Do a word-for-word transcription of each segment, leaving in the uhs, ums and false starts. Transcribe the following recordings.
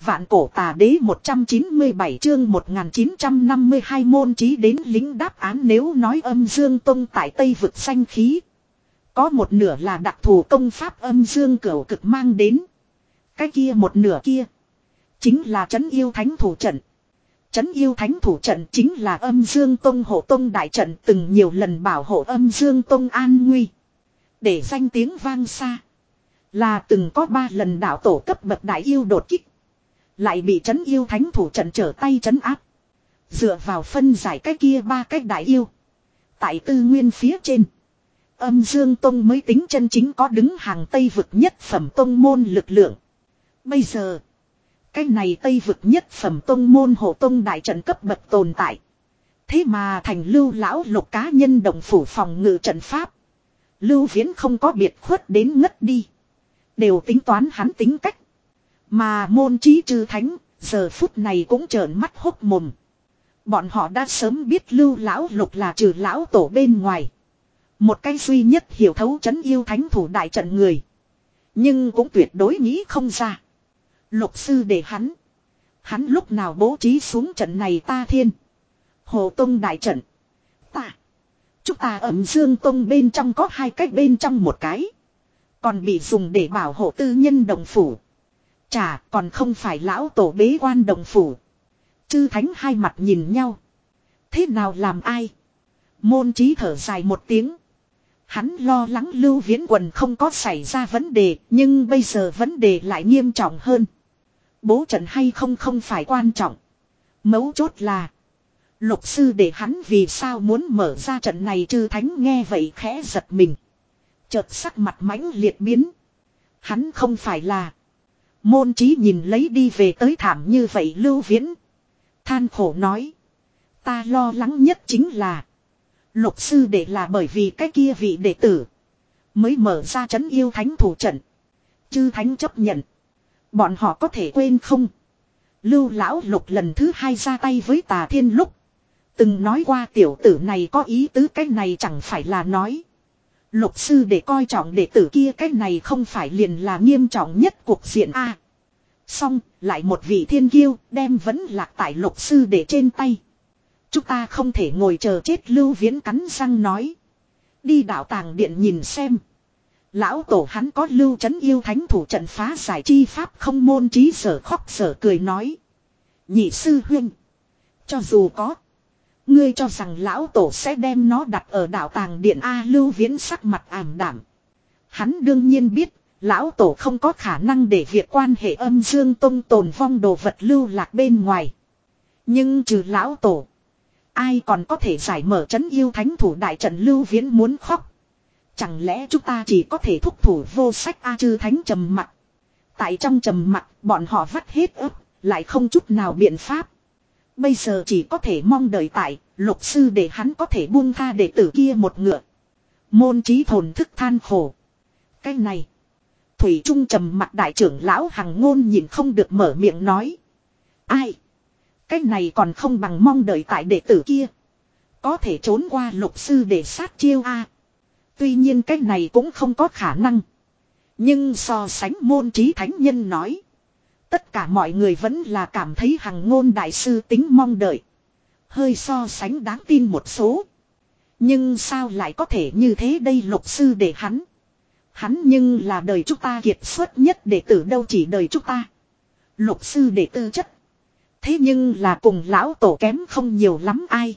Vạn cổ tà đế một trăm chín mươi bảy chương một nghìn chín trăm năm mươi hai môn chí đến lính đáp án. Nếu nói âm dương tông tại Tây vực sanh khí, có một nửa là đặc thù công pháp âm dương cửu cực mang đến. Cái kia một nửa kia chính là trấn yêu thánh thủ trận. Trấn yêu thánh thủ trận chính là âm dương tông hộ tông đại trận, từng nhiều lần bảo hộ âm dương tông an nguy, để danh tiếng vang xa. Là từng có ba lần đạo tổ cấp bậc đại yêu đột kích, lại bị trấn yêu thánh thủ trận trở tay trấn áp. Dựa vào phân giải cái kia ba cái đại yêu, tại tư nguyên phía trên, âm dương tông mới tính chân chính có đứng hàng Tây vực nhất phẩm tông môn lực lượng. Bây giờ, cái này Tây vực nhất phẩm tông môn hộ tông đại trận cấp bậc tồn tại, thế mà thành Lưu lão lục cá nhân đồng phủ phòng ngự trận pháp. Lưu Viễn không có biệt khuất đến ngất đi, đều tính toán hắn tính cách. Mà môn chí trừ thánh giờ phút này cũng trợn mắt hốc mồm. Bọn họ đã sớm biết Lưu lão lục là trừ lão tổ bên ngoài một cái duy nhất hiểu thấu trấn yêu thánh thủ đại trận người, nhưng cũng tuyệt đối nghĩ không ra lục sư để hắn hắn lúc nào bố trí xuống trận này ta thiên hộ tông đại trận. Ta chúng ta âm dương tông bên trong có hai cái, bên trong một cái còn bị dùng để bảo hộ tư nhân đồng phủ. Chả còn không phải lão tổ bế quan đồng phủ. Chư thánh hai mặt nhìn nhau. Thế nào làm ai? Môn chí thở dài một tiếng. Hắn lo lắng Lưu Viễn quần không có xảy ra vấn đề, nhưng bây giờ vấn đề lại nghiêm trọng hơn. Bố trận hay không không phải quan trọng. Mấu chốt là lục sư để hắn vì sao muốn mở ra trận này. Chư thánh nghe vậy khẽ giật mình, chợt sắc mặt mãnh liệt biến. Hắn không phải là... Môn chí nhìn lấy đi về tới thảm như vậy Lưu Viễn, than khổ nói, ta lo lắng nhất chính là lục sư đệ là bởi vì cái kia vị đệ tử mới mở ra trấn yêu thánh thủ trận. Chư thánh chấp nhận. Bọn họ có thể quên không? Lưu lão lục lần thứ hai ra tay với Tà Thiên lúc từng nói qua tiểu tử này có ý tứ. Cái này chẳng phải là nói lục sư để coi trọng đệ tử kia, cái này không phải liền là nghiêm trọng nhất cuộc diện a. Xong lại một vị thiên kiêu đem vẫn lạc tại lục sư để trên tay. Chúng ta không thể ngồi chờ chết. Lưu Viễn cắn răng nói, đi đạo tàng điện nhìn xem. Lão tổ hắn có lưu trấn yêu thánh thủ trận phá giải chi pháp không? Môn chí sở khóc sở cười nói, nhị sư huynh, cho dù có, ngươi cho rằng lão tổ sẽ đem nó đặt ở đạo tàng điện a? Lưu Viễn sắc mặt ảm đạm. Hắn đương nhiên biết lão tổ không có khả năng để việc quan hệ âm dương tông tồn vong đồ vật lưu lạc bên ngoài. Nhưng trừ lão tổ, ai còn có thể giải mở trấn yêu thánh thủ đại trận? Lưu Viễn muốn khóc. Chẳng lẽ chúng ta chỉ có thể thúc thủ vô sách a? Chư thánh trầm mặc. Tại trong trầm mặc, bọn họ vắt hết ấp, lại không chút nào biện pháp. Bây giờ chỉ có thể mong đợi tại lục sư để hắn có thể buông tha đệ tử kia một ngựa. Môn chí thổn thức than khổ. Cái này, thủy trung trầm mặt đại trưởng lão Hằng Ngôn nhìn không được mở miệng nói, ai? Cái này còn không bằng mong đợi tại đệ tử kia có thể trốn qua lục sư để sát chiêu a. Tuy nhiên cái này cũng không có khả năng, nhưng so sánh môn chí thánh nhân nói, tất cả mọi người vẫn là cảm thấy Hằng Ngôn đại sư tính mong đợi hơi so sánh đáng tin một số. Nhưng sao lại có thể như thế đây? Lục sư để hắn Hắn nhưng là đời chúng ta kiệt xuất nhất đệ tử đâu, chỉ đời chúng ta. Lục sư đệ tư chất, thế nhưng là cùng lão tổ kém không nhiều lắm. Ai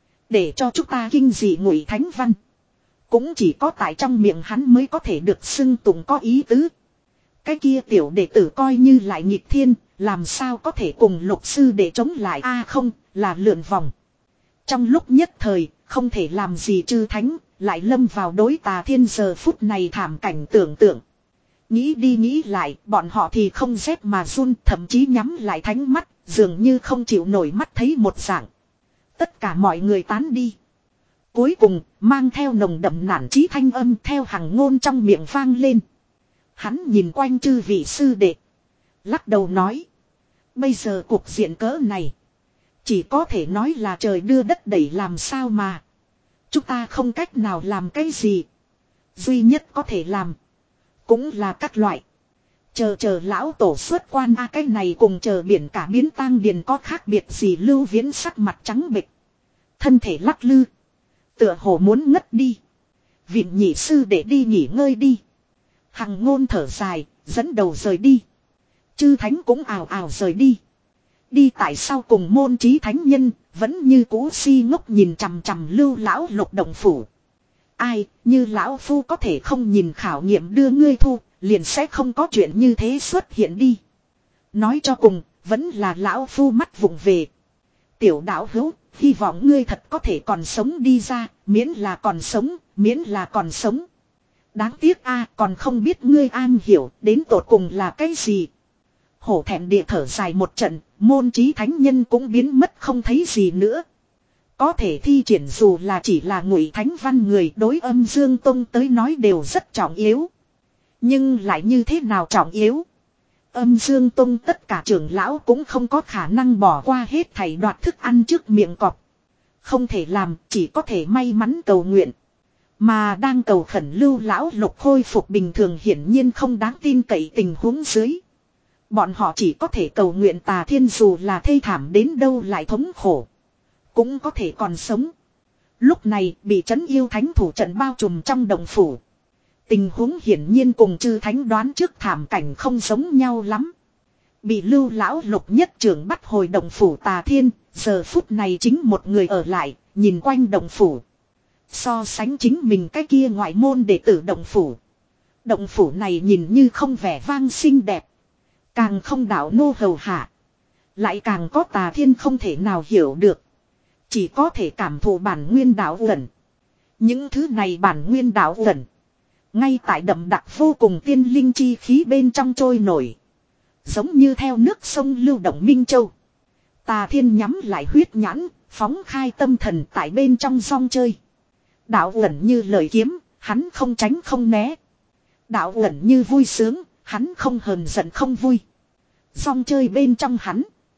để cho chúng ta kinh dị Ngụy Thánh Văn, cũng chỉ có tại trong miệng hắn mới có thể được xưng tụng có ý tứ. Cái kia tiểu đệ tử coi như lại nghịch thiên, làm sao có thể cùng lục sư đệ chống lại a? À không, là lượn vòng. Trong lúc nhất thời không thể làm gì, chư thánh lại lâm vào đối Tà Thiên giờ phút này thảm cảnh tưởng tượng. Nghĩ đi nghĩ lại, bọn họ thì không rét mà run, thậm chí nhắm lại thánh mắt, dường như không chịu nổi mắt thấy một dạng. Tất cả mọi người tán đi. Cuối cùng, mang theo nồng đậm nản chí thanh âm theo Hằng Ngôn trong miệng vang lên. Hắn nhìn quanh chư vị sư đệ, lắc đầu nói, bây giờ cuộc diện cỡ này, chỉ có thể nói là trời đưa đất đẩy, làm sao mà chúng ta không cách nào làm cái gì. Duy nhất có thể làm cũng là các loại Chờ chờ lão tổ xuất quan a cái này cùng chờ biển cả biến tang điền có khác biệt gì. Lưu Viễn sắc mặt trắng bệch, thân thể lắc lư, tựa hồ muốn ngất đi. Viện nhị sư để đi nghỉ ngơi đi. Hằng Ngôn thở dài, dẫn đầu rời đi. Chư thánh cũng ào ào rời đi. Đi tại sao cùng môn trí thánh nhân, vẫn như cũ si ngốc nhìn chằm chằm Lưu lão lục động phủ. Ai, như lão phu có thể không nhìn khảo nghiệm đưa ngươi thu, liền sẽ không có chuyện như thế xuất hiện đi. Nói cho cùng, vẫn là lão phu mắt vụng về. Tiểu đạo hữu, hy vọng ngươi thật có thể còn sống đi ra, miễn là còn sống, miễn là còn sống. Đáng tiếc a còn không biết ngươi an hiểu, đến tột cùng là cái gì. Hổ thẹn địa thở dài một trận, môn trí thánh nhân cũng biến mất không thấy gì nữa. Có thể thi triển dù là chỉ là ngụy thánh văn người đối Âm Dương Tông tới nói đều rất trọng yếu. Nhưng lại như thế nào trọng yếu? Âm Dương Tông tất cả trưởng lão cũng không có khả năng bỏ qua hết thảy đoạt thức ăn trước miệng cọp. Không thể làm, chỉ có thể may mắn cầu nguyện. Mà đang cầu khẩn Lưu lão lục khôi phục bình thường hiển nhiên không đáng tin cậy tình huống dưới. Bọn họ chỉ có thể cầu nguyện Tà Thiên dù là thê thảm đến đâu lại thống khổ, cũng có thể còn sống. Lúc này bị trấn yêu thánh thủ trận bao trùm trong động phủ. Tình huống hiển nhiên cùng chư thánh đoán trước thảm cảnh không giống nhau lắm. Bị Lưu lão lục nhất trưởng bắt hồi động phủ Tà Thiên, giờ phút này chính một người ở lại, nhìn quanh động phủ. So sánh chính mình cái kia ngoại môn đệ tử động phủ. Động phủ này nhìn như không vẻ vang xinh đẹp, càng không đạo nô hầu hạ, lại càng có Tà Thiên không thể nào hiểu được, chỉ có thể cảm thụ bản nguyên đạo ẩn. Những thứ này bản nguyên đạo ẩn, ngay tại đậm đặc vô cùng tiên linh chi khí bên trong trôi nổi, giống như theo nước sông lưu động minh châu. Tà Thiên nhắm lại huyết nhãn, phóng khai tâm thần tại bên trong song chơi. Đạo ẩn như lời kiếm, hắn không tránh không né. Đạo ẩn như vui sướng, hắn không hờn giận không vui. Song chơi bên trong hắn,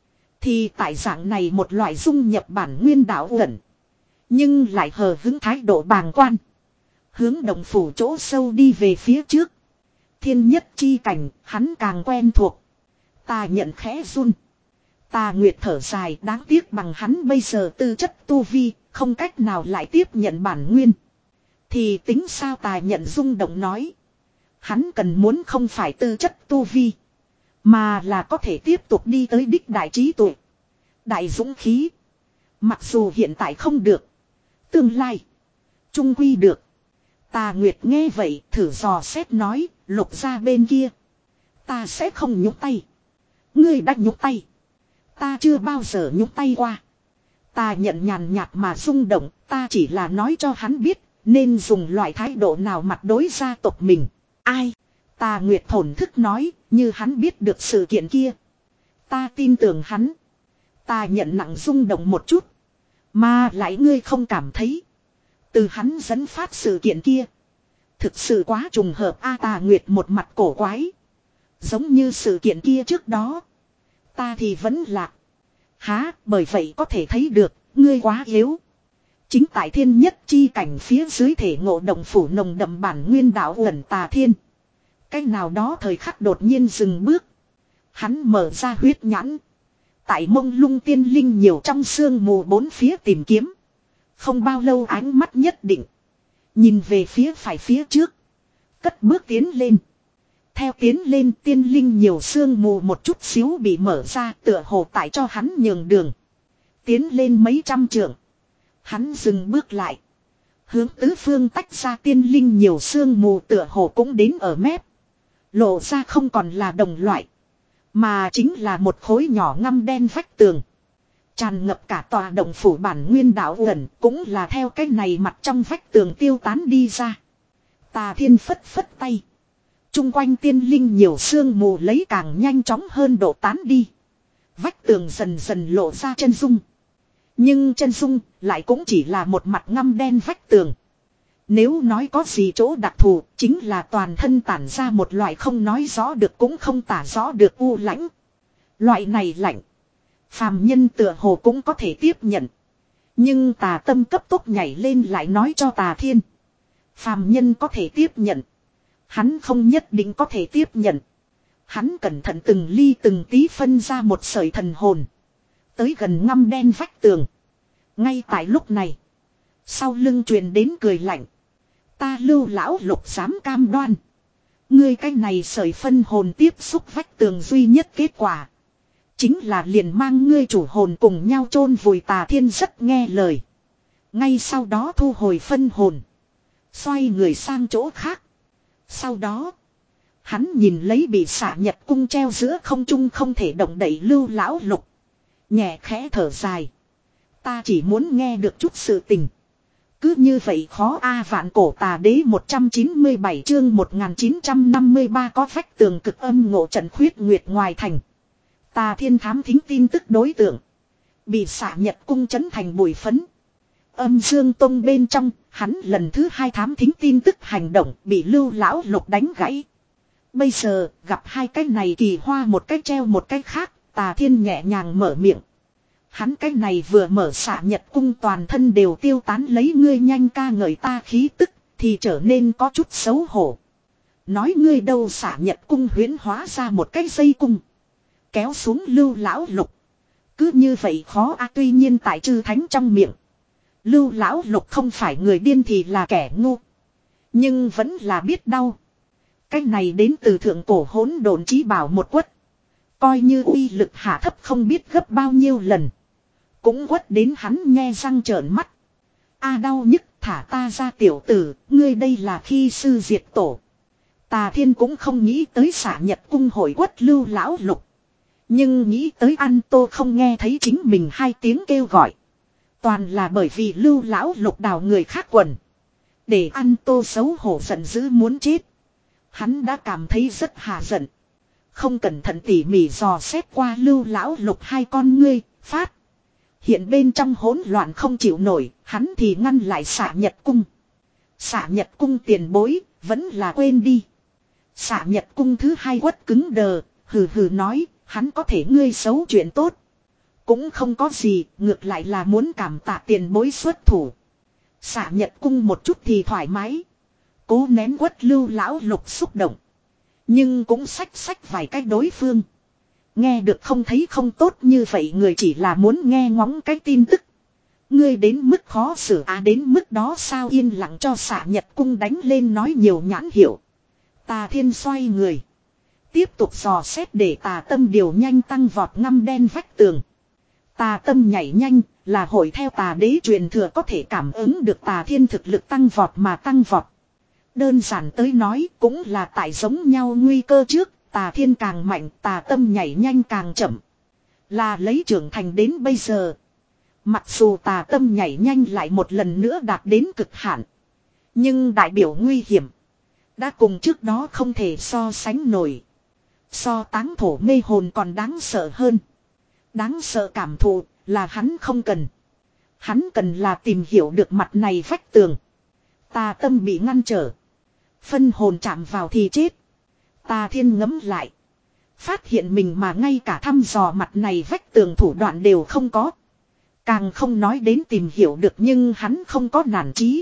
thì tại dạng này một loại dung nhập bản nguyên đạo ẩn, nhưng lại hờ hững thái độ bàng quan, hướng động phủ chỗ sâu đi về phía trước. Thiên nhất chi cảnh, hắn càng quen thuộc. Ta nhận khẽ run. Tà Nguyệt thở dài, đáng tiếc bằng hắn bây giờ tư chất tu vi, không cách nào lại tiếp nhận bản nguyên. Thì tính sao? Tà nhận rung động nói. Hắn cần muốn không phải tư chất tu vi, mà là có thể tiếp tục đi tới đích đại trí tuệ, đại dũng khí. Mặc dù hiện tại không được, tương lai trung quy được. Tà Nguyệt nghe vậy thử dò xét nói, Lục gia bên kia ta sẽ không nhúc tay. Ngươi đã nhúc tay, ta chưa bao giờ nhúc tay qua. Ta nhận nhàn nhạt mà rung động, ta chỉ là nói cho hắn biết nên dùng loại thái độ nào mặt đối gia tộc mình. Ai? Tà Nguyệt thổn thức nói, như hắn biết được sự kiện kia. Ta tin tưởng hắn. Ta nhận nặng rung động một chút. Mà lại ngươi không cảm thấy từ hắn dẫn phát sự kiện kia thực sự quá trùng hợp a? Tà Nguyệt một mặt cổ quái. Giống như sự kiện kia trước đó ta thì vẫn lạc. Há, bởi vậy có thể thấy được ngươi quá yếu. Chính tại thiên nhất chi cảnh phía dưới thể ngộ động phủ nồng đậm bản nguyên đạo ẩn Tà Thiên, cái nào đó thời khắc đột nhiên dừng bước. Hắn mở ra huyết nhãn, tại mông lung tiên linh nhiều trong sương mù bốn phía tìm kiếm. Không bao lâu ánh mắt nhất định nhìn về phía phải phía trước, cất bước tiến lên. Theo tiến lên, tiên linh nhiều sương mù một chút xíu bị mở ra, tựa hồ tại cho hắn nhường đường. Tiến lên mấy trăm trượng, hắn dừng bước lại, hướng tứ phương tách ra. Tiên linh nhiều sương mù tựa hồ cũng đến ở mép, lộ ra không còn là đồng loại, mà chính là một khối nhỏ ngăm đen vách tường. Tràn ngập cả tòa động phủ bản nguyên đạo ẩn cũng là theo cái này mặt trong vách tường tiêu tán đi ra. Tà Thiên phất phất tay, chung quanh tiên linh nhiều sương mù lấy càng nhanh chóng hơn độ tán đi. Vách tường dần dần lộ ra chân dung. Nhưng chân dung lại cũng chỉ là một mặt ngăm đen vách tường. Nếu nói có gì chỗ đặc thù, chính là toàn thân tản ra một loại không nói rõ được cũng không tả rõ được u lãnh. Loại này lạnh, phàm nhân tựa hồ cũng có thể tiếp nhận. Nhưng Tà Tâm cấp tốc nhảy lên lại nói cho Tà Thiên, phàm nhân có thể tiếp nhận, hắn không nhất định có thể tiếp nhận. Hắn cẩn thận từng ly từng tí phân ra một sợi thần hồn. Tới gần ngăm đen vách tường. Ngay tại lúc này. Sau lưng truyền đến cười lạnh. Ta Lưu lão lục dám cam đoan. Ngươi cái này sợi phân hồn tiếp xúc vách tường duy nhất kết quả. Chính là liền mang ngươi chủ hồn cùng nhau chôn vùi. Tà Thiên rất nghe lời. Ngay sau đó thu hồi phân hồn. Xoay người sang chỗ khác. Sau đó. Hắn nhìn lấy bị xạ nhật cung treo giữa không trung không thể động đậy Lưu lão lục. Nhẹ khẽ thở dài. Ta chỉ muốn nghe được chút sự tình. Cứ như vậy khó a. Vạn cổ tà đế một trăm chín mươi bảy chương một nghìn chín trăm năm mươi ba có vách tường cực âm ngộ trận khuyết nguyệt ngoài thành. Tà Thiên thám thính tin tức đối tượng. Bị xạ nhật cung chấn thành bụi phấn. Âm Dương Tông bên trong, hắn lần thứ hai thám thính tin tức hành động bị Lưu lão lục đánh gãy. Bây giờ, gặp hai cái này kỳ hoa một cái treo một cái khác, Tà Thiên nhẹ nhàng mở miệng. Hắn cái này vừa mở xạ nhật cung toàn thân đều tiêu tán lấy ngươi nhanh ca ngợi ta khí tức, thì trở nên có chút xấu hổ. Nói ngươi đâu xạ nhật cung huyễn hóa ra một cái dây cung. Kéo xuống Lưu lão lục. Cứ như vậy khó a. Tuy nhiên tại chư thánh trong miệng. Lưu lão lục không phải người điên thì là kẻ ngu. Nhưng vẫn là biết đau. Cái này đến từ thượng cổ hỗn độn chí bảo một quất. Coi như uy lực hạ thấp không biết gấp bao nhiêu lần. Cũng quất đến hắn nghe răng trợn mắt. A đau nhức thả ta ra tiểu tử. Ngươi đây là khi sư diệt tổ. Tà Thiên cũng không nghĩ tới xả nhật cung hội quất Lưu lão lục. Nhưng nghĩ tới An Tô không nghe thấy chính mình hai tiếng kêu gọi. Toàn là bởi vì Lưu lão lục đào người khác quần. Để An Tô xấu hổ giận dữ muốn chết. Hắn đã cảm thấy rất hà giận. Không cẩn thận tỉ mỉ dò xét qua Lưu lão lục hai con ngươi, phát. Hiện bên trong hỗn loạn không chịu nổi, hắn thì ngăn lại xạ nhật cung. Xạ nhật cung tiền bối, vẫn là quên đi. Xạ nhật cung thứ hai quất cứng đờ, hừ hừ nói, hắn có thể ngươi xấu chuyện tốt. Cũng không có gì, ngược lại là muốn cảm tạ tiền bối xuất thủ. Xạ nhật cung một chút thì thoải mái. Cố nén quất Lưu lão lục xúc động. Nhưng cũng xách xách vài cái đối phương. Nghe được không thấy không tốt như vậy người chỉ là muốn nghe ngóng cái tin tức. Ngươi đến mức khó xử à đến mức đó sao yên lặng cho xạ nhật cung đánh lên nói nhiều nhãn hiệu. Tà Thiên xoay người. Tiếp tục dò xét để tà tâm điều nhanh tăng vọt ngăm đen vách tường. Tà tâm nhảy nhanh là hội theo tà đế truyền thừa có thể cảm ứng được Tà Thiên thực lực tăng vọt mà tăng vọt. Đơn giản tới nói cũng là tại giống nhau nguy cơ trước, Tà Thiên càng mạnh, tà tâm nhảy nhanh càng chậm. Là lấy trưởng thành đến bây giờ. Mặc dù tà tâm nhảy nhanh lại một lần nữa đạt đến cực hạn. Nhưng đại biểu nguy hiểm. Đã cùng trước đó không thể so sánh nổi. So táng thổ mê hồn còn đáng sợ hơn. Đáng sợ cảm thụ là hắn không cần. Hắn cần là tìm hiểu được mặt này vách tường. Tà tâm bị ngăn trở. Phân hồn chạm vào thì chết. Tà Thiên ngấm lại. Phát hiện mình mà ngay cả thăm dò mặt này vách tường thủ đoạn đều không có. Càng không nói đến tìm hiểu được nhưng hắn không có nản chí.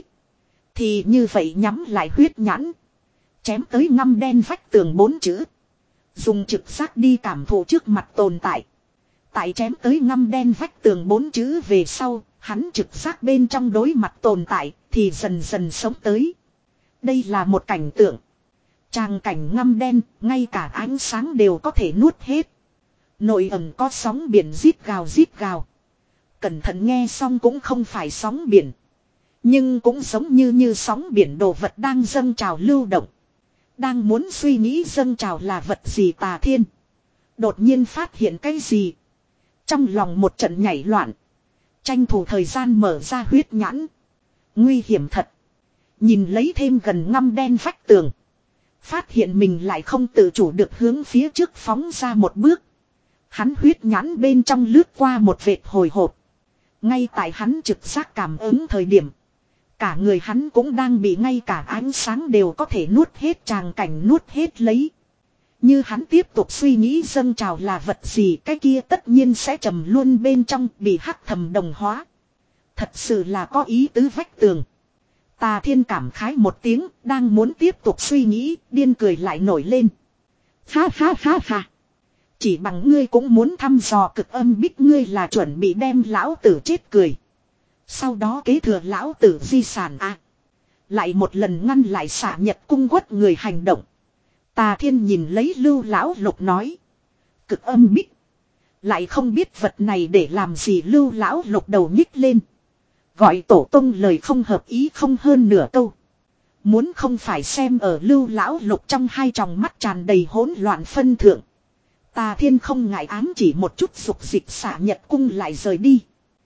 Thì như vậy nhắm lại huyết nhãn. Chém tới ngăm đen vách tường bốn chữ. Dùng trực giác đi cảm thụ trước mặt tồn tại. Tại chém tới ngăm đen vách tường bốn chữ về sau, hắn trực giác bên trong đối mặt tồn tại, thì dần dần sống tới. Đây là một cảnh tượng. Tràng cảnh ngăm đen, ngay cả ánh sáng đều có thể nuốt hết. Nội ẩn có sóng biển rít gào rít gào. Cẩn thận nghe xong cũng không phải sóng biển. Nhưng cũng giống như như sóng biển đồ vật đang dâng trào lưu động. Đang muốn suy nghĩ dâng trào là vật gì Tà Thiên. Đột nhiên phát hiện cái gì. Trong lòng một trận nhảy loạn. Tranh thủ thời gian mở ra huyết nhãn. Nguy hiểm thật. Nhìn lấy thêm gần ngăm đen vách tường. Phát hiện mình lại không tự chủ được hướng phía trước phóng ra một bước. Hắn huyết nhãn bên trong lướt qua một vệt hồi hộp. Ngay tại hắn trực giác cảm ứng thời điểm. Cả người hắn cũng đang bị ngay cả ánh sáng đều có thể nuốt hết tràng cảnh nuốt hết lấy. Như hắn tiếp tục suy nghĩ dâng trào là vật gì cái kia tất nhiên sẽ trầm luôn bên trong bị hắc thầm đồng hóa. Thật sự là có ý tứ vách tường. Tà Thiên cảm khái một tiếng đang muốn tiếp tục suy nghĩ điên cười lại nổi lên. Ha ha ha ha. Chỉ bằng ngươi cũng muốn thăm dò Cực Âm Bích, ngươi là chuẩn bị đem lão tử chết cười. Sau đó kế thừa lão tử di sản à. Lại một lần ngăn lại Xạ Nhật Cung quất người hành động. Tà Thiên nhìn lấy Lưu Lão Lục nói. Cực Âm Bích. Lại không biết vật này để làm gì. Lưu Lão Lục đầu nhích lên. Gọi tổ tông lời không hợp ý không hơn nửa câu. Muốn không phải xem ở Lưu Lão Lục trong hai tròng mắt tràn đầy hỗn loạn phân thượng. Tà Thiên không ngại ám chỉ một chút dục dịch Xạ Nhật Cung lại rời đi.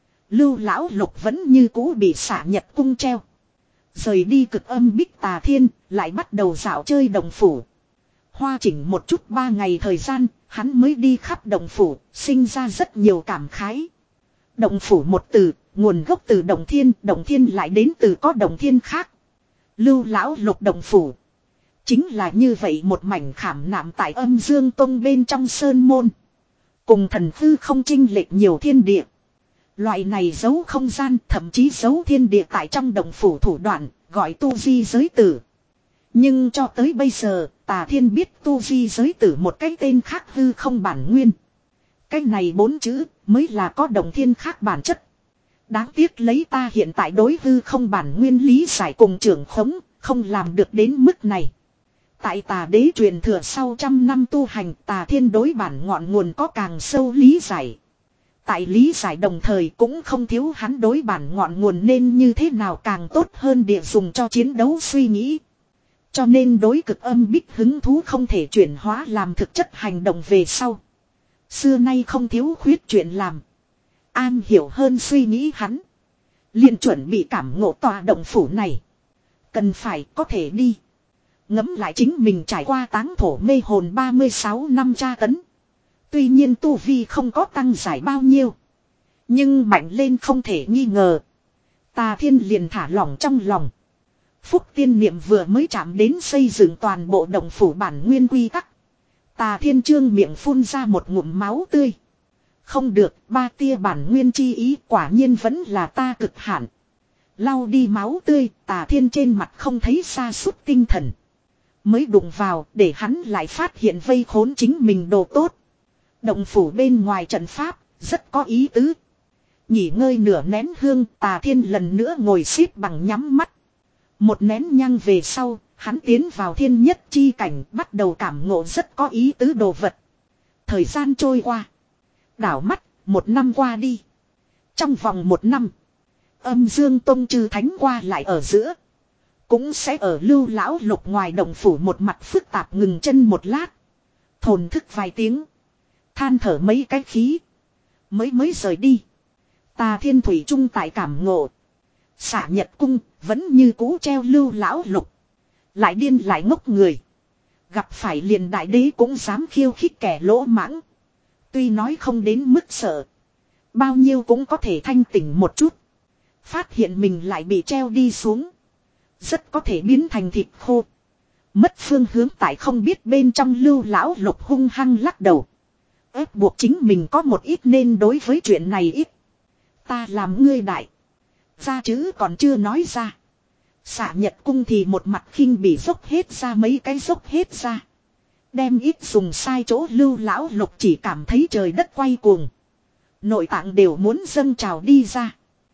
Lưu Lão Lục vẫn như cũ bị Xạ Nhật Cung treo. Rời đi Cực Âm Bích, Tà Thiên lại bắt đầu dạo chơi đồng phủ. Hoa chỉnh một chút ba ngày thời gian, hắn mới đi khắp đồng phủ, sinh ra rất nhiều cảm khái. Đồng phủ một từ, nguồn gốc từ Động Thiên, Động Thiên lại đến từ có Động Thiên khác. Lưu Lão Lục đồng phủ chính là như vậy một mảnh khảm nạm tại Âm Dương Tông bên trong sơn môn. Cùng thần hư không chênh lệch nhiều thiên địa. Loại này giấu không gian, thậm chí giấu thiên địa tại trong đồng phủ thủ đoạn, gọi tu di giới tử. Nhưng cho tới bây giờ, Tà Thiên biết tu di giới tử một cái tên khác hư không bản nguyên. Cái này bốn chữ mới là có Động Thiên khác bản chất. Đáng tiếc lấy ta hiện tại đối hư không bản nguyên lý giải cùng trưởng khống, không làm được đến mức này. Tại Tà Đế truyền thừa sau trăm năm tu hành, Tà Thiên đối bản ngọn nguồn có càng sâu lý giải. Tại lý giải đồng thời cũng không thiếu hắn đối bản ngọn nguồn nên như thế nào càng tốt hơn địa dùng cho chiến đấu suy nghĩ. Cho nên đối Cực Âm Bích hứng thú không thể chuyển hóa làm thực chất hành động về sau. Xưa nay không thiếu khuyết chuyện làm. An hiểu hơn suy nghĩ hắn. Liền chuẩn bị cảm ngộ tòa động phủ này. Cần phải có thể đi. Ngẫm lại chính mình trải qua táng thổ mê hồn ba mươi sáu năm tra tấn. Tuy nhiên tu vi không có tăng giải bao nhiêu. Nhưng mạnh lên không thể nghi ngờ. Tà Thiên liền thả lỏng trong lòng. Phúc tiên niệm vừa mới chạm đến xây dựng toàn bộ động phủ bản nguyên quy tắc. Tà Thiên trương miệng phun ra một ngụm máu tươi. Không được, ba tia bản nguyên chi ý quả nhiên vẫn là ta cực hạn. Lau đi máu tươi, Tà Thiên trên mặt không thấy sa sút tinh thần. Mới đụng vào để hắn lại phát hiện vây khốn chính mình đồ tốt. Động phủ bên ngoài trận pháp, rất có ý tứ. Nghỉ ngơi nửa nén hương, Tà Thiên lần nữa ngồi xếp bằng nhắm mắt. Một nén nhang về sau, hắn tiến vào thiên nhất chi cảnh, bắt đầu cảm ngộ rất có ý tứ đồ vật. Thời gian trôi qua. Đảo mắt, một năm qua đi. Trong vòng một năm, Âm Dương Tông chư thánh qua lại ở giữa. Cũng sẽ ở Lưu Lão Lục ngoài động phủ một mặt phức tạp ngừng chân một lát. Thổn thức vài tiếng. Than thở mấy cái khí. Mới mới rời đi. Tà Thiên thủy chung tại cảm ngộ. Xạ Nhật Cung vẫn như cũ treo Lưu Lão Lục. Lại điên lại ngốc người. Gặp phải liền đại đế cũng dám khiêu khích kẻ lỗ mãng. Tuy nói không đến mức sợ. Bao nhiêu cũng có thể thanh tỉnh một chút. Phát hiện mình lại bị treo đi xuống. Rất có thể biến thành thịt khô. Mất phương hướng tại không biết bên trong Lưu Lão Lục hung hăng lắc đầu. Ép buộc chính mình có một ít nên đối với chuyện này ít. Ta làm ngươi đại. Ra chứ còn chưa nói ra. Xạ Nhật Cung thì một mặt khinh bị dốc hết ra mấy cái dốc hết ra. Đem ít dùng sai chỗ Lưu Lão Lục chỉ cảm thấy trời đất quay cuồng. Nội tạng đều muốn dâng trào đi ra.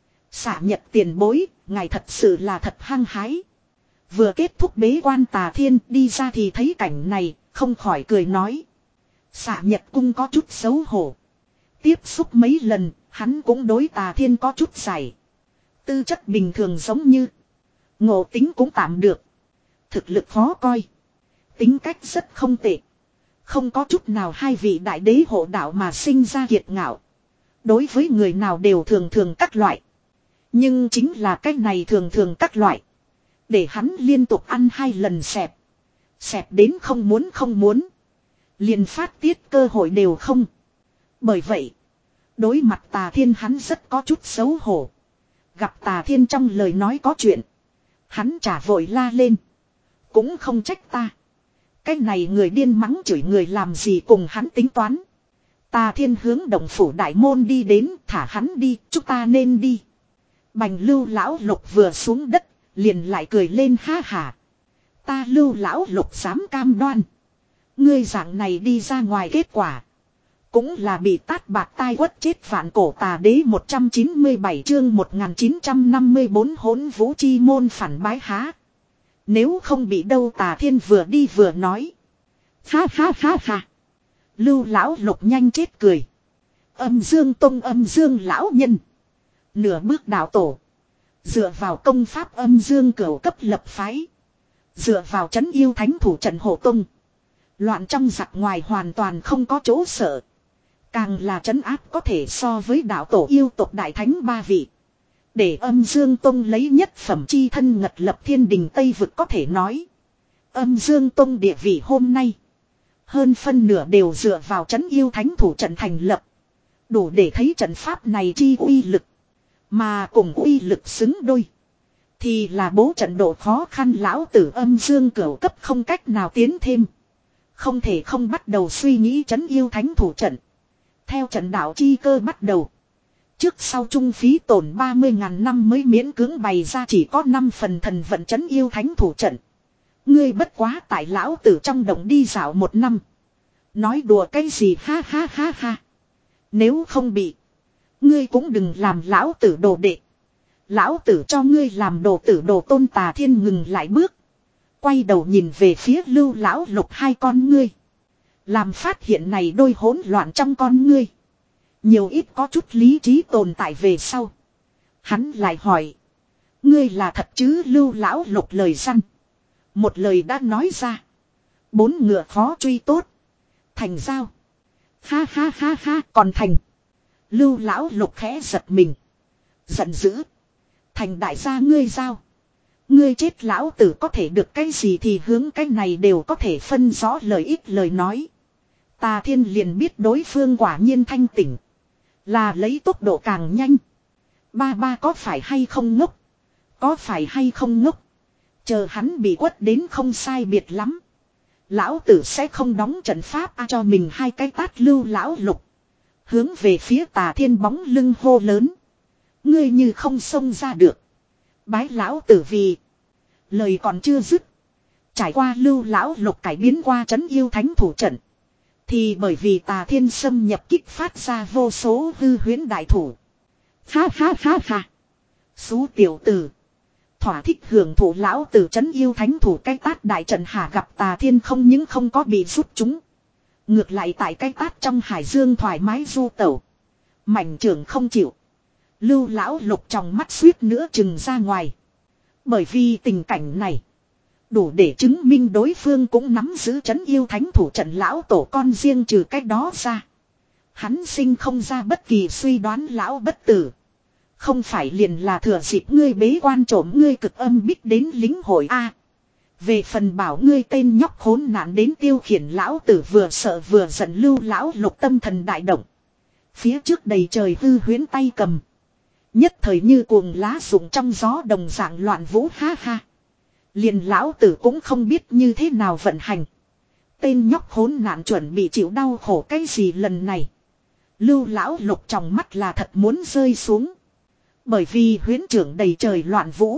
Xạ Nhật tiền bối, ngài thật sự là thật hăng hái. Vừa kết thúc bế quan Tà Thiên đi ra thì thấy cảnh này, không khỏi cười nói. Xạ Nhật Cung có chút xấu hổ. Tiếp xúc mấy lần, hắn cũng đối Tà Thiên có chút giải. Tư chất bình thường giống như. Ngộ tính cũng tạm được. Thực lực khó coi. Tính cách rất không tệ. Không có chút nào hai vị đại đế hộ đạo mà sinh ra kiệt ngạo. Đối với người nào đều thường thường các loại. Nhưng chính là cách này thường thường các loại. Để hắn liên tục ăn hai lần xẹp. Xẹp đến không muốn không muốn. Liền phát tiết cơ hội đều không. Bởi vậy. Đối mặt Tà Thiên hắn rất có chút xấu hổ. Gặp Tà Thiên trong lời nói có chuyện. Hắn chả vội la lên. Cũng không trách ta. Cái này người điên mắng chửi người làm gì cùng hắn tính toán. Tà Thiên hướng động phủ đại môn đi đến, thả hắn đi, chúng ta nên đi. Bành Lưu Lão Lục vừa xuống đất, liền lại cười lên ha hả. Ta Lưu Lão Lục dám cam đoan. Ngươi dạng này đi ra ngoài kết quả. Cũng là bị tát bạc tai quất chết vạn cổ tà đế một trăm chín mươi bảy chương một nghìn chín trăm năm mươi bốn hỗn vũ chi môn phản bái há. Nếu không bị đâu Tà Thiên vừa đi vừa nói. Ha ha ha ha. Lưu lão lục nhanh chết cười. Âm Dương Tông Âm Dương lão nhân. Nửa bước đạo tổ. Dựa vào công pháp Âm Dương cửu cấp lập phái. Dựa vào trấn yêu thánh thủ trận hộ tông. Loạn trong giặc ngoài hoàn toàn không có chỗ sợ. Càng là trấn áp có thể so với đạo tổ yêu tộc đại thánh ba vị. Để Âm Dương Tông lấy nhất phẩm chi thân ngật lập thiên đình Tây vực có thể nói. Âm Dương Tông địa vị hôm nay. Hơn phân nửa đều dựa vào trấn yêu thánh thủ trận thành lập. Đủ để thấy trận pháp này chi uy lực. Mà cùng uy lực xứng đôi. Thì là bố trận độ khó khăn lão tử Âm Dương cửu cấp không cách nào tiến thêm. Không thể không bắt đầu suy nghĩ trấn yêu thánh thủ trận. Theo trận đạo chi cơ bắt đầu. Trước sau trung phí tổn ba mươi ngàn năm mới miễn cưỡng bày ra chỉ có năm phần thần vận trấn yêu thánh thủ trận. Ngươi bất quá tại lão tử trong động đi dạo một năm. Nói đùa cái gì ha ha ha ha. Nếu không bị. Ngươi cũng đừng làm lão tử đồ đệ. Lão tử cho ngươi làm đồ tử đồ tôn Tà Thiên ngừng lại bước. Quay đầu nhìn về phía Lưu lão lục hai con ngươi. Làm phát hiện này đôi hỗn loạn trong con ngươi. Nhiều ít có chút lý trí tồn tại về sau. Hắn lại hỏi. Ngươi là thật chứ Lưu lão lục lời săn. Một lời đã nói ra. Bốn ngựa khó truy tốt. Thành giao. Ha ha ha ha còn thành. Lưu lão lục khẽ giật mình. Giận dữ. Thành đại gia ngươi giao. Ngươi chết lão tử có thể được cái gì thì hướng cái này đều có thể phân rõ lời ít lời nói. Tà Thiên liền biết đối phương quả nhiên thanh tỉnh. Là lấy tốc độ càng nhanh. Ba ba có phải hay không ngốc? Có phải hay không ngốc? Chờ hắn bị quất đến không sai biệt lắm. Lão tử sẽ không đóng trận pháp a cho mình hai cái tát Lưu lão lục. Hướng về phía Tà Thiên bóng lưng hô lớn. Ngươi như không xông ra được. Bái lão tử vì. Lời còn chưa dứt. Trải qua Lưu lão lục cải biến qua trấn yêu thánh thủ trận. Thì bởi vì Tà Thiên xâm nhập kích phát ra vô số hư huyễn đại thủ. Ha ha ha ha. Xú tiểu tử. Thỏa thích hưởng thụ lão tử trấn yêu thánh thủ cái tát đại trận hà gặp Tà Thiên không những không có bị rút chúng. Ngược lại tại cái tát trong hải dương thoải mái du tẩu. Mảnh trưởng không chịu. Lưu lão lục trong mắt suýt nữa chừng ra ngoài. Bởi vì tình cảnh này. Đủ để chứng minh đối phương cũng nắm giữ trấn yêu thánh thủ trận lão tổ con riêng trừ cách đó ra. Hắn sinh không ra bất kỳ suy đoán lão bất tử. Không phải liền là thừa dịp ngươi bế quan trộm ngươi cực âm bích đến lính hội A. Về phần bảo ngươi tên nhóc khốn nạn đến tiêu khiển lão tử vừa sợ vừa giận Lưu lão lục tâm thần đại động. Phía trước đầy trời hư huyễn tay cầm. Nhất thời như cuồng lá rụng trong gió đồng dạng loạn vũ ha ha. Liền lão tử cũng không biết như thế nào vận hành. Tên nhóc khốn nạn chuẩn bị chịu đau khổ cái gì lần này. Lưu lão lục trong mắt là thật muốn rơi xuống. Bởi vì huyễn trưởng đầy trời loạn vũ.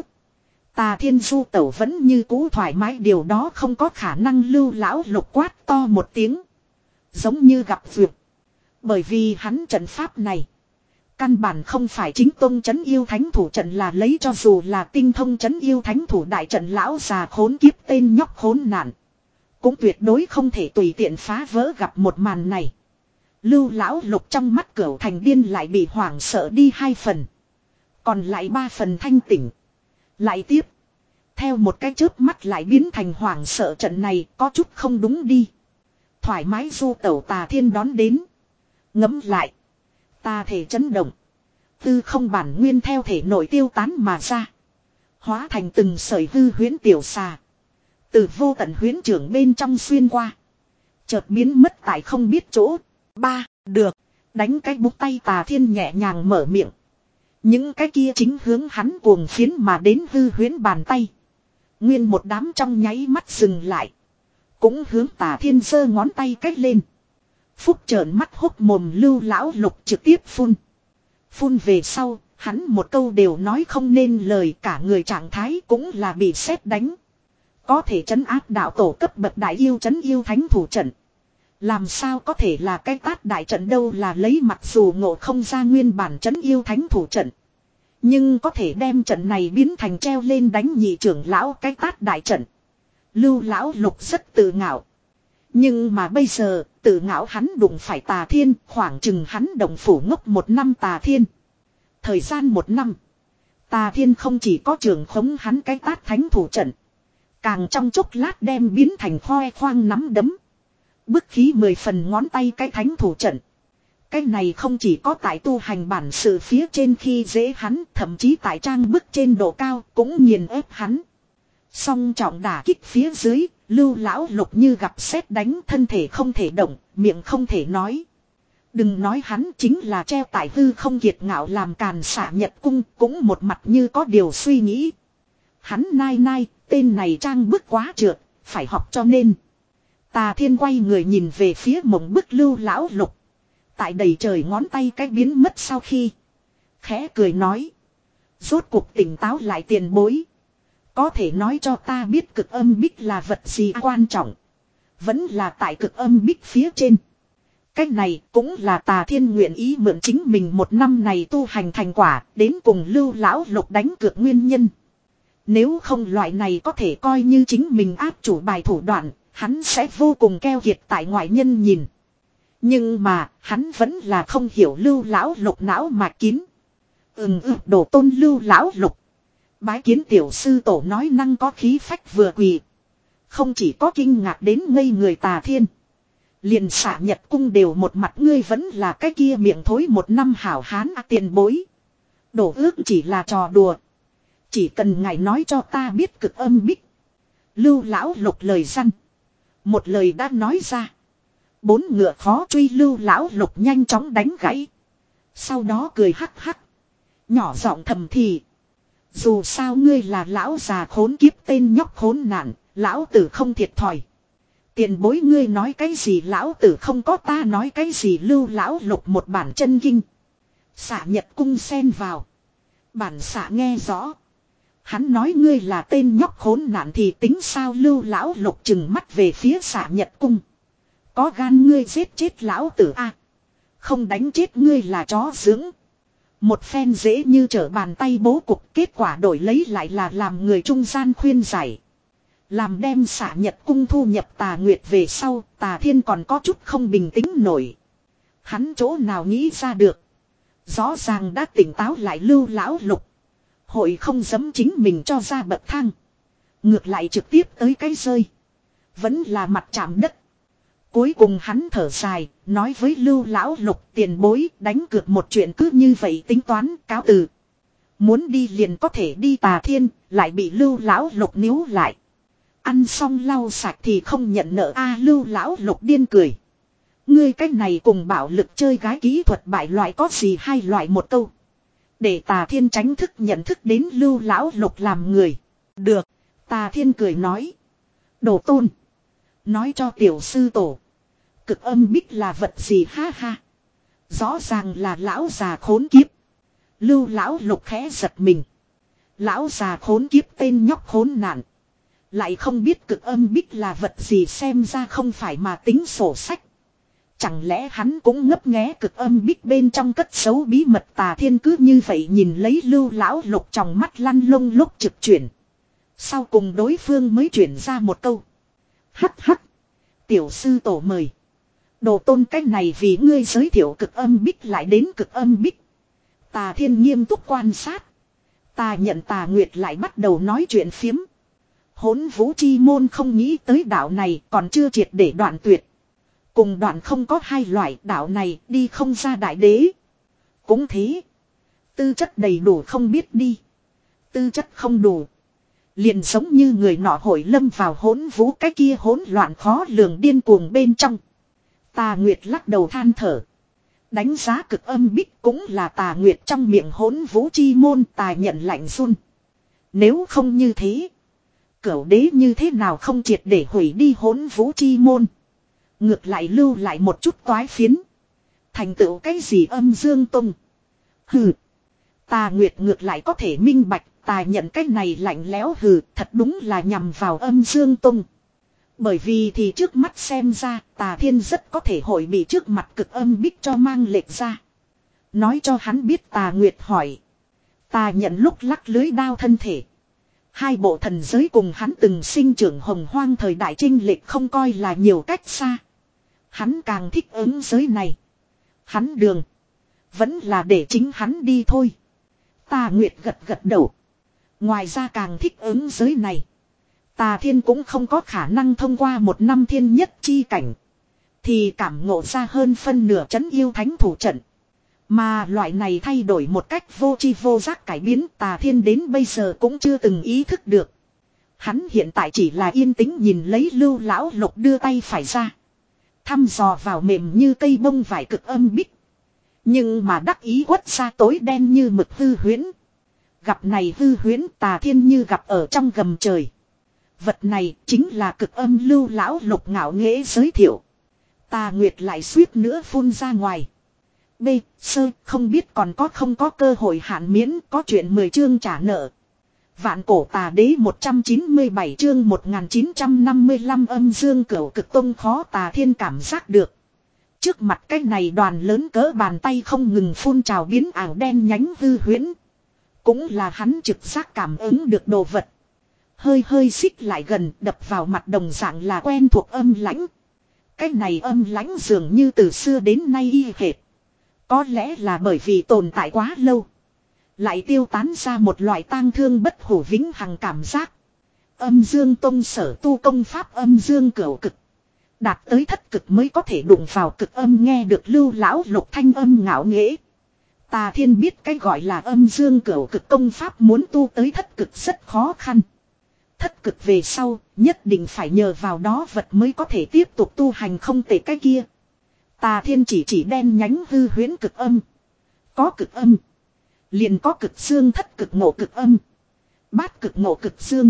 Tà Thiên du tẩu vẫn như cũ thoải mái điều đó không có khả năng Lưu lão lục quát to một tiếng. Giống như gặp vượt. Bởi vì hắn trận pháp này. Căn bản không phải chính tông trấn yêu thánh thủ trận là lấy cho dù là tinh thông trấn yêu thánh thủ đại trận lão già khốn kiếp tên nhóc khốn nạn. Cũng tuyệt đối không thể tùy tiện phá vỡ gặp một màn này. Lưu lão lục trong mắt cửu thành điên lại bị hoảng sợ đi hai phần. Còn lại ba phần thanh tỉnh. Lại tiếp. Theo một cái chớp mắt lại biến thành hoảng sợ trận này có chút không đúng đi. Thoải mái du tẩu Tà Thiên đón đến. Ngẫm lại. Ta thể chấn động. Tư không bản nguyên theo thể nội tiêu tán mà ra. Hóa thành từng sợi hư huyễn tiểu xà. Từ vô tận huyễn trưởng bên trong xuyên qua. Chợt biến mất tại không biết chỗ. Ba, được. Đánh cái bút tay Tà Thiên nhẹ nhàng mở miệng. Những cái kia chính hướng hắn cuồng phiến mà đến hư huyễn bàn tay. Nguyên một đám trong nháy mắt dừng lại. Cũng hướng Tà Thiên giơ ngón tay cách lên. Phúc trợn mắt hốc mồm Lưu lão lục trực tiếp phun. Phun về sau, hắn một câu đều nói không nên lời cả người trạng thái cũng là bị sét đánh. Có thể trấn áp đạo tổ cấp bậc đại yêu trấn yêu thánh thủ trận. Làm sao có thể là cái tát đại trận đâu, là lấy mặc dù ngộ không ra nguyên bản trấn yêu thánh thủ trận. Nhưng có thể đem trận này biến thành treo lên đánh nhị trưởng lão cái tát đại trận. Lưu lão lục rất tự ngạo. Nhưng mà bây giờ, tự ngạo hắn đụng phải Tà Thiên, khoảng chừng hắn đồng phủ ngốc một năm Tà Thiên. Thời gian một năm, Tà Thiên không chỉ có trường khống hắn cái tát thánh thủ trận. Càng trong chốc lát đem biến thành khoe khoang nắm đấm. Bức khí mười phần ngón tay cái thánh thủ trận. Cái này không chỉ có tại tu hành bản sự phía trên khi dễ hắn, thậm chí tại trang bức trên độ cao cũng nghiền ép hắn. Song trọng đả kích phía dưới, Lưu lão lục như gặp sét đánh, thân thể không thể động, miệng không thể nói. Đừng nói hắn chính là treo tại hư không kiệt ngạo làm càn xả Nhật cung, cũng một mặt như có điều suy nghĩ. Hắn nai nai, tên này trang bức quá trượt, phải học cho nên. Tà Thiên quay người nhìn về phía mộng bức Lưu lão lục. Tại đầy trời ngón tay cái biến mất sau khi. Khẽ cười nói. Rốt cuộc tỉnh táo lại tiền bối. Có thể nói cho ta biết cực âm bích là vật gì quan trọng. Vẫn là tại cực âm bích phía trên. Cách này cũng là Tà Thiên nguyện ý mượn chính mình một năm này tu hành thành quả đến cùng Lưu lão lục đánh cược nguyên nhân. Nếu không loại này có thể coi như chính mình áp chủ bài thủ đoạn, hắn sẽ vô cùng keo kiệt tại ngoại nhân nhìn. Nhưng mà, hắn vẫn là không hiểu Lưu lão lục não mạch kín. Ừm ừm đồ tôn Lưu lão lục. Bái kiến tiểu sư tổ nói năng có khí phách vừa quỳ. Không chỉ có kinh ngạc đến ngây người Tà Thiên. Liền xả Nhật cung đều một mặt ngươi vẫn là cái kia miệng thối một năm hảo hán à, tiền bối. Đổ ước chỉ là trò đùa. Chỉ cần ngài nói cho ta biết cực âm bích. Lưu lão lục lời răn. Một lời đã nói ra. Bốn ngựa khó truy Lưu lão lục nhanh chóng đánh gãy. Sau đó cười hắc hắc. Nhỏ giọng thầm thì. Dù sao ngươi là lão già khốn kiếp tên nhóc khốn nạn. Lão tử không thiệt thòi. Tiền bối ngươi nói cái gì lão tử không có ta nói cái gì Lưu lão lục một bản chân kinh. Xả Nhật cung xen vào. Bản xả nghe rõ. Hắn nói ngươi là tên nhóc khốn nạn thì tính sao Lưu lão lục chừng mắt về phía xả Nhật cung. Có gan ngươi giết chết lão tử a, không đánh chết ngươi là chó dưỡng. Một phen dễ như trở bàn tay bố cục, kết quả đổi lấy lại là làm người trung gian khuyên giải. Làm đem xả Nhật cung thu nhập Tà Nguyệt về sau, Tà Thiên còn có chút không bình tĩnh nổi. Hắn chỗ nào nghĩ ra được. Rõ ràng đã tỉnh táo lại Lưu lão lục. Hội không dám chính mình cho ra bậc thang. Ngược lại trực tiếp tới cái rơi. Vẫn là mặt chạm đất. Cuối cùng hắn thở dài, nói với Lưu lão lục tiền bối đánh cược một chuyện cứ như vậy tính toán cáo từ. Muốn đi liền có thể đi Tà Thiên, lại bị Lưu lão lục níu lại. Ăn xong lau sạch thì không nhận nợ a Lưu lão lục điên cười. Ngươi cách này cùng bạo lực chơi gái kỹ thuật bại loại có gì hai loại một câu. Để Tà Thiên tránh thức nhận thức đến Lưu lão lục làm người. Được, Tà Thiên cười nói. Đồ tôn. Nói cho tiểu sư tổ. Cực âm bích là vật gì ha ha. Rõ ràng là lão già khốn kiếp. Lưu lão lục khẽ giật mình. Lão già khốn kiếp tên nhóc khốn nạn. Lại không biết cực âm bích là vật gì xem ra không phải mà tính sổ sách. Chẳng lẽ hắn cũng ngấp nghé cực âm bích bên trong cất giấu bí mật Tà Thiên cứ như vậy nhìn lấy Lưu lão lục trong mắt lăn lông lúc trực chuyển. Sau cùng đối phương mới chuyển ra một câu. Hắc hắc. Tiểu sư tổ mời. Đồ tôn cách này vì ngươi giới thiệu cực âm bích lại đến cực âm bích. Tà Thiên nghiêm túc quan sát. Ta nhận Tà Nguyệt lại bắt đầu nói chuyện phiếm. Hỗn Vũ Chi môn không nghĩ tới đạo này còn chưa triệt để đoạn tuyệt. Cùng đoạn không có hai loại đạo này đi không ra đại đế. Cũng thế. Tư chất đầy đủ không biết đi. Tư chất không đủ. Liền giống như người nọ hội lâm vào hỗn vũ cái kia hỗn loạn khó lường điên cuồng bên trong. Tà Nguyệt lắc đầu than thở. Đánh giá cực âm bích cũng là Tà Nguyệt trong miệng hỗn vũ chi môn tài nhận lạnh run. Nếu không như thế. Cửu đế như thế nào không triệt để hủy đi hỗn vũ chi môn. Ngược lại lưu lại một chút toái phiến. Thành tựu cái gì âm dương tung. Hừ. Tà Nguyệt ngược lại có thể minh bạch. Tà nhận cái này lạnh lẽo hừ, thật đúng là nhằm vào Âm Dương Tông. Bởi vì thì trước mắt xem ra, Tà Thiên rất có thể hội bị trước mặt Cực Âm Bích cho mang lệch ra. Nói cho hắn biết Tà Nguyệt hỏi. Tà nhận lúc lắc lưới đao thân thể. Hai bộ thần giới cùng hắn từng sinh trưởng hồng hoang thời đại trinh lệch không coi là nhiều cách xa. Hắn càng thích ứng giới này. Hắn đường. Vẫn là để chính hắn đi thôi. Tà Nguyệt gật gật đầu. Ngoài ra càng thích ứng giới này. Tà Thiên cũng không có khả năng thông qua một năm thiên nhất chi cảnh. Thì cảm ngộ ra hơn phân nửa chấn yêu thánh thủ trận. Mà loại này thay đổi một cách vô tri vô giác cải biến Tà Thiên đến bây giờ cũng chưa từng ý thức được. Hắn hiện tại chỉ là yên tĩnh nhìn lấy Lưu Lão Lục đưa tay phải ra. Thăm dò vào mềm như cây bông vải Cực Âm Bích. Nhưng mà đắc ý quất ra tối đen như mực hư huyễn. Gặp này hư huyễn Tà Thiên như gặp ở trong gầm trời. Vật này chính là Cực Âm Lưu Lão Lục ngạo nghễ giới thiệu. Tà Nguyệt lại suýt nữa phun ra ngoài. B. Sơ không biết còn có không có cơ hội hạn miễn có chuyện mười chương trả nợ. Vạn cổ tà đế một trăm chín mươi bảy chương một nghìn chín trăm năm mươi lăm Âm Dương Cửu Cực Tông khó Tà Thiên cảm giác được. Trước mặt cái này đoàn lớn cỡ bàn tay không ngừng phun trào biến ảo đen nhánh hư huyễn. Cũng là hắn trực giác cảm ứng được đồ vật. Hơi hơi xích lại gần đập vào mặt đồng dạng là quen thuộc âm lãnh. Cái này âm lãnh dường như từ xưa đến nay y hệt. Có lẽ là bởi vì tồn tại quá lâu. Lại tiêu tán ra một loại tang thương bất hủ vĩnh hằng cảm giác. Âm Dương Tông sở tu công pháp Âm Dương Cửu Cực. Đạt tới thất cực mới có thể đụng vào cực âm nghe được Lưu Lão Lục thanh âm ngạo nghễ. Tà Thiên biết cái gọi là Âm Dương Cửu Cực công pháp muốn tu tới thất cực rất khó khăn. Thất cực về sau, nhất định phải nhờ vào đó vật mới có thể tiếp tục tu hành không tệ cái kia. Tà Thiên chỉ chỉ đen nhánh hư huyễn cực âm. Có cực âm. Liền có cực dương thất cực ngộ cực âm. Bát cực ngộ cực dương.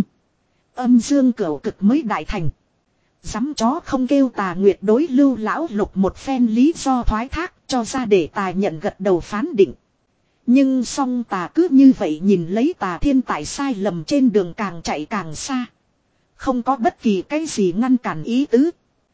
Âm Dương Cửu Cực mới đại thành. Dám chó không kêu Tà Nguyệt đối Lưu Lão Lục một phen lý do thoái thác cho ra để Tà nhận gật đầu phán định. Nhưng song Tà cứ như vậy nhìn lấy Tà Thiên tại sai lầm trên đường càng chạy càng xa. Không có bất kỳ cái gì ngăn cản ý tứ.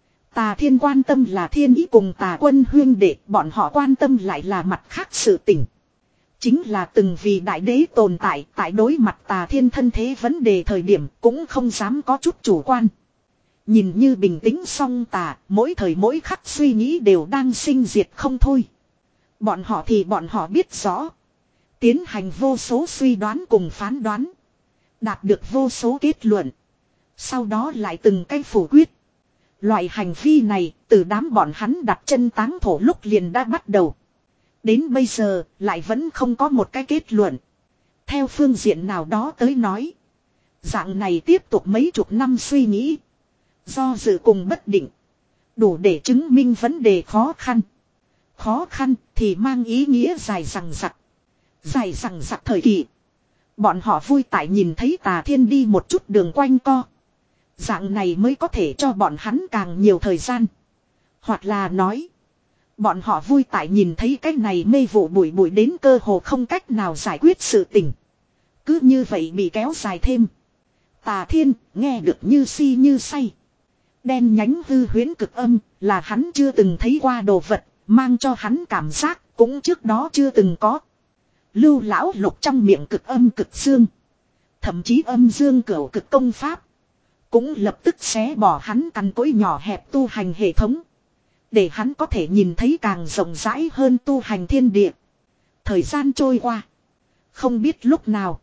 Tà Thiên quan tâm là thiên ý cùng Tà Quân huyên đệ, bọn họ quan tâm lại là mặt khác sự tình. Chính là từng vì đại đế tồn tại tại đối mặt Tà Thiên thân thế vấn đề thời điểm cũng không dám có chút chủ quan. Nhìn như bình tĩnh song Tà, mỗi thời mỗi khắc suy nghĩ đều đang sinh diệt không thôi. Bọn họ thì bọn họ biết rõ. Tiến hành vô số suy đoán cùng phán đoán. Đạt được vô số kết luận. Sau đó lại từng cái phủ quyết. Loại hành vi này từ đám bọn hắn đặt chân táng thổ lúc liền đã bắt đầu. Đến bây giờ lại vẫn không có một cái kết luận. Theo phương diện nào đó tới nói. Dạng này tiếp tục mấy chục năm suy nghĩ. Do dự cùng bất định. Đủ để chứng minh vấn đề khó khăn. Khó khăn thì mang ý nghĩa dài rằng rặc. Dài rằng rặc thời kỳ. Bọn họ vui tại nhìn thấy Tà Thiên đi một chút đường quanh co. Dạng này mới có thể cho bọn hắn càng nhiều thời gian. Hoặc là nói. Bọn họ vui tại nhìn thấy cái này mê vụ bụi bụi đến cơ hồ không cách nào giải quyết sự tình. Cứ như vậy bị kéo dài thêm. Tà Thiên nghe được như si như say. Đen nhánh hư huyễn cực âm là hắn chưa từng thấy qua đồ vật. Mang cho hắn cảm giác cũng trước đó chưa từng có. Lưu Lão Lục trong miệng cực âm cực dương. Thậm chí Âm Dương Cửu Cực công pháp. Cũng lập tức xé bỏ hắn cằn cỗi nhỏ hẹp tu hành hệ thống. Để hắn có thể nhìn thấy càng rộng rãi hơn tu hành thiên địa. Thời gian trôi qua. Không biết lúc nào.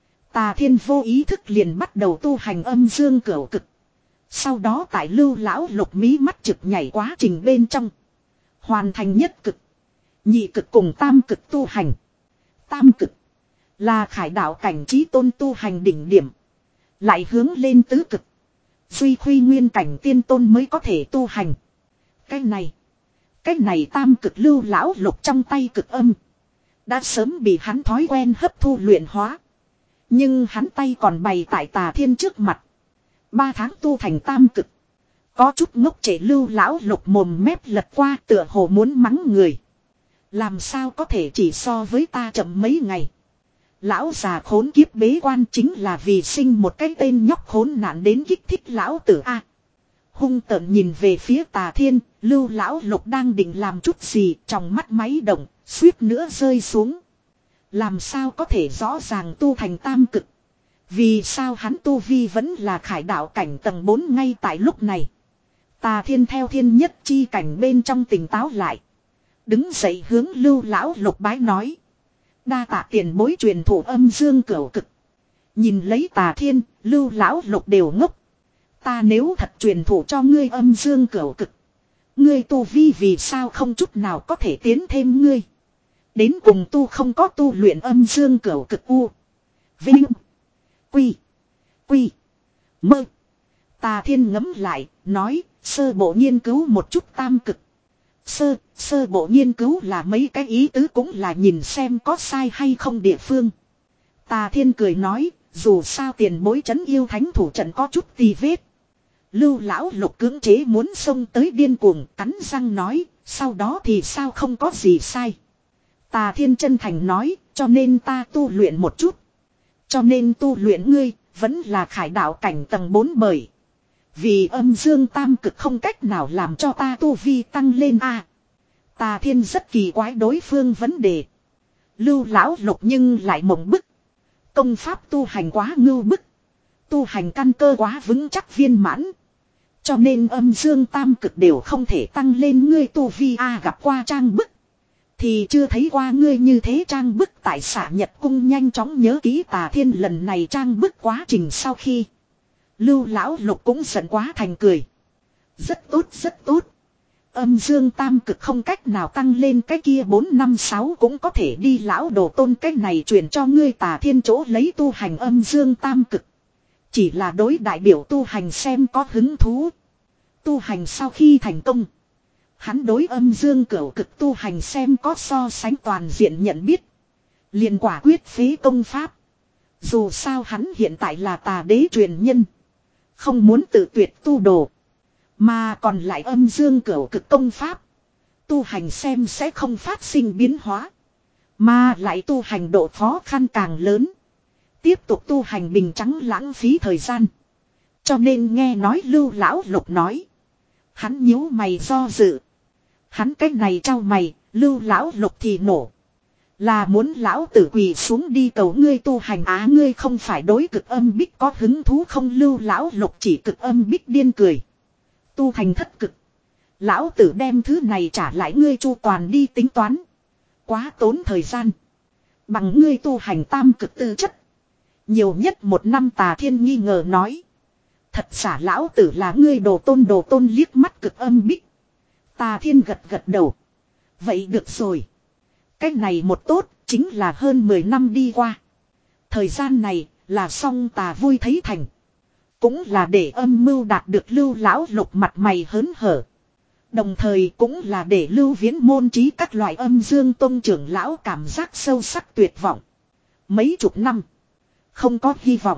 Tà Thiên vô ý thức liền bắt đầu tu hành Âm Dương Cửu Cực. Sau đó tại Lưu Lão Lục mí mắt trực nhảy quá trình bên trong. Hoàn thành nhất cực. Nhị cực cùng tam cực tu hành. Tam cực. Là khải đạo cảnh trí tôn tu hành đỉnh điểm. Lại hướng lên tứ cực. Duy khuy nguyên cảnh tiên tôn mới có thể tu hành. Cái này. Cái này tam cực Lưu Lão Lục trong tay cực âm. Đã sớm bị hắn thói quen hấp thu luyện hóa. Nhưng hắn tay còn bày tại Tà Thiên trước mặt. Ba tháng tu thành tam cực. Có chút ngốc trẻ Lưu Lão Lục mồm mép lật qua tựa hồ muốn mắng người. Làm sao có thể chỉ so với ta chậm mấy ngày. Lão già khốn kiếp bế quan chính là vì sinh một cái tên nhóc khốn nạn đến kích thích lão tử a. Hung tợn nhìn về phía Tà Thiên, Lưu lão lục đang định làm chút gì, trong mắt máy động, suýt nữa rơi xuống. Làm sao có thể rõ ràng tu thành tam cực? Vì sao hắn tu vi vẫn là khải đạo cảnh tầng bốn ngay tại lúc này? Tà Thiên theo thiên nhất chi cảnh bên trong tỉnh táo lại. Đứng dậy hướng Lưu lão lục bái nói. Đa tạ tiền bối truyền thụ âm dương cửu cực. Nhìn lấy Tà Thiên, Lưu lão lục đều ngốc. Ta nếu thật truyền thụ cho ngươi âm dương cửu cực. Ngươi tu vi vì sao không chút nào có thể tiến thêm ngươi. Đến cùng tu không có tu luyện âm dương cửu cực u. Vinh. Quy. Quy. Mơ. Tà Thiên ngấm lại, nói, sơ bộ nghiên cứu một chút tam cực. Sơ, sơ bộ nghiên cứu là mấy cái ý tứ cũng là nhìn xem có sai hay không địa phương. Tà Thiên cười nói, dù sao tiền bối trấn yêu thánh thủ trận có chút tì vết. Lưu lão lục cưỡng chế muốn xông tới điên cuồng, cắn răng nói, sau đó thì sao không có gì sai. Tà Thiên chân thành nói, cho nên ta tu luyện một chút. Cho nên tu luyện ngươi, vẫn là khải đạo cảnh tầng bốn bởi. Vì âm dương tam cực không cách nào làm cho ta tu vi tăng lên a. À, Tà Thiên rất kỳ quái đối phương vấn đề. Lưu lão lục nhưng lại mộng bức. Công pháp tu hành quá ngưu bức. Tu hành căn cơ quá vững chắc viên mãn. Cho nên âm dương tam cực đều không thể tăng lên ngươi tu vi a. À, gặp qua trang bức. Thì chưa thấy qua ngươi như thế trang bức tại Xạ Nhật Cung nhanh chóng nhớ ký Tà Thiên lần này trang bức quá trình sau khi. Lưu lão lục cũng giận quá thành cười. Rất tốt rất tốt. Âm dương tam cực không cách nào tăng lên cái kia bốn năm sáu cũng có thể đi lão đồ tôn cái này truyền cho ngươi Tà Thiên chỗ lấy tu hành âm dương tam cực. Chỉ là đối đại biểu tu hành xem có hứng thú. Tu hành sau khi thành công. Hắn đối âm dương cửu cực tu hành xem có so sánh toàn diện nhận biết. Liền quả quyết phế công pháp. Dù sao hắn hiện tại là tà đế truyền nhân. Không muốn tự tuyệt tu đồ. Mà còn lại âm dương cửu cực công pháp. Tu hành xem sẽ không phát sinh biến hóa. Mà lại tu hành độ khó khăn càng lớn. Tiếp tục tu hành bình trắng lãng phí thời gian. Cho nên nghe nói Lưu lão lục nói. Hắn nhíu mày do dự. Hắn cách này trao mày, Lưu lão lục thì nổ. Là muốn lão tử quỳ xuống đi cầu ngươi tu hành á, ngươi không phải đối cực âm bích có hứng thú không? Lưu lão lục chỉ cực âm bích điên cười. Tu thành thất cực. Lão tử đem thứ này trả lại ngươi chu toàn đi tính toán. Quá tốn thời gian. Bằng ngươi tu hành tam cực tư chất. Nhiều nhất một năm. Tà Thiên nghi ngờ nói. Thật giả lão tử là ngươi đồ tôn đồ tôn liếc mắt cực âm bích. Tà Thiên gật gật đầu. Vậy được rồi. Cái này một tốt chính là hơn mười năm đi qua. Thời gian này là xong tà vui thấy thành. Cũng là để âm mưu đạt được Lưu lão lục mặt mày hớn hở. Đồng thời cũng là để Lưu Viễn môn trí các loại âm dương tông trưởng lão cảm giác sâu sắc tuyệt vọng. Mấy chục năm. Không có hy vọng.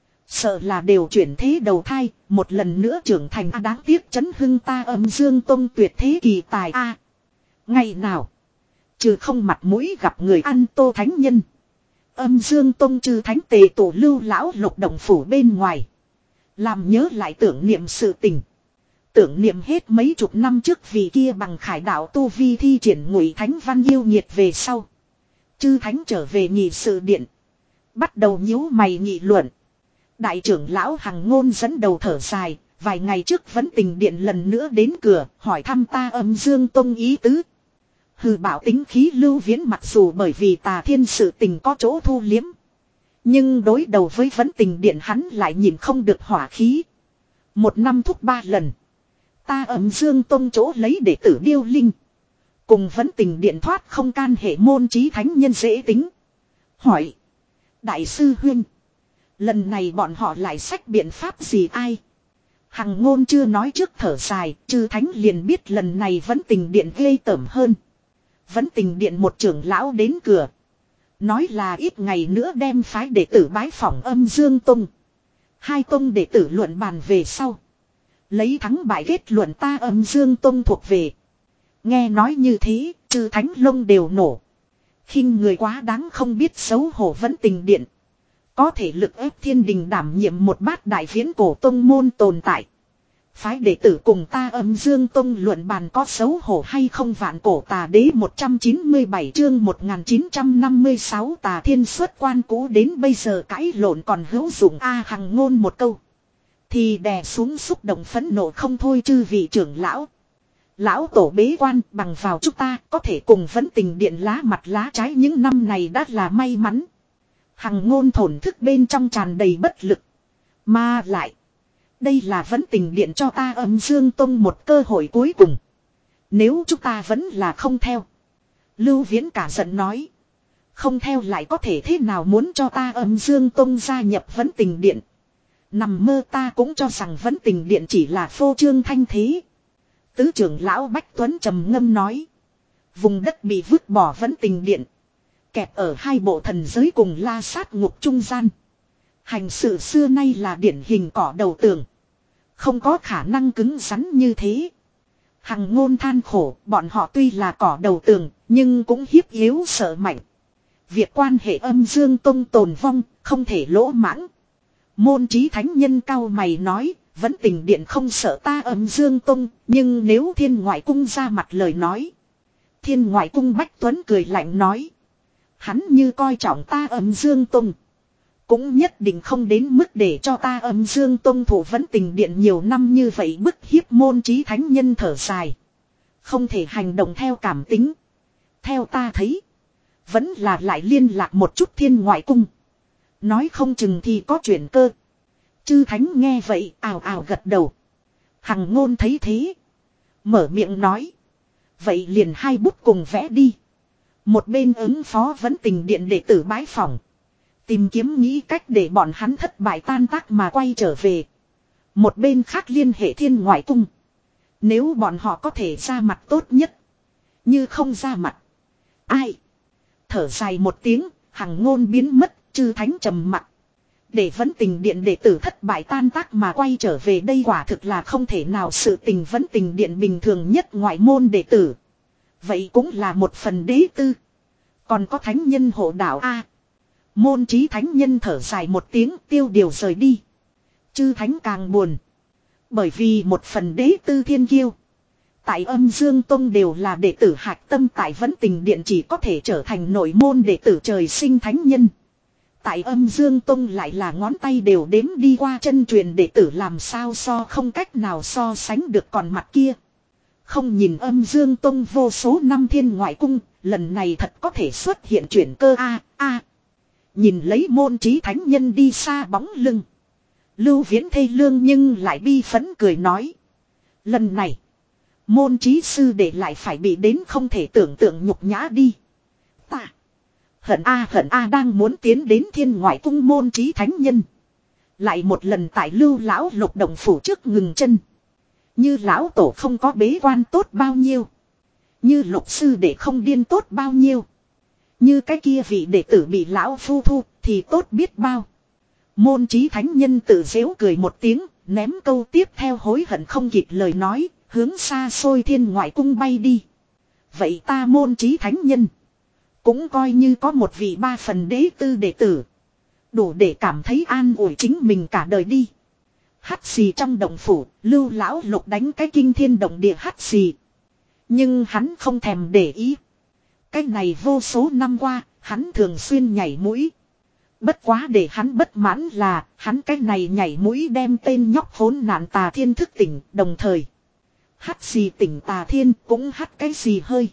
Sợ là đều chuyển thế đầu thai. Một lần nữa trưởng thành. À, đáng tiếc chấn hưng ta âm dương tông tuyệt thế kỳ tài a. À, ngày nào. Trừ không mặt mũi gặp người ăn tô thánh nhân. Âm dương tông trừ thánh tề tổ Lưu lão lục động phủ bên ngoài. Làm nhớ lại tưởng niệm sự tình. Tưởng niệm hết mấy chục năm trước vì kia bằng khải đạo tu vi thi triển ngụy thánh văn yêu nhiệt về sau. Chư thánh trở về nghị sự điện. Bắt đầu nhíu mày nghị luận. Đại trưởng lão Hằng Ngôn dẫn đầu thở dài. Vài ngày trước vẫn tình điện lần nữa đến cửa hỏi thăm ta âm dương tông ý tứ. Hừ, bảo tính khí Lưu Viễn mặc dù bởi vì Tà Thiên sự tình có chỗ thu liếm. Nhưng đối đầu với vấn tình điện hắn lại nhìn không được hỏa khí. Một năm thúc ba lần. Ta âm dương tông chỗ lấy đệ tử điêu linh. Cùng vấn tình điện thoát không can hệ môn trí thánh nhân dễ tính. Hỏi. Đại sư huynh. Lần này bọn họ lại xách biện pháp gì ai? Hằng Ngôn chưa nói trước thở dài. Chư thánh liền biết lần này vấn tình điện ghê tởm hơn. Vấn tình điện một trưởng lão đến cửa. Nói là ít ngày nữa đem phái đệ tử bái phỏng âm dương tông. Hai tông đệ tử luận bàn về sau. Lấy thắng bại kết luận ta âm dương tông thuộc về. Nghe nói như thế, chư thánh lông đều nổ. Khinh người quá đáng không biết xấu hổ vẫn tình điện. Có thể lực ép thiên đình đảm nhiệm một bát đại viễn cổ tông môn tồn tại. Phái đệ tử cùng ta Âm Dương Tông luận bàn có xấu hổ hay không. Vạn cổ tà đế một trăm chín mươi bảy chương một nghìn chín trăm năm mươi sáu tà thiên xuất quan cũ đến bây giờ cãi lộn còn hữu dụng a Hằng ngôn một câu. Thì đè xuống xúc động phẫn nộ không thôi chư vị trưởng lão. Lão tổ bế quan bằng vào chúng ta có thể cùng vẫn tình điện lá mặt lá trái những năm này đã là may mắn. Hằng ngôn thổn thức bên trong tràn đầy bất lực. Mà lại. Đây là vẫn tình điện cho ta Âm Dương Tông một cơ hội cuối cùng. Nếu chúng ta vẫn là không theo. Lưu Viễn cả giận nói. Không theo lại có thể thế nào muốn cho ta Âm Dương Tông gia nhập vẫn tình điện. Nằm mơ ta cũng cho rằng vẫn tình điện chỉ là phô trương thanh thế. Tứ trưởng lão Bách Tuấn trầm ngâm nói. Vùng đất bị vứt bỏ vẫn tình điện. Kẹp ở hai bộ thần giới cùng la sát ngục trung gian. Hành sự xưa nay là điển hình cỏ đầu tường. Không có khả năng cứng rắn như thế. Hằng ngôn than khổ, bọn họ tuy là cỏ đầu tường, nhưng cũng hiếp yếu sợ mạnh. Việc quan hệ Âm Dương Tông tồn vong, không thể lỗ mãng. Môn trí thánh nhân cao mày nói, vẫn tình điện không sợ ta Âm Dương Tông, nhưng nếu thiên ngoại cung ra mặt lời nói. Thiên ngoại cung Bách Tuấn cười lạnh nói. Hắn như coi trọng ta Âm Dương Tông. Cũng nhất định không đến mức để cho ta Âm Dương Tông thủ vẫn tình điện nhiều năm như vậy bức hiếp môn trí thánh nhân thở dài. Không thể hành động theo cảm tính. Theo ta thấy. Vẫn là lại liên lạc một chút thiên ngoại cung. Nói không chừng thì có chuyện cơ. Chư thánh nghe vậy ào ào gật đầu. Hằng ngôn thấy thế. Mở miệng nói. Vậy liền hai bút cùng vẽ đi. Một bên ứng phó vẫn tình điện đệ tử bái phỏng. Tìm kiếm nghĩ cách để bọn hắn thất bại tan tác mà quay trở về. Một bên khác liên hệ thiên ngoại cung. Nếu bọn họ có thể ra mặt tốt nhất. Như không ra mặt. Ai? Thở dài một tiếng, Hằng ngôn biến mất, chư thánh trầm mặt. Để vẫn tình điện đệ tử thất bại tan tác mà quay trở về đây quả thực là không thể nào sự tình vẫn tình điện bình thường nhất ngoại môn đệ tử. Vậy cũng là một phần đế tư. Còn có thánh nhân hộ đạo A. Môn trí thánh nhân thở dài một tiếng tiêu điều rời đi. Chư thánh càng buồn. Bởi vì một phần đế tư thiên kiêu. Tại Âm Dương Tông đều là đệ tử hạch tâm tại vẫn tình điện chỉ có thể trở thành nội môn đệ tử trời sinh thánh nhân. Tại Âm Dương Tông lại là ngón tay đều đếm đi qua chân truyền đệ tử làm sao so không cách nào so sánh được còn mặt kia. Không nhìn Âm Dương Tông vô số năm thiên ngoại cung, lần này thật có thể xuất hiện chuyển cơ a a. Nhìn lấy môn trí thánh nhân đi xa bóng lưng. Lưu Viễn thê lương nhưng lại bi phấn cười nói. Lần này, môn trí sư để lại phải bị đến không thể tưởng tượng nhục nhã đi. Ta, hận a hận a đang muốn tiến đến thiên ngoại cung môn trí thánh nhân. Lại một lần tại Lưu lão lục động phủ trước ngừng chân. Như lão tổ không có bế quan tốt bao nhiêu. Như lục sư để không điên tốt bao nhiêu. Như cái kia vị đệ tử bị lão phu thu thì tốt biết bao. Môn trí thánh nhân tự dễu cười một tiếng, ném câu tiếp theo hối hận không kịp lời nói, hướng xa xôi thiên ngoại cung bay đi. Vậy ta môn trí thánh nhân. Cũng coi như có một vị ba phần đế tư đệ tử. Đủ để cảm thấy an ủi chính mình cả đời đi. Hắt xì trong động phủ, Lưu lão lục đánh cái kinh thiên động địa hắt xì. Nhưng hắn không thèm để ý. Cái này vô số năm qua, hắn thường xuyên nhảy mũi. Bất quá để hắn bất mãn là, hắn cái này nhảy mũi đem tên nhóc khốn nạn Tà Thiên thức tỉnh, đồng thời. Hắt xì tỉnh Tà Thiên cũng hắt cái xì hơi.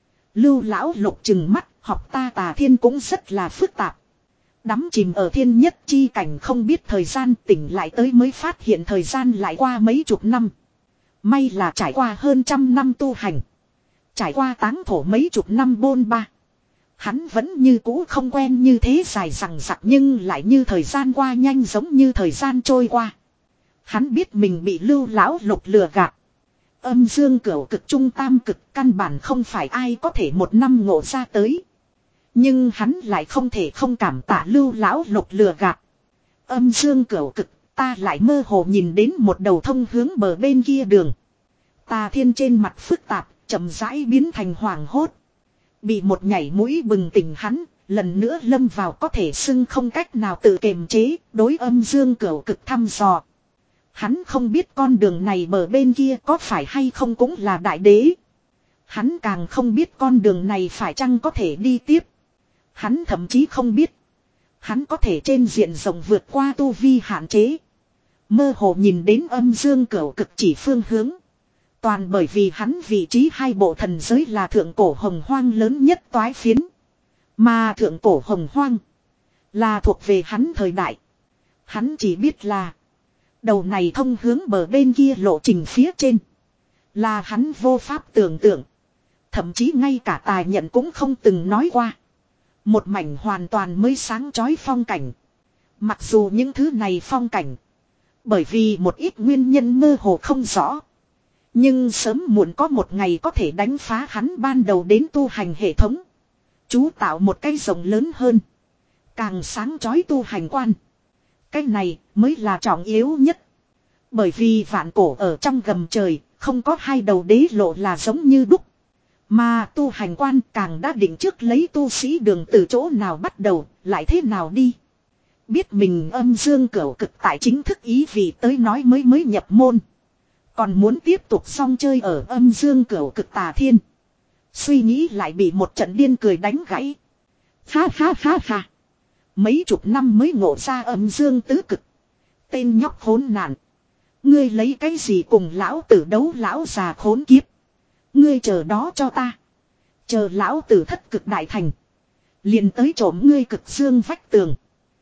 Lưu lão lục chừng mắt, học ta Tà Thiên cũng rất là phức tạp. Đắm chìm ở thiên nhất chi cảnh không biết thời gian tỉnh lại tới mới phát hiện thời gian lại qua mấy chục năm. May là trải qua hơn trăm năm tu hành. Trải qua táng thổ mấy chục năm bôn ba. Hắn vẫn như cũ không quen như thế dài dằng dặc nhưng lại như thời gian qua nhanh giống như thời gian trôi qua. Hắn biết mình bị Lưu lão lục lừa gạt. Âm dương cửu cực trung tam cực căn bản không phải ai có thể một năm ngộ ra tới. Nhưng hắn lại không thể không cảm tạ Lưu lão lục lừa gạt. Âm dương cửu cực, ta lại mơ hồ nhìn đến một đầu thông hướng bờ bên kia đường. Tà Thiên trên mặt phức tạp, chậm rãi biến thành hoàng hốt. Bị một nhảy mũi bừng tỉnh hắn, lần nữa lâm vào có thể xưng không cách nào tự kiềm chế, đối âm dương cửu cực thăm dò. Hắn không biết con đường này bờ bên kia có phải hay không cũng là đại đế. Hắn càng không biết con đường này phải chăng có thể đi tiếp. Hắn thậm chí không biết. Hắn có thể trên diện rộng vượt qua tu vi hạn chế. Mơ hồ nhìn đến âm dương cửu cực chỉ phương hướng. Toàn bởi vì hắn vị trí hai bộ thần giới là thượng cổ hồng hoang lớn nhất toái phiến. Mà thượng cổ hồng hoang là thuộc về hắn thời đại. Hắn chỉ biết là đầu này thông hướng bờ bên kia lộ trình phía trên. Là hắn vô pháp tưởng tượng. Thậm chí ngay cả tài nhận cũng không từng nói qua. Một mảnh hoàn toàn mới sáng chói phong cảnh. Mặc dù những thứ này phong cảnh bởi vì một ít nguyên nhân mơ hồ không rõ. Nhưng sớm muộn có một ngày có thể đánh phá hắn ban đầu đến tu hành hệ thống. Chú tạo một cái rộng lớn hơn. Càng sáng chói tu hành quan. Cái này mới là trọng yếu nhất. Bởi vì vạn cổ ở trong gầm trời, không có hai đầu đế lộ là giống như đúc. Mà tu hành quan càng đã định trước lấy tu sĩ đường từ chỗ nào bắt đầu, lại thế nào đi. Biết mình âm dương cửu cực tại chính thức ý vì tới nói mới mới nhập môn. Còn muốn tiếp tục song chơi ở âm dương cửu cực tà thiên. Suy nghĩ lại bị một trận điên cười đánh gãy. Ha ha ha ha. Mấy chục năm mới ngộ ra âm dương tứ cực. Tên nhóc khốn nạn. Ngươi lấy cái gì cùng lão tử đấu lão già khốn kiếp. Ngươi chờ đó cho ta. Chờ lão tử thất cực đại thành. Liền tới trộm ngươi cực dương vách tường.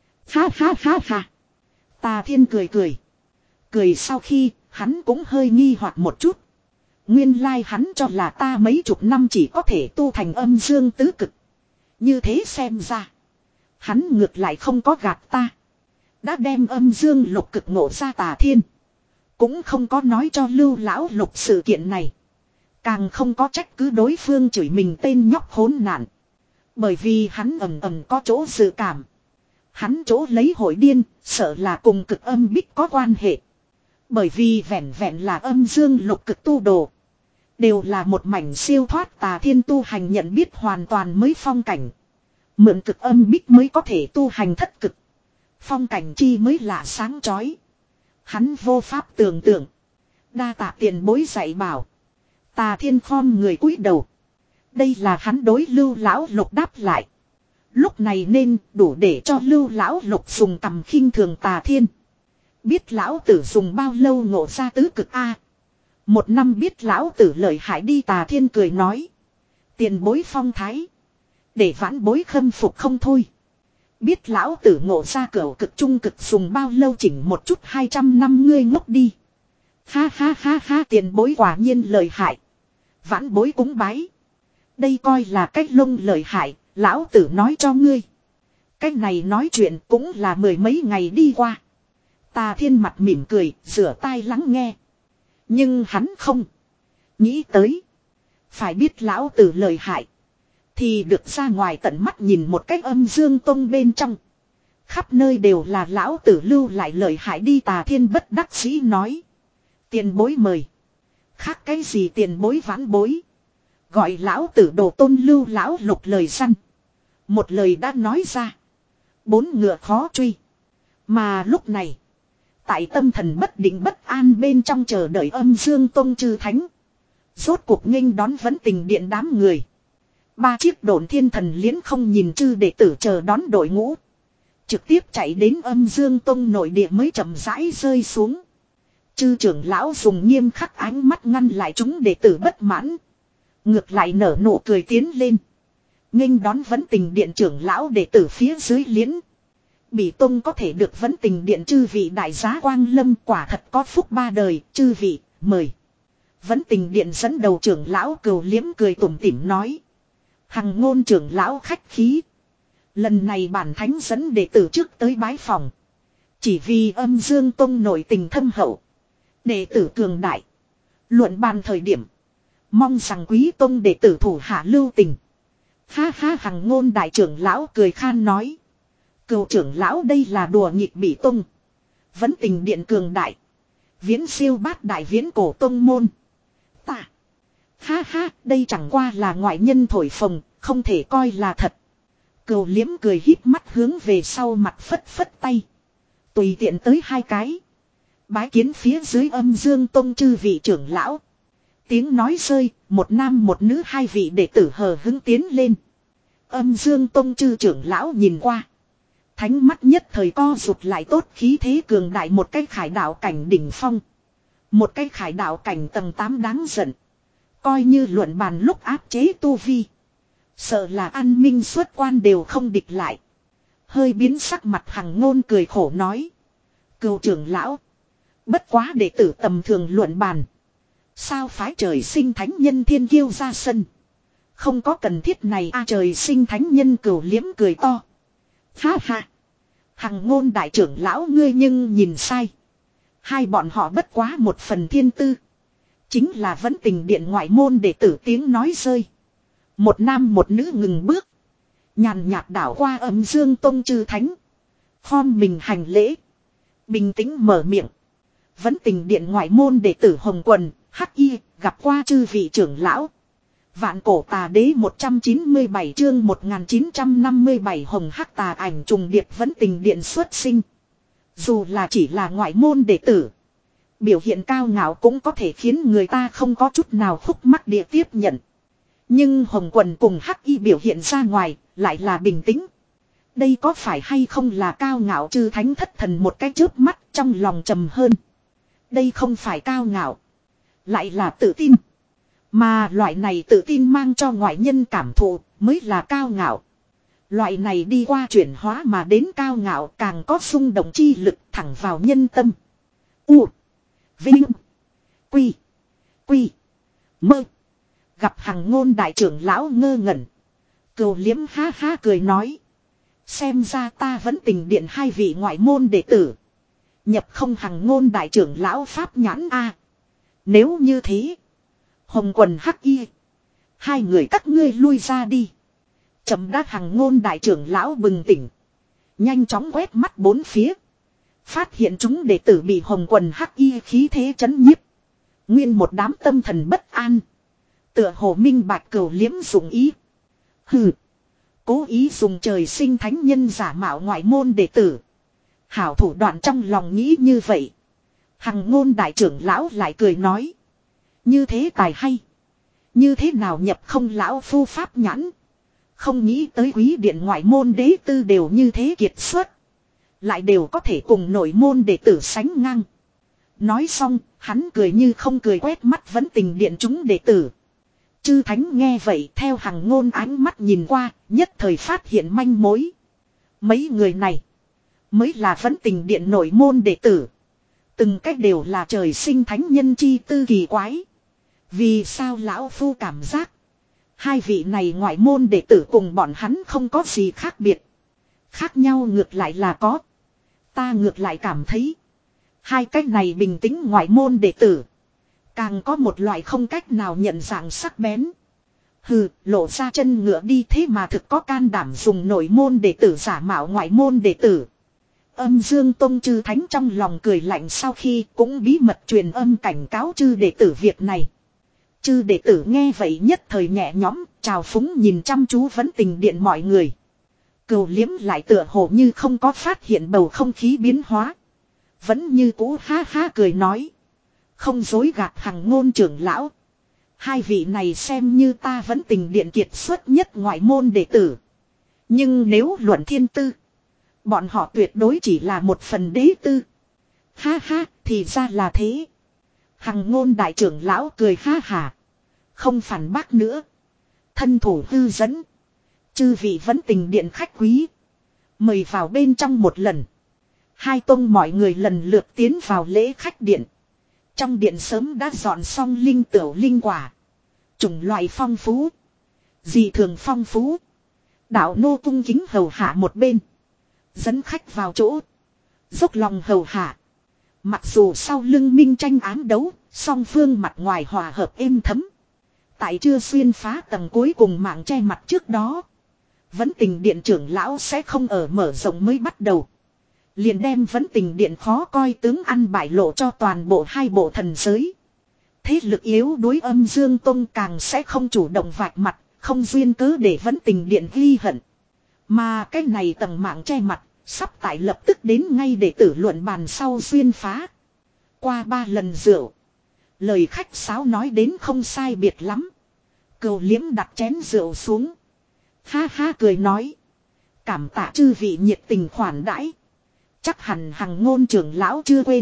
Ha ha ha ha. Tà thiên cười cười. Cười sau khi hắn cũng hơi nghi hoặc một chút. Nguyên lai hắn cho là ta mấy chục năm chỉ có thể tu thành âm dương tứ cực. Như thế xem ra. Hắn ngược lại không có gạt ta. Đã đem âm dương lục cực ngộ ra tà thiên. Cũng không có nói cho lưu lão lục sự kiện này. Càng không có trách cứ đối phương chửi mình tên nhóc khốn nạn. Bởi vì hắn ầm ầm có chỗ dự cảm. Hắn chỗ lấy hội điên, sợ là cùng cực âm bích có quan hệ. Bởi vì vẹn vẹn là âm dương lục cực tu đồ. Đều là một mảnh siêu thoát tà thiên tu hành nhận biết hoàn toàn mới phong cảnh. Mượn cực âm bích mới có thể tu hành thất cực. Phong cảnh chi mới là sáng chói. Hắn vô pháp tưởng tượng. Đa tạ tiền bối dạy bảo. Tà thiên khom người cúi đầu. Đây là hắn đối lưu lão lục đáp lại. Lúc này nên đủ để cho lưu lão lục dùng tầm khinh thường tà thiên. Biết lão tử dùng bao lâu ngộ ra tứ cực A. Một năm biết lão tử lợi hại đi tà thiên cười nói. Tiền bối phong thái. Để vãn bối khâm phục không thôi. Biết lão tử ngộ ra cửu cực trung cực dùng bao lâu chỉnh một chút hai trăm năm ngươi ngốc đi. Ha ha ha ha tiền bối quả nhiên lợi hại. Vãn bối cúng bái. Đây coi là cách lông lợi hại, lão tử nói cho ngươi. Cách này nói chuyện cũng là mười mấy ngày đi qua. Tà thiên mặt mỉm cười, rửa tai lắng nghe. Nhưng hắn không nghĩ tới. Phải biết lão tử lợi hại. Thì được ra ngoài tận mắt nhìn một cách âm dương tông bên trong. Khắp nơi đều là lão tử lưu lại lợi hại đi tà thiên bất đắc dĩ nói. Tiền bối mời. Khác cái gì tiền bối vãn bối. Gọi lão tử đồ tôn lưu lão lục lời săn. Một lời đã nói ra. Bốn ngựa khó truy. Mà lúc này. Tại tâm thần bất định bất an bên trong chờ đợi âm dương tông chư thánh. Rốt cuộc nghênh đón vẫn tình điện đám người. Ba chiếc độn thiên thần liễn không nhìn chư đệ tử chờ đón đội ngũ. Trực tiếp chạy đến âm dương tông nội địa mới chậm rãi rơi xuống. Chư trưởng lão dùng nghiêm khắc ánh mắt ngăn lại chúng đệ tử bất mãn. Ngược lại nở nụ cười tiến lên. Nghênh đón vấn tình điện trưởng lão đệ tử phía dưới liễn. Bỉ tông có thể được vấn tình điện chư vị đại giá quang lâm quả thật có phúc ba đời, chư vị, mời. Vấn tình điện dẫn đầu trưởng lão cừu liếm cười tủm tỉm nói. Hằng ngôn trưởng lão khách khí. Lần này bản thánh dẫn đệ tử trước tới bái phòng. Chỉ vì âm dương tông nổi tình thâm hậu. Đệ tử cường đại. Luận bàn thời điểm. Mong rằng quý tông đệ tử thủ hạ lưu tình. Ha ha hằng ngôn đại trưởng lão cười khan nói. Cựu trưởng lão đây là đùa nghịch bỉ tông. Vẫn tình điện cường đại. Viễn siêu bát đại viễn cổ tông môn. Ta. Ha ha đây chẳng qua là ngoại nhân thổi phồng. không thể coi là thật. Cửu Liếm cười híp mắt hướng về sau mặt phất phất tay. Tùy tiện tới hai cái. Bái kiến phía dưới Âm Dương Tông chư vị trưởng lão. Tiếng nói rơi, một nam một nữ hai vị đệ tử hờ hứng tiến lên. Âm Dương Tông chư trưởng lão nhìn qua. Thánh mắt nhất thời co rụt lại tốt khí thế cường đại một cái khải đạo cảnh đỉnh phong. Một cái khải đạo cảnh tầng tám đáng giận. Coi như luận bàn lúc áp chế tu vi. Sợ là an minh xuất quan đều không địch lại. Hơi biến sắc mặt Hằng Ngôn cười khổ nói. Cửu trưởng lão. Bất quá đệ tử tầm thường luận bàn. Sao phái trời sinh thánh nhân thiên kiêu ra sân. Không có cần thiết này a trời sinh thánh nhân Cửu Liếm cười to. Ha ha. Hằng Ngôn đại trưởng lão ngươi nhưng nhìn sai. Hai bọn họ bất quá một phần thiên tư. Chính là Vẫn Tình Điện ngoại môn đệ tử tiếng nói rơi. Một nam một nữ ngừng bước. Nhàn nhạt đảo qua Âm Dương Tông chư thánh. Khom mình hành lễ. Bình tĩnh mở miệng. Vẫn Tình Điện ngoại môn đệ tử Hồng Quần, Hắc Y, gặp qua chư vị trưởng lão. Vạn Cổ Tà Đế một trăm chín mươi bảy chương một nghìn chín trăm năm mươi bảy Hồng Hắc Tà Ảnh trùng điệp Vẫn Tình Điện xuất sinh. Dù là chỉ là ngoại môn đệ tử. Biểu hiện cao ngạo cũng có thể khiến người ta không có chút nào khúc mắc địa tiếp nhận. Nhưng Hồng Quần cùng Hắc Y biểu hiện ra ngoài, lại là bình tĩnh. Đây có phải hay không là cao ngạo chư thánh thất thần một cái chớp mắt trong lòng trầm hơn. Đây không phải cao ngạo. Lại là tự tin. Mà loại này tự tin mang cho ngoại nhân cảm thụ mới là cao ngạo. Loại này đi qua chuyển hóa mà đến cao ngạo càng có xung động chi lực thẳng vào nhân tâm. U. Vinh. Quy. Quy. Mơ. Gặp Hằng Ngôn đại trưởng lão ngơ ngẩn. Cửu Liếm ha ha cười nói. Xem ra ta Vẫn Tình Điện hai vị ngoại môn đệ tử. Nhập không Hằng Ngôn đại trưởng lão pháp nhãn a. Nếu như thế. Hồng Quần Hắc Y. Hai người các ngươi lui ra đi. Chậm đã Hằng Ngôn đại trưởng lão bừng tỉnh. Nhanh chóng quét mắt bốn phía. Phát hiện chúng đệ tử bị Hồng Quần Hắc Y khí thế chấn nhiếp. Nguyên một đám tâm thần bất an. Tựa hồ minh bạch Cửu Liếm dụng ý. Hừ. Cố ý dùng trời sinh thánh nhân giả mạo ngoại môn đệ tử. Hảo thủ đoạn trong lòng nghĩ như vậy. Hằng Ngôn đại trưởng lão lại cười nói. Như thế tài hay. Như thế nào nhập không lão phu pháp nhãn. Không nghĩ tới quý điện ngoại môn đế tư đều như thế kiệt xuất. Lại đều có thể cùng nội môn đệ tử sánh ngang. Nói xong, hắn cười như không cười quét mắt Vẫn Tình Điện chúng đệ tử. Chư thánh nghe vậy theo Hằng Ngôn ánh mắt nhìn qua, nhất thời phát hiện manh mối. Mấy người này mới là Vẫn Tình Điện nội môn đệ tử. Từng cách đều là trời sinh thánh nhân chi tư kỳ quái. Vì sao lão phu cảm giác hai vị này ngoại môn đệ tử cùng bọn hắn không có gì khác biệt. Khác nhau ngược lại là có. Ta ngược lại cảm thấy hai cách này bình tĩnh ngoại môn đệ tử càng có một loại không cách nào nhận dạng sắc bén. Hừ, lộ ra chân ngựa đi thế mà thực có can đảm dùng nội môn đệ tử giả mạo ngoại môn đệ tử. Âm Dương Tông chư thánh trong lòng cười lạnh sau khi cũng bí mật truyền âm cảnh cáo chư đệ tử việc này. Chư đệ tử nghe vậy nhất thời nhẹ nhõm, trào phúng nhìn chăm chú Vẫn Tình Điện mọi người. Cửu Liếm lại tựa hồ như không có phát hiện bầu không khí biến hóa. Vẫn như cũ ha ha cười nói. Không dối gạt Hằng Ngôn trưởng lão. Hai vị này xem như ta Vẫn Tình Điện kiệt xuất nhất ngoại môn đệ tử. Nhưng nếu luận thiên tư, bọn họ tuyệt đối chỉ là một phần đế tư. Ha ha, thì ra là thế. Hằng Ngôn đại trưởng lão cười ha hả. Không phản bác nữa. Thân thủ hư dẫn. Chư vị Vẫn Tình Điện khách quý. Mời vào bên trong một lần. Hai tông mọi người lần lượt tiến vào lễ khách điện. Trong điện sớm đã dọn xong linh tửu linh quả. Chủng loại phong phú. Dị thường phong phú. Đạo nô cung kính hầu hạ một bên. Dẫn khách vào chỗ. Dốc lòng hầu hạ. Mặc dù sau lưng minh tranh ám đấu, song phương mặt ngoài hòa hợp êm thấm. Tại chưa xuyên phá tầng cuối cùng mạng che mặt trước đó. Vẫn Tình Điện trưởng lão sẽ không ở mở rộng mới bắt đầu. Liền đem Vẫn Tình Điện khó coi tướng ăn bại lộ cho toàn bộ hai bộ thần giới. Thế lực yếu đối Âm Dương Tông càng sẽ không chủ động vạch mặt, không duyên cớ để vẫn tình điện ghi hận. Mà cái này tầng mạng che mặt, sắp tại lập tức đến ngay để tử luận bàn sau duyên phá. Qua ba lần rượu, lời khách sáo nói đến không sai biệt lắm. Cửu Liếm đặt chén rượu xuống. Ha ha cười nói. Cảm tạ chư vị nhiệt tình khoản đãi. Chắc hẳn Hằng Ngôn trưởng lão chưa quên.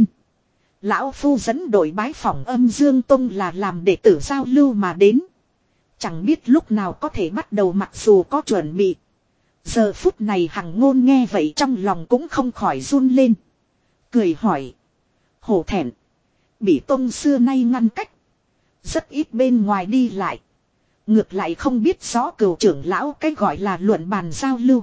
Lão phu dẫn đội bái phỏng Âm Dương Tông là làm đệ tử giao lưu mà đến. Chẳng biết lúc nào có thể bắt đầu, mặc dù có chuẩn bị. Giờ phút này Hằng Ngôn nghe vậy trong lòng cũng không khỏi run lên. Cười hỏi. Hổ thẹn. Bỉ Tông xưa nay ngăn cách. Rất ít bên ngoài đi lại. Ngược lại không biết rõ cửu trưởng lão cái gọi là luận bàn giao lưu.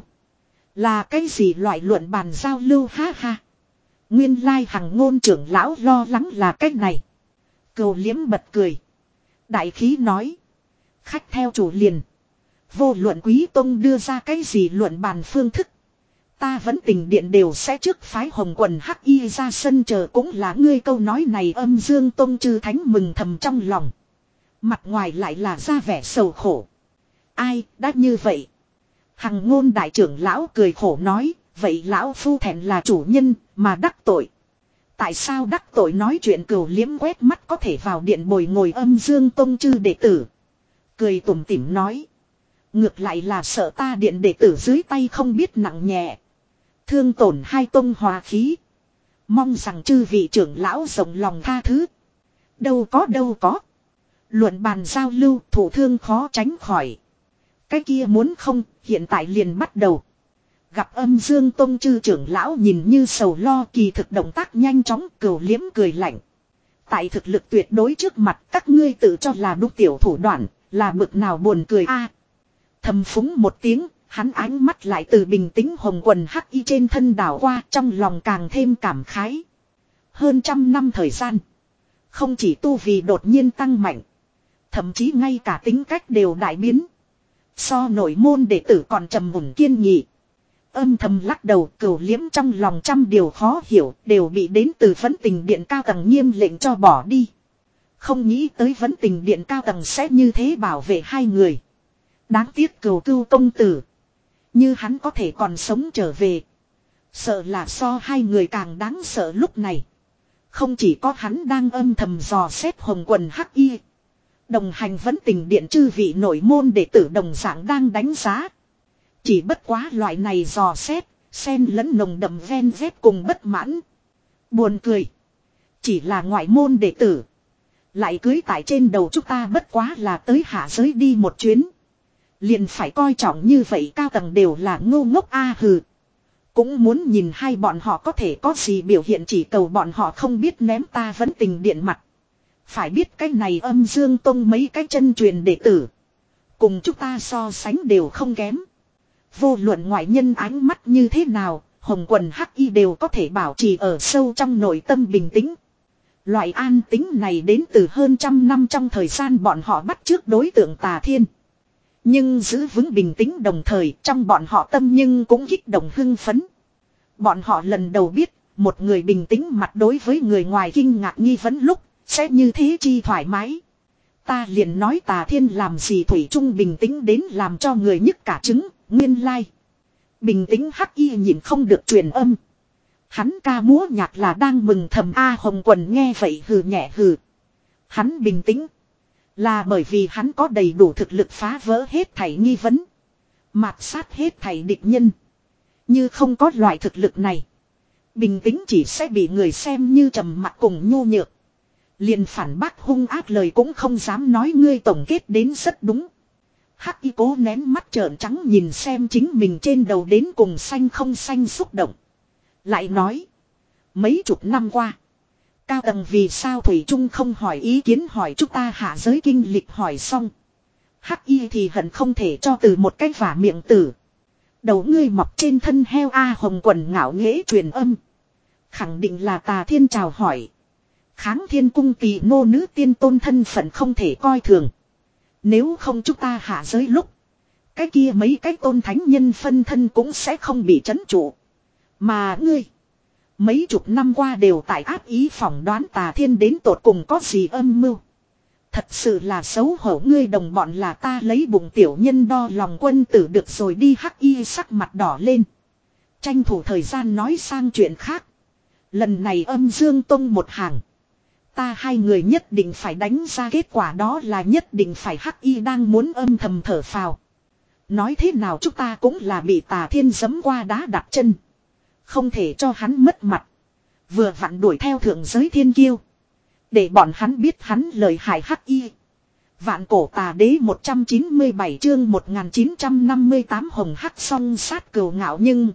Là cái gì loại luận bàn giao lưu ha ha. Nguyên lai Hằng Ngôn trưởng lão lo lắng là cái này. Cửu Liếm bật cười. Đại khí nói. Khách theo chủ liền. Vô luận Quý Tông đưa ra cái gì luận bàn phương thức. Ta vẫn tình điện đều sẽ trước phái Hồng Quần Hắc Y ra sân chờ, cũng là ngươi câu nói này. Âm Dương Tông chư thánh mừng thầm trong lòng. Mặt ngoài lại là ra vẻ sầu khổ. Ai đã như vậy. Hằng Ngôn đại trưởng lão cười khổ nói. Vậy lão phu thẹn là chủ nhân mà đắc tội. Tại sao đắc tội? Nói chuyện Cửu Liếm quét mắt có thể vào điện bồi ngồi Âm Dương Tông chư đệ tử. Cười tủm tỉm nói. Ngược lại là sợ ta điện đệ tử dưới tay không biết nặng nhẹ. Thương tổn hai tông hòa khí. Mong rằng chư vị trưởng lão rộng lòng tha thứ. Đâu có đâu có. Luận bàn giao lưu thủ thương khó tránh khỏi. Cái kia muốn không, hiện tại liền bắt đầu. Gặp Âm Dương Tông chư trưởng lão nhìn như sầu lo, kỳ thực động tác nhanh chóng. Cửu Liếm cười lạnh. Tại thực lực tuyệt đối trước mặt các ngươi tự cho là đúc tiểu thủ đoạn, là bực nào buồn cười a. Thầm phúng một tiếng, hắn ánh mắt lại từ bình tĩnh Hồng Quần Hắc Y trên thân đảo qua, trong lòng càng thêm cảm khái. Hơn trăm năm thời gian, không chỉ tu vi đột nhiên tăng mạnh, thậm chí ngay cả tính cách đều đại biến. So nội môn đệ tử còn trầm mùn kiên nghị. Âm thầm lắc đầu, Cửu Liếm trong lòng trăm điều khó hiểu, đều bị đến từ Vấn Tình Điện cao tầng nghiêm lệnh cho bỏ đi. Không nghĩ tới Vấn Tình Điện cao tầng sẽ như thế bảo vệ hai người. Đáng tiếc Cửu Cưu công tử, như hắn có thể còn sống trở về, sợ là so hai người càng đáng sợ. Lúc này không chỉ có hắn đang âm thầm dò xét Hồng Quần Hắc Y, đồng hành Vấn Tình Điện chư vị nội môn đệ tử đồng dạng đang đánh giá. Chỉ bất quá loại này dò xét, xen lẫn nồng đậm ven vét cùng bất mãn. Buồn cười. Chỉ là ngoại môn đệ tử, lại cưới tại trên đầu chúng ta, bất quá là tới hạ giới đi một chuyến. Liền phải coi trọng như vậy, cao tầng đều là ngu ngốc a. Hừ. Cũng muốn nhìn hai bọn họ có thể có gì biểu hiện, chỉ cầu bọn họ không biết ném ta Vấn Tình Điện mặt. Phải biết cái này Âm Dương Tông mấy cái chân truyền đệ tử, cùng chúng ta so sánh đều không kém. Vô luận ngoại nhân ánh mắt như thế nào, Hồng Quần Hắc Y đều có thể bảo trì ở sâu trong nội tâm bình tĩnh. Loại an tính này đến từ hơn trăm năm trong thời gian bọn họ bắt chước đối tượng Tà Thiên. Nhưng giữ vững bình tĩnh đồng thời trong bọn họ tâm nhưng cũng kích động hưng phấn. Bọn họ lần đầu biết, một người bình tĩnh mặt đối với người ngoài kinh ngạc nghi vấn lúc, sẽ như thế chi thoải mái. Ta liền nói Tà Thiên làm gì thủy chung bình tĩnh đến làm cho người nhức cả trứng, nguyên lai. Bình tĩnh Hắc Y nhìn không được truyền âm. Hắn ca múa nhạc là đang mừng thầm a. Hồng Quần nghe vậy hừ nhẹ hừ. Hắn bình tĩnh là bởi vì hắn có đầy đủ thực lực phá vỡ hết thảy nghi vấn, mạt sát hết thảy địch nhân. Như không có loại thực lực này, bình tĩnh chỉ sẽ bị người xem như trầm mặc cùng nhu nhược. Liền phản bác hung ác lời cũng không dám nói. Ngươi tổng kết đến rất đúng. Hắc Y cố nén mắt trợn trắng nhìn xem chính mình trên đầu đến cùng xanh không xanh xúc động. Lại nói. Mấy chục năm qua, cao tầng vì sao thủy chung không hỏi ý kiến, hỏi chúng ta hạ giới kinh lịch hỏi xong. Hắc Y thì hận không thể cho từ một cái vả miệng tử. Đầu ngươi mọc trên thân heo a. Hồng Quần ngạo nghễ truyền âm. Khẳng định là Tà Thiên chào hỏi. Kháng Thiên cung kỳ nô nữ tiên tôn thân phận không thể coi thường. Nếu không chúng ta hạ giới lúc, cái kia mấy cái tôn thánh nhân phân thân cũng sẽ không bị trấn trụ. Mà ngươi, mấy chục năm qua đều tại áp ý phỏng đoán Tà Thiên đến tột cùng có gì âm mưu. Thật sự là xấu hổ, ngươi đồng bọn là ta lấy bụng tiểu nhân đo lòng quân tử, được rồi đi. Hắc y sắc mặt đỏ lên. Tranh thủ thời gian nói sang chuyện khác. Lần này Âm Dương Tông một hàng. Ta hai người nhất định phải đánh ra kết quả, đó là nhất định phải. Hắc y đang muốn âm thầm thở phào. Nói thế nào chúng ta cũng là bị Tà Thiên giẫm qua đá đặt chân. Không thể cho hắn mất mặt. Vừa vặn đuổi theo thượng giới thiên kiêu. Để bọn hắn biết hắn lời hại. Hắc y. Vạn cổ tà đế một trăm chín mươi bảy chương một nghìn chín trăm năm mươi tám hồng hắc song sát cừu ngạo, nhưng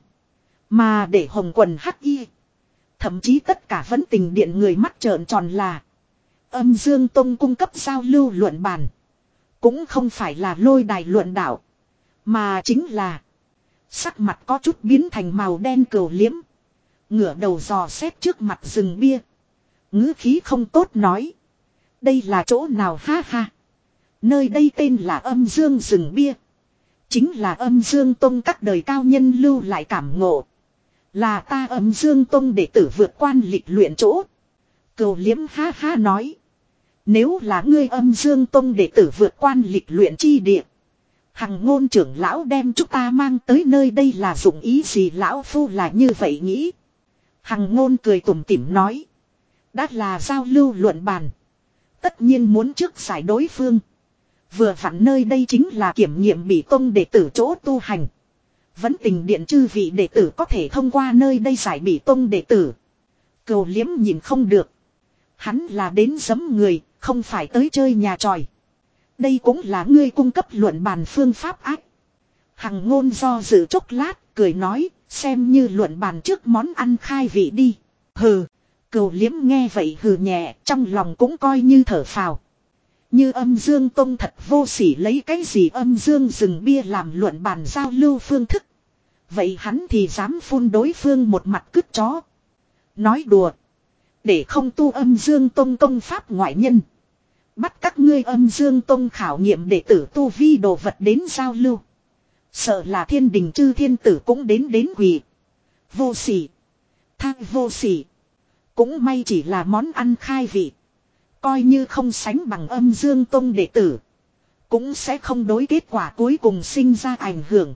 mà để hồng quần hắc y, thậm chí tất cả Vấn Tình Điện người mắt trợn tròn là Âm Dương Tông cung cấp giao lưu luận bàn. Cũng không phải là lôi đài luận đạo, mà chính là sắc mặt có chút biến thành màu đen cừu liếm. Ngửa đầu dò xét trước mặt rừng bia. Ngữ khí không tốt nói. Đây là chỗ nào ha ha. Nơi đây tên là Âm Dương rừng bia. Chính là Âm Dương Tông các đời cao nhân lưu lại cảm ngộ. Là ta Âm Dương Tông đệ tử vượt quan lịch luyện chỗ. Cừu liếm ha ha nói. Nếu là ngươi Âm Dương Tông đệ tử vượt quan lịch luyện chi địa, Hằng Ngôn trưởng lão đem chúng ta mang tới nơi đây là dụng ý gì? Lão phu là như vậy nghĩ. Hằng Ngôn cười tủm tỉm nói. Đã là giao lưu luận bàn, tất nhiên muốn trước giải đối phương. Vừa vặn nơi đây chính là kiểm nghiệm Bỉ Tông đệ tử chỗ tu hành. Vấn Tình Điện chư vị đệ tử có thể thông qua nơi đây giải Bỉ Tông đệ tử. Cừu liếm nhìn không được. Hắn là đến giấm người, không phải tới chơi nhà tròi. Đây cũng là ngươi cung cấp luận bàn phương pháp ác. Hằng Ngôn do dự chốc lát, cười nói, xem như luận bàn trước món ăn khai vị đi. Hừ. Cừu liếm nghe vậy hừ nhẹ, trong lòng cũng coi như thở phào. Như Âm Dương Tông thật vô sỉ lấy cái gì Âm Dương rừng bia làm luận bàn giao lưu phương thức. Vậy hắn thì dám phun đối phương một mặt cứt chó. Nói đùa. Để không tu Âm Dương Tông công pháp ngoại nhân, bắt các ngươi Âm Dương Tông khảo nghiệm đệ tử tu vi đồ vật đến giao lưu, sợ là thiên đình chư thiên tử cũng đến đến quỳ. Vô sỉ. Thang vô sỉ. Cũng may chỉ là món ăn khai vị, coi như không sánh bằng Âm Dương Tông đệ tử, cũng sẽ không đối kết quả cuối cùng sinh ra ảnh hưởng.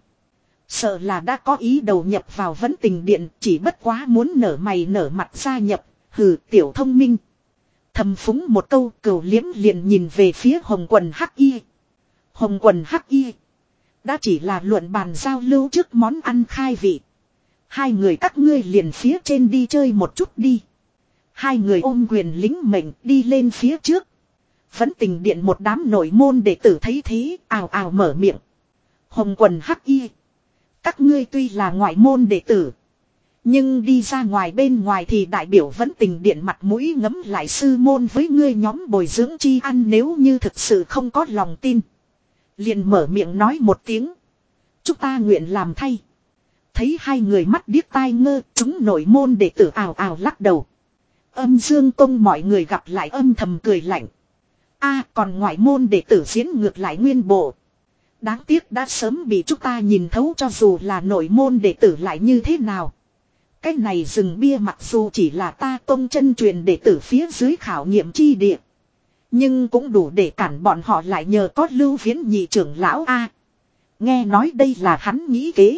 Sợ là đã có ý đầu nhập vào Vấn Tình Điện, chỉ bất quá muốn nở mày nở mặt gia nhập. Hừ, tiểu thông minh. Thầm phúng một câu, cừu liếm liền nhìn về phía hồng quần hắc y. Hồng quần hắc y. Đã chỉ là luận bàn giao lưu trước món ăn khai vị. Hai người các ngươi liền phía trên đi chơi một chút đi. Hai người ôm quyền lính mệnh đi lên phía trước. Vấn Tình Điện một đám nội môn đệ tử thấy thế, ào ào mở miệng. Hồng quần hắc y. Các ngươi tuy là ngoại môn đệ tử, nhưng đi ra ngoài bên ngoài thì đại biểu Vấn Tình Điện mặt mũi ngấm lại sư môn với ngươi nhóm bồi dưỡng chi ăn, nếu như thực sự không có lòng tin, liền mở miệng nói một tiếng. Chúng ta nguyện làm thay. Thấy hai người mắt điếc tai ngơ, chúng nội môn đệ tử ào ào lắc đầu. Âm Dương Tông mọi người gặp lại âm thầm cười lạnh. A còn ngoại môn đệ tử diễn ngược lại nguyên bộ. Đáng tiếc đã sớm bị chúng ta nhìn thấu, cho dù là nội môn đệ tử lại như thế nào. Cái này rừng bia mặc dù chỉ là ta tông chân truyền đệ tử phía dưới khảo nghiệm chi địa, nhưng cũng đủ để cản bọn họ lại, nhờ có Lưu Viễn nhị trưởng lão A. Nghe nói đây là hắn nghĩ kế.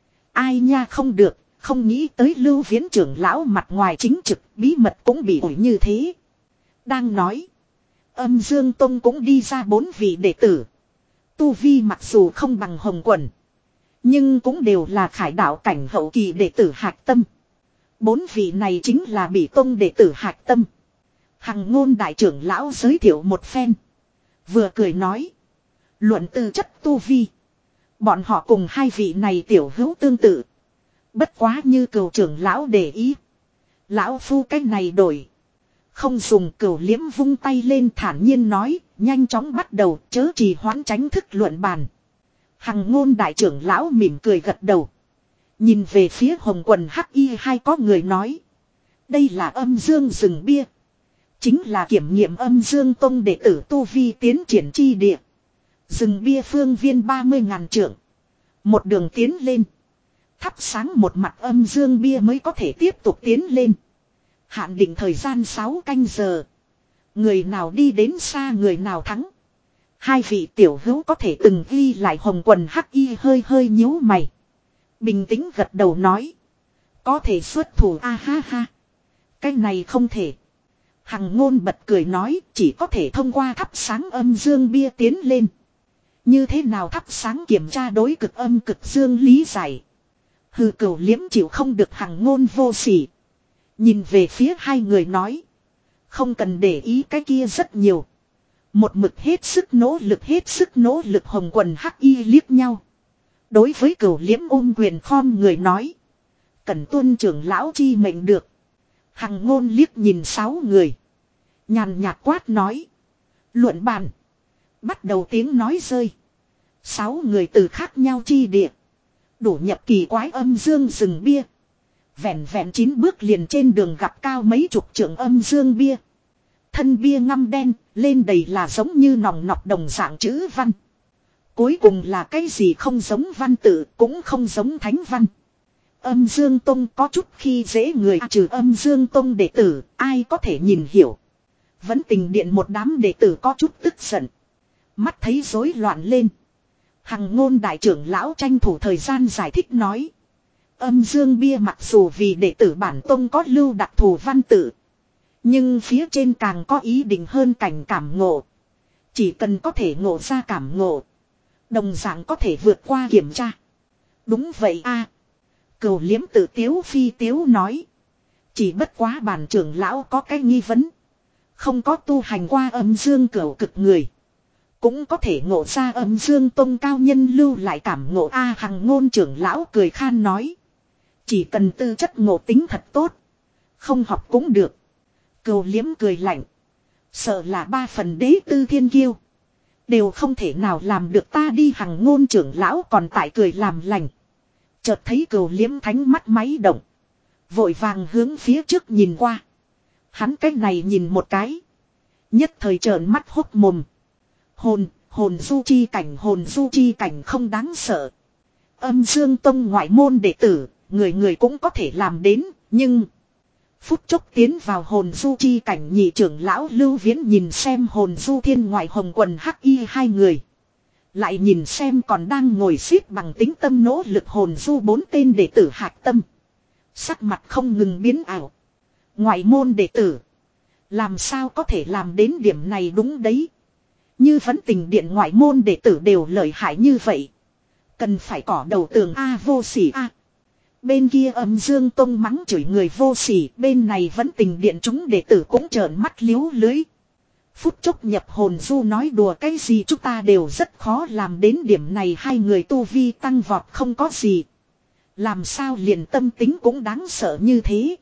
Ai nha, không được, không nghĩ tới Lưu Viễn trưởng lão mặt ngoài chính trực, bí mật cũng bị ủi như thế. Đang nói, Âm Dương Tông cũng đi ra bốn vị đệ tử. Tu vi mặc dù không bằng Hồng Quần, nhưng cũng đều là khải đạo cảnh hậu kỳ đệ tử hạch tâm. Bốn vị này chính là Bỉ Tông đệ tử hạch tâm. Hằng Ngôn đại trưởng lão giới thiệu một phen, vừa cười nói, luận tư chất tu vi, bọn họ cùng hai vị này tiểu hữu tương tự. Bất quá như cừu trưởng lão để ý, lão phu cái này đổi. Không dùng. Cừu liếm vung tay lên thản nhiên nói, nhanh chóng bắt đầu, chớ trì hoãn tránh thức luận bàn. Hằng Ngôn đại trưởng lão mỉm cười gật đầu. Nhìn về phía hồng quần hắc y hai có người nói, đây là Âm Dương rừng bia, chính là kiểm nghiệm Âm Dương Tông đệ tử tu vi tiến triển chi địa. Rừng bia phương viên ba mươi ngàn trượng, một đường tiến lên, thắp sáng một mặt Âm Dương bia mới có thể tiếp tục tiến lên. Hạn định thời gian sáu canh giờ. Người nào đi đến xa người nào thắng. Hai vị tiểu hữu có thể từng ghi lại Hồng Quần Hắc Y hơi hơi nhíu mày. Bình tĩnh gật đầu nói. Có thể xuất thủ a ha ha. Cái này không thể. Hằng Ngôn bật cười nói chỉ có thể thông qua thắp sáng âm dương bia tiến lên. Như thế nào thắp sáng kiểm tra đối cực âm cực dương lý giải. Hừ Cửu Liếm chịu không được Hằng Ngôn vô sỉ. Nhìn về phía hai người nói. Không cần để ý cái kia rất nhiều. Một mực hết sức nỗ lực hết sức nỗ lực Hồng Quần Hắc Y liếc nhau. Đối với Cửu Liếm ôm quyền khom người nói. Cần tuân trưởng lão chi mệnh được. Hằng Ngôn liếc nhìn sáu người. Nhàn nhạt quát nói. Luận bàn. Bắt đầu tiếng nói rơi. Sáu người từ khác nhau chi địa. Đủ nhập kỳ quái âm dương rừng bia. Vẹn vẹn chín bước liền trên đường gặp cao mấy chục trượng âm dương bia. Thân bia ngăm đen, lên đầy là giống như nòng nọc đồng dạng chữ văn. Cuối cùng là cái gì không giống văn tự, cũng không giống thánh văn. Âm Dương Tông có chút khi dễ người à, trừ Âm Dương Tông đệ tử, ai có thể nhìn hiểu. Vẫn Tình Điện một đám đệ tử có chút tức giận. Mắt thấy rối loạn lên. Hằng Ngôn đại trưởng lão tranh thủ thời gian giải thích nói. Âm Dương bia mặc dù vì đệ tử bản tông có lưu đặc thù văn tự. Nhưng phía trên càng có ý định hơn cảnh cảm ngộ. Chỉ cần có thể ngộ ra cảm ngộ. Đồng dạng có thể vượt qua kiểm tra. Đúng vậy a. Cửu Liếm tự tiếu phi tiếu nói. Chỉ bất quá bản trưởng lão có cái nghi vấn. Không có tu hành qua âm dương cửu cực người. Cũng có thể ngộ ra âm dương tông cao nhân lưu lại cảm ngộ a. Hằng Ngôn trưởng lão cười khan nói. Chỉ cần tư chất ngộ tính thật tốt. Không học cũng được. Cửu Liếm cười lạnh. Sợ là ba phần đế tư thiên kiêu. Đều không thể nào làm được ta đi. Hằng Ngôn trưởng lão còn tại cười làm lành. Chợt thấy Cửu Liếm thánh mắt máy động. Vội vàng hướng phía trước nhìn qua. Hắn cách này nhìn một cái. Nhất thời trợn mắt hốc mồm. Hồn, hồn du chi cảnh hồn du chi cảnh không đáng sợ. Âm Dương Tông ngoại môn đệ tử, người người cũng có thể làm đến, nhưng... Phút chốc tiến vào hồn du chi cảnh nhị trưởng lão Lưu Viễn nhìn xem hồn du thiên ngoại Hồng Quần Hắc Y hai người. Lại nhìn xem còn đang ngồi xếp bằng tính tâm nỗ lực hồn du bốn tên đệ tử hạc tâm. Sắc mặt không ngừng biến ảo. Ngoại môn đệ tử. Làm sao có thể làm đến điểm này đúng đấy. Như Vẫn Tình Điện ngoại môn đệ tử đều lợi hại như vậy. Cần phải cỏ đầu tường A vô sỉ A. Bên kia Âm Dương Tông mắng chửi người vô sỉ. Bên này Vẫn Tình Điện chúng đệ tử cũng trợn mắt liếu lưới. Phút chốc nhập hồn du nói đùa cái gì chúng ta đều rất khó làm đến điểm này. Hai người tu vi tăng vọt không có gì. Làm sao liền tâm tính cũng đáng sợ như thế.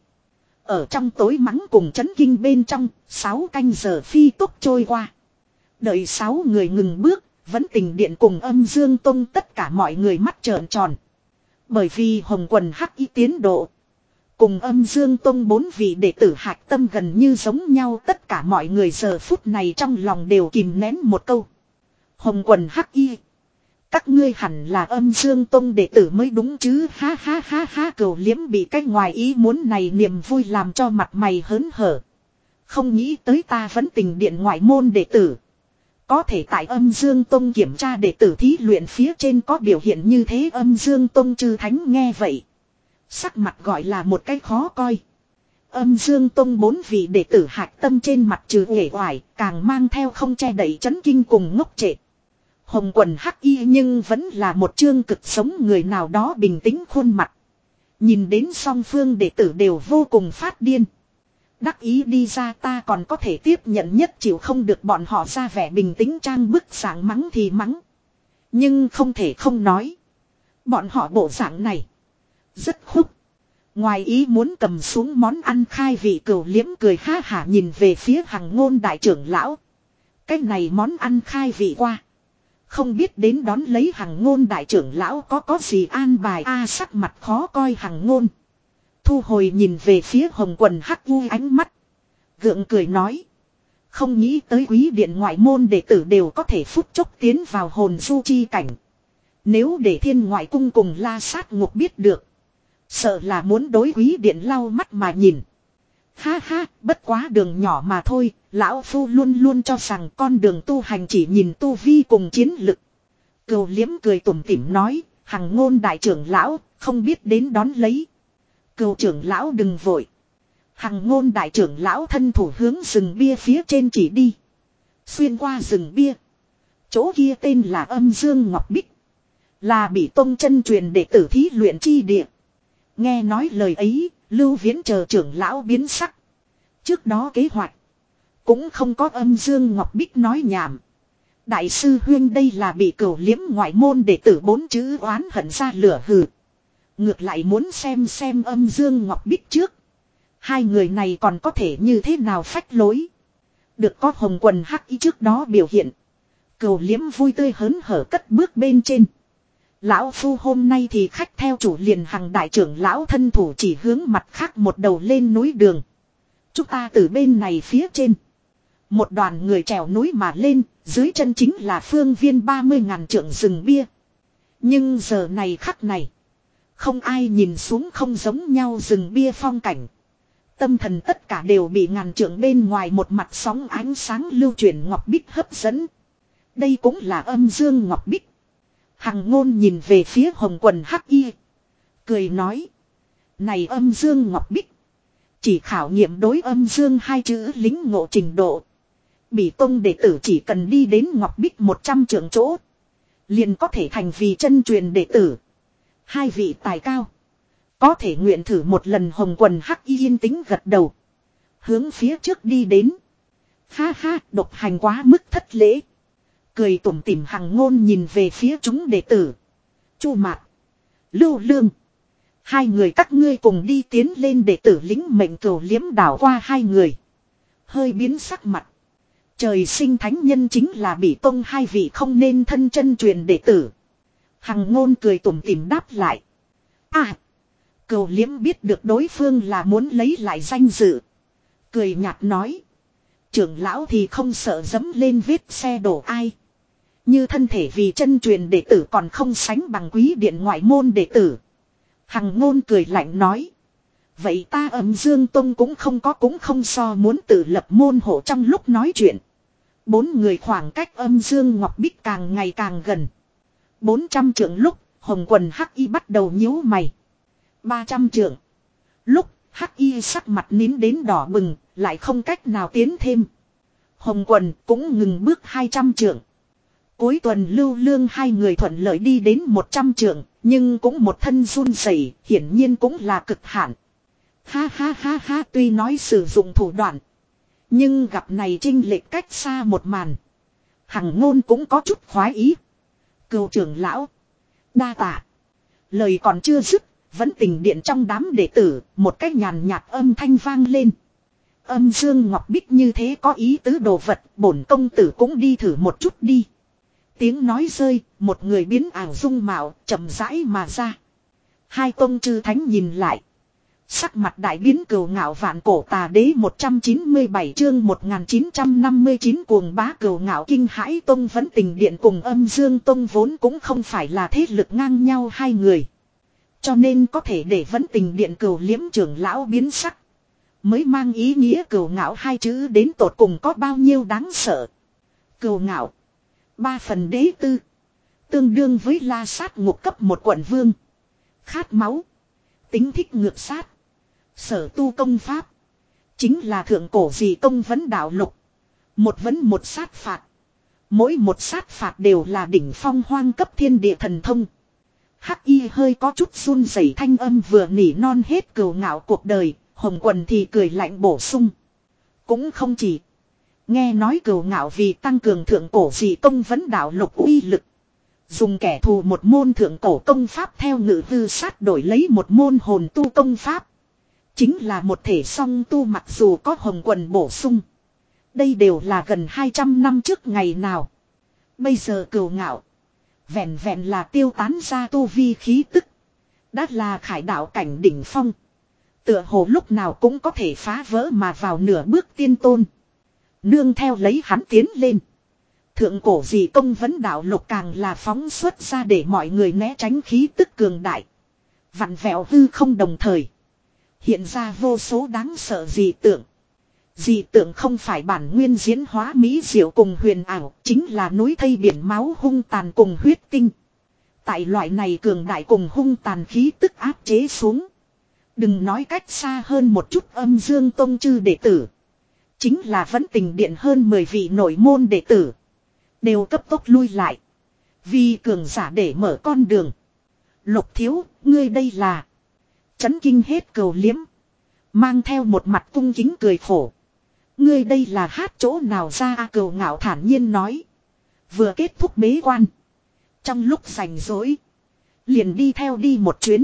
Ở trong tối mắng cùng chấn kinh bên trong, sáu canh giờ phi tốc trôi qua. Đợi sáu người ngừng bước, Vẫn Tình Điện cùng Âm Dương Tông tất cả mọi người mắt trợn tròn. Bởi vì Hồng Quần Hắc Y tiến độ. Cùng Âm Dương Tông bốn vị đệ tử hạc tâm gần như giống nhau, tất cả mọi người giờ phút này trong lòng đều kìm nén một câu. Hồng Quần Hắc Y. Các ngươi hẳn là Âm Dương Tông đệ tử mới đúng chứ, ha ha ha ha. Cửu Liếm bị cái ngoài ý muốn này niềm vui làm cho mặt mày hớn hở. Không nghĩ tới ta Vẫn Tình Điện ngoại môn đệ tử. Có thể tại Âm Dương Tông kiểm tra đệ tử thí luyện phía trên có biểu hiện như thế. Âm Dương Tông chư thánh nghe vậy. Sắc mặt gọi là một cái khó coi. Âm Dương Tông bốn vị đệ tử hạc tâm trên mặt trừ uể oải, càng mang theo không che đậy chấn kinh cùng ngốc trệ. Hồng Quần Hắc Y nhưng vẫn là một chương cực sống người nào đó bình tĩnh khuôn mặt. Nhìn đến song phương đệ tử đều vô cùng phát điên. Đắc ý đi ra ta còn có thể tiếp nhận nhất chịu không được bọn họ ra vẻ bình tĩnh trang bức sáng mắng thì mắng. Nhưng không thể không nói. Bọn họ bộ dạng này. Rất khúc. Ngoài ý muốn cầm xuống món ăn khai vị. Cửu Liếm cười ha hả nhìn về phía Hằng Ngôn đại trưởng lão. Cái này món ăn khai vị qua. Không biết đến đón lấy Hằng Ngôn đại trưởng lão có có gì an bài a. Sắc mặt khó coi Hằng Ngôn. Thu hồi nhìn về phía Hồng Quần Hắc Y ánh mắt. Gượng cười nói. Không nghĩ tới Quý Điện ngoại môn đệ tử đều có thể phút chốc tiến vào hồn du chi cảnh. Nếu để Thiên Ngoại Cung cùng La Sát Ngục biết được. Sợ là muốn đối Quý Điện lau mắt mà nhìn. Ha ha, bất quá đường nhỏ mà thôi, lão phu luôn luôn cho rằng con đường tu hành chỉ nhìn tu vi cùng chiến lực. Cửu Liếm cười tủm tỉm nói, Hằng Ngôn đại trưởng lão, không biết đến đón lấy. Cửu trưởng lão đừng vội. Hằng Ngôn đại trưởng lão thân thủ hướng rừng bia phía trên chỉ đi. Xuyên qua rừng bia. Chỗ kia tên là Âm Dương Ngọc Bích. Là bị tông chân truyền đệ tử thí luyện chi địa. Nghe nói lời ấy, Lưu Viễn chờ trưởng lão biến sắc. Trước đó kế hoạch. Cũng không có Âm Dương Ngọc Bích nói nhảm. Đại sư huyên đây là bị Cửu Liếm ngoại môn đệ tử bốn chữ oán hận ra lửa hừ. Ngược lại muốn xem xem Âm Dương Ngọc Bích trước. Hai người này còn có thể như thế nào phách lối. Được có hồng quần hắc y trước đó biểu hiện. Cửu Liếm vui tươi hớn hở cất bước bên trên. Lão phu hôm nay thì khách theo chủ liền Hằng đại trưởng lão thân thủ chỉ hướng mặt khác một đầu lên núi đường. Chúng ta từ bên này phía trên. Một đoàn người trèo núi mà lên, dưới chân chính là phương viên ba mươi ngàn trượng rừng bia. Nhưng giờ này khắc này, không ai nhìn xuống không giống nhau rừng bia phong cảnh. Tâm thần tất cả đều bị ngàn trượng bên ngoài một mặt sóng ánh sáng lưu chuyển ngọc bích hấp dẫn. Đây cũng là Âm Dương Ngọc Bích. Hằng Ngôn nhìn về phía hồng quần hắc y. Cười nói. Này Âm Dương Ngọc Bích. Chỉ khảo nghiệm đối âm dương hai chữ lính ngộ trình độ. Bỉ tông đệ tử chỉ cần đi đến Ngọc Bích một trăm trượng chỗ. Liền có thể thành vì chân truyền đệ tử. Hai vị tài cao. Có thể nguyện thử một lần hồng quần hắc y yên tĩnh gật đầu. Hướng phía trước đi đến. Ha ha, độc hành quá mức thất lễ. Cười tủm tỉm Hằng Ngôn nhìn về phía chúng đệ tử. Chu Mạt, Lưu Lương. Hai người các ngươi cùng đi tiến lên đệ tử lính mệnh Cửu Liếm đảo qua hai người. Hơi biến sắc mặt. Trời sinh thánh nhân chính là Bỉ tông hai vị không nên thân chân truyền đệ tử. Hằng Ngôn cười tủm tỉm đáp lại. À, Cửu Liếm biết được đối phương là muốn lấy lại danh dự. Cười nhạt nói. Trưởng lão thì không sợ dẫm lên vết xe đổ ai. Như thân thể vì chân truyền đệ tử còn không sánh bằng quý điện ngoại môn đệ tử. Hằng Ngôn cười lạnh nói. Vậy ta Âm Dương Tông cũng không có cũng không so muốn tự lập môn hộ trong lúc nói chuyện. Bốn người khoảng cách Âm Dương Ngọc Bích càng ngày càng gần. Bốn trăm trượng lúc, hồng quần hắc y bắt đầu nhíu mày. Ba trăm trượng. Lúc, hắc y sắc mặt nín đến đỏ bừng, lại không cách nào tiến thêm. Hồng quần cũng ngừng bước hai trăm trượng. Cuối tuần Lưu Lương hai người thuận lợi đi đến một trăm trượng, nhưng cũng một thân run rẩy, hiển nhiên cũng là cực hạn. Ha ha ha ha, tuy nói sử dụng thủ đoạn, nhưng gặp này chênh lệch cách xa một màn. Hằng Ngôn cũng có chút khoái ý. Cửu trưởng lão, đa tạ. Lời còn chưa dứt, vẫn tình điện trong đám đệ tử, một cách nhàn nhạt âm thanh vang lên. Âm Dương Ngọc Bích như thế có ý tứ đồ vật, bổn công tử cũng đi thử một chút đi. Tiếng nói rơi, một người biến ảo dung mạo, chậm rãi mà ra. Hai tông chư thánh nhìn lại. Sắc mặt đại biến. Cửu Ngạo Vạn Cổ Tà Đế một trăm chín mươi bảy chương một nghìn chín trăm năm mươi chín cuồng bá. Cửu Ngạo kinh hãi tông vẫn tình điện cùng Âm Dương tông vốn cũng không phải là thế lực ngang nhau hai người. Cho nên có thể để vẫn tình điện Cửu Liếm trưởng lão biến sắc. Mới mang ý nghĩa Cửu Ngạo hai chữ đến tột cùng có bao nhiêu đáng sợ. Cửu Ngạo. Ba phần đế tư. Tương đương với La Sát ngục cấp một quận vương. Khát máu. Tính thích ngược sát. Sở tu công pháp. Chính là thượng cổ gì công vấn đạo lục. Một vấn một sát phạt. Mỗi một sát phạt đều là đỉnh phong hoang cấp thiên địa thần thông. Hắc y hơi có chút run rẩy thanh âm vừa nỉ non hết Cửu Ngạo cuộc đời. Hồng quần thì cười lạnh bổ sung. Cũng không chỉ. Nghe nói Cửu Ngạo vì tăng cường thượng cổ dị công vấn đạo lục uy lực. Dùng kẻ thù một môn thượng cổ công pháp theo ngự hư sát đổi lấy một môn hồn tu công pháp. Chính là một thể song tu mặc dù có hồng quần bổ sung. Đây đều là gần hai trăm năm trước ngày nào. Bây giờ Cửu Ngạo. Vẹn vẹn là tiêu tán ra tu vi khí tức. Đã là khải đạo cảnh đỉnh phong. Tựa hồ lúc nào cũng có thể phá vỡ mà vào nửa bước tiên tôn. Nương theo lấy hắn tiến lên. Thượng cổ dị công vấn đạo lục càng là phóng xuất ra để mọi người né tránh khí tức cường đại. Vặn vẹo hư không đồng thời. Hiện ra vô số đáng sợ dị tượng. Dị tượng không phải bản nguyên diễn hóa mỹ diệu cùng huyền ảo, chính là núi thây biển máu hung tàn cùng huyết tinh. Tại loại này cường đại cùng hung tàn khí tức áp chế xuống. Đừng nói cách xa hơn một chút âm dương tông chư đệ tử. Chính là vẫn tình điện hơn mười vị nội môn đệ tử. Đều cấp tốc lui lại. Vì cường giả để mở con đường. Lục thiếu, ngươi đây là. Chấn kinh hết Cửu Liếm. Mang theo một mặt cung kính cười khổ. Ngươi đây là hát chỗ nào ra a? Cửu Ngạo thản nhiên nói. Vừa kết thúc bế quan. Trong lúc rảnh rỗi. Liền đi theo đi một chuyến.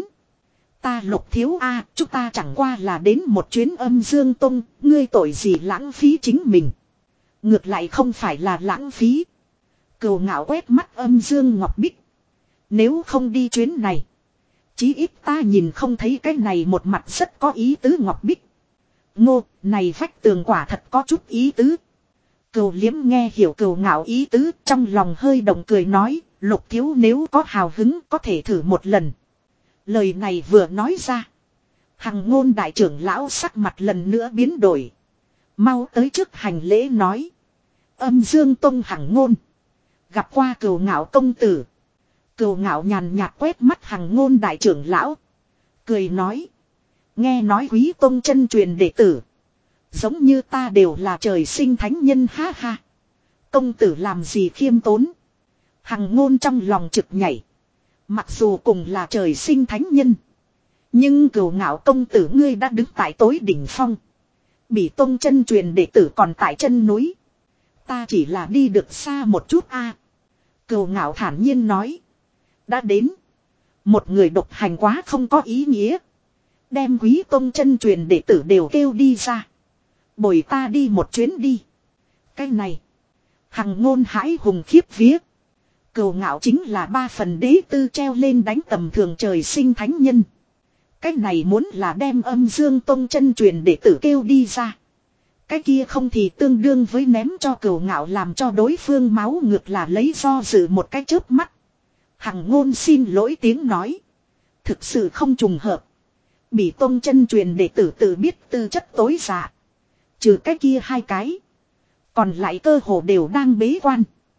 Ta Lục thiếu a, à, chúng ta chẳng qua là đến một chuyến âm dương tông. Ngươi tội gì lãng phí chính mình. Ngược lại không phải là lãng phí. Cửu Ngạo quét mắt âm dương ngọc bích. Nếu không đi chuyến này. Chí ít ta nhìn không thấy cái này một mặt rất có ý tứ ngọc bích. Ngô, này vách tường quả thật có chút ý tứ. Cửu Liếm nghe hiểu Cửu Ngạo ý tứ, trong lòng hơi động cười nói, Lục thiếu nếu có hào hứng có thể thử một lần. Lời này vừa nói ra. Hằng Ngôn đại trưởng lão sắc mặt lần nữa biến đổi. Mau tới trước hành lễ nói. Âm Dương tông Hằng Ngôn. Gặp qua Cửu Ngạo công tử. Cửu Ngạo nhàn nhạt quét mắt Hằng Ngôn đại trưởng lão. Cười nói. Nghe nói Quý tông chân truyền đệ tử. Giống như ta đều là trời sinh thánh nhân ha ha. Công tử làm gì khiêm tốn. Hằng Ngôn trong lòng trực nhảy. Mặc dù cùng là trời sinh thánh nhân. Nhưng Cửu Ngạo công tử ngươi đã đứng tại tối đỉnh phong. Bỉ tông chân truyền đệ tử còn tại chân núi. Ta chỉ là đi được xa một chút a. À. Cửu Ngạo thản nhiên nói. Đã đến. Một người độc hành quá không có ý nghĩa. Đem Quý tông chân truyền đệ tử đều kêu đi ra. Bồi ta đi một chuyến đi. Cái này. Hằng Ngôn hãi hùng khiếp vía. Cửu Ngạo chính là ba phần đế tư treo lên đánh tầm thường trời sinh thánh nhân. Cái này muốn là đem âm dương tông chân truyền đệ tử kêu đi ra. Cái kia không thì tương đương với ném cho Cửu Ngạo làm cho đối phương máu ngược là lấy do dự một cái chớp mắt. Hằng Ngôn xin lỗi tiếng nói. Thực sự không trùng hợp. Bỉ tông chân truyền đệ tử tự biết tư chất tối dạ. Trừ cái kia hai cái. Còn lại cơ hồ đều đang bế quan.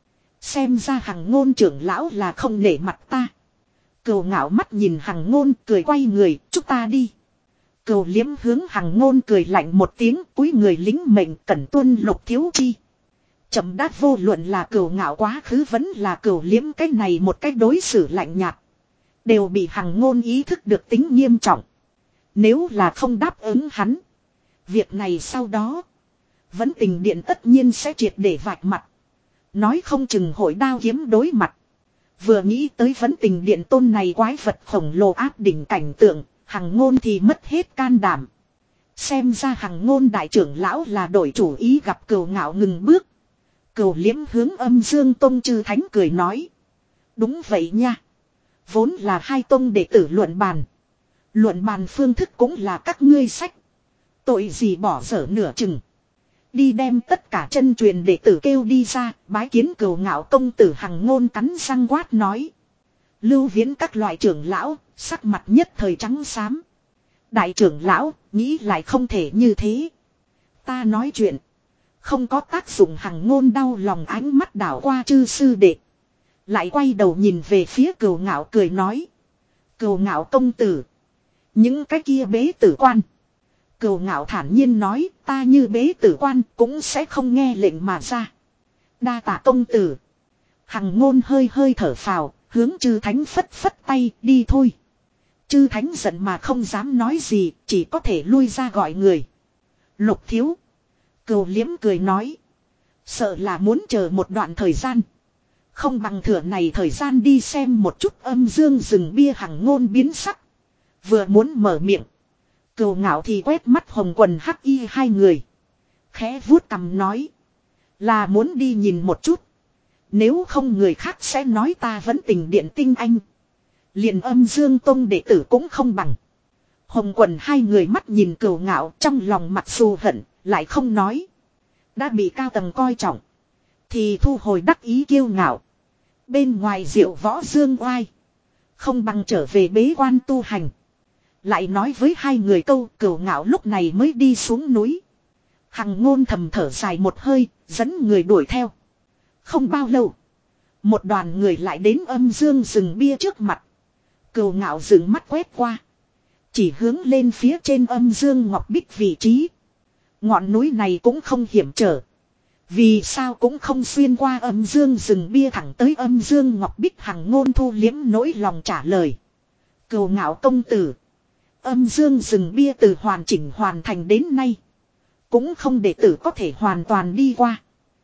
Xem ra Hằng Ngôn trưởng lão là không nể mặt ta. Cửu Ngạo mắt nhìn Hằng Ngôn cười quay người, chúng ta đi. Cửu Liếm hướng Hằng Ngôn cười lạnh một tiếng, cúi người lính mệnh cẩn tuân Lục thiếu chi. Chậm đát vô luận là Cửu Ngạo quá khứ vẫn là Cửu Liếm cái này một cách đối xử lạnh nhạt. Đều bị Hằng Ngôn ý thức được tính nghiêm trọng. Nếu là không đáp ứng hắn. Việc này sau đó. Vẫn tình điện tất nhiên sẽ triệt để vạch mặt. Nói không chừng hội đao kiếm đối mặt. Vừa nghĩ tới vấn tình điện tôn này quái vật khổng lồ áp đỉnh cảnh tượng. Hằng Ngôn thì mất hết can đảm. Xem ra Hằng Ngôn đại trưởng lão là đổi chủ ý gặp Cửu Ngạo ngừng bước. Cửu Liếm hướng âm dương tông chư thánh cười nói. Đúng vậy nha. Vốn là hai tông đệ tử luận bàn. Luận bàn phương thức cũng là các ngươi sách. Tội gì bỏ dở nửa chừng. Đi đem tất cả chân truyền đệ tử kêu đi ra. Bái kiến Cửu Ngạo công tử. Hằng Ngôn cắn răng quát nói. Lưu Viễn các loại trưởng lão. Sắc mặt nhất thời trắng xám. Đại trưởng lão nghĩ lại không thể như thế. Ta nói chuyện. Không có tác dụng. Hằng Ngôn đau lòng ánh mắt đảo qua chư sư đệ. Lại quay đầu nhìn về phía Cửu Ngạo cười nói. Cửu Ngạo công tử. Những cái kia bế tử quan. Cửu Ngạo thản nhiên nói. Ta như bế tử quan cũng sẽ không nghe lệnh mà ra. Đa tạ công tử. Hằng Ngôn hơi hơi thở phào. Hướng chư thánh phất phất tay đi thôi. Chư thánh giận mà không dám nói gì. Chỉ có thể lui ra gọi người. Lục thiếu. Cửu Liếm cười nói. Sợ là muốn chờ một đoạn thời gian. Không bằng thừa này thời gian đi xem một chút âm dương rừng bia. Hằng Ngôn biến sắc. Vừa muốn mở miệng. Cửu Ngạo thì quét mắt hồng quần hắc y hai người. Khẽ vuốt cằm nói. Là muốn đi nhìn một chút. Nếu không người khác sẽ nói ta vẫn tình điện tinh anh. Liền âm dương tông đệ tử cũng không bằng. Hồng quần hai người mắt nhìn Cửu Ngạo trong lòng mặc dù hận. Lại không nói. Đã bị cao tầng coi trọng. Thì thu hồi đắc ý kiêu ngạo. Bên ngoài diệu võ dương oai. Không bằng trở về bế quan tu hành. Lại nói với hai người câu, Cửu Ngạo lúc này mới đi xuống núi. Hằng Ngôn thầm thở dài một hơi, dẫn người đuổi theo. Không bao lâu, một đoàn người lại đến âm dương rừng bia trước mặt. Cửu Ngạo dừng mắt quét qua, chỉ hướng lên phía trên âm dương ngọc bích vị trí. Ngọn núi này cũng không hiểm trở. Vì sao cũng không xuyên qua âm dương rừng bia thẳng tới âm dương ngọc bích. Hằng Ngôn thu liếm nỗi lòng trả lời. Cửu Ngạo công tử, âm dương rừng bia từ hoàn chỉnh hoàn thành đến nay, cũng không đệ tử có thể hoàn toàn đi qua.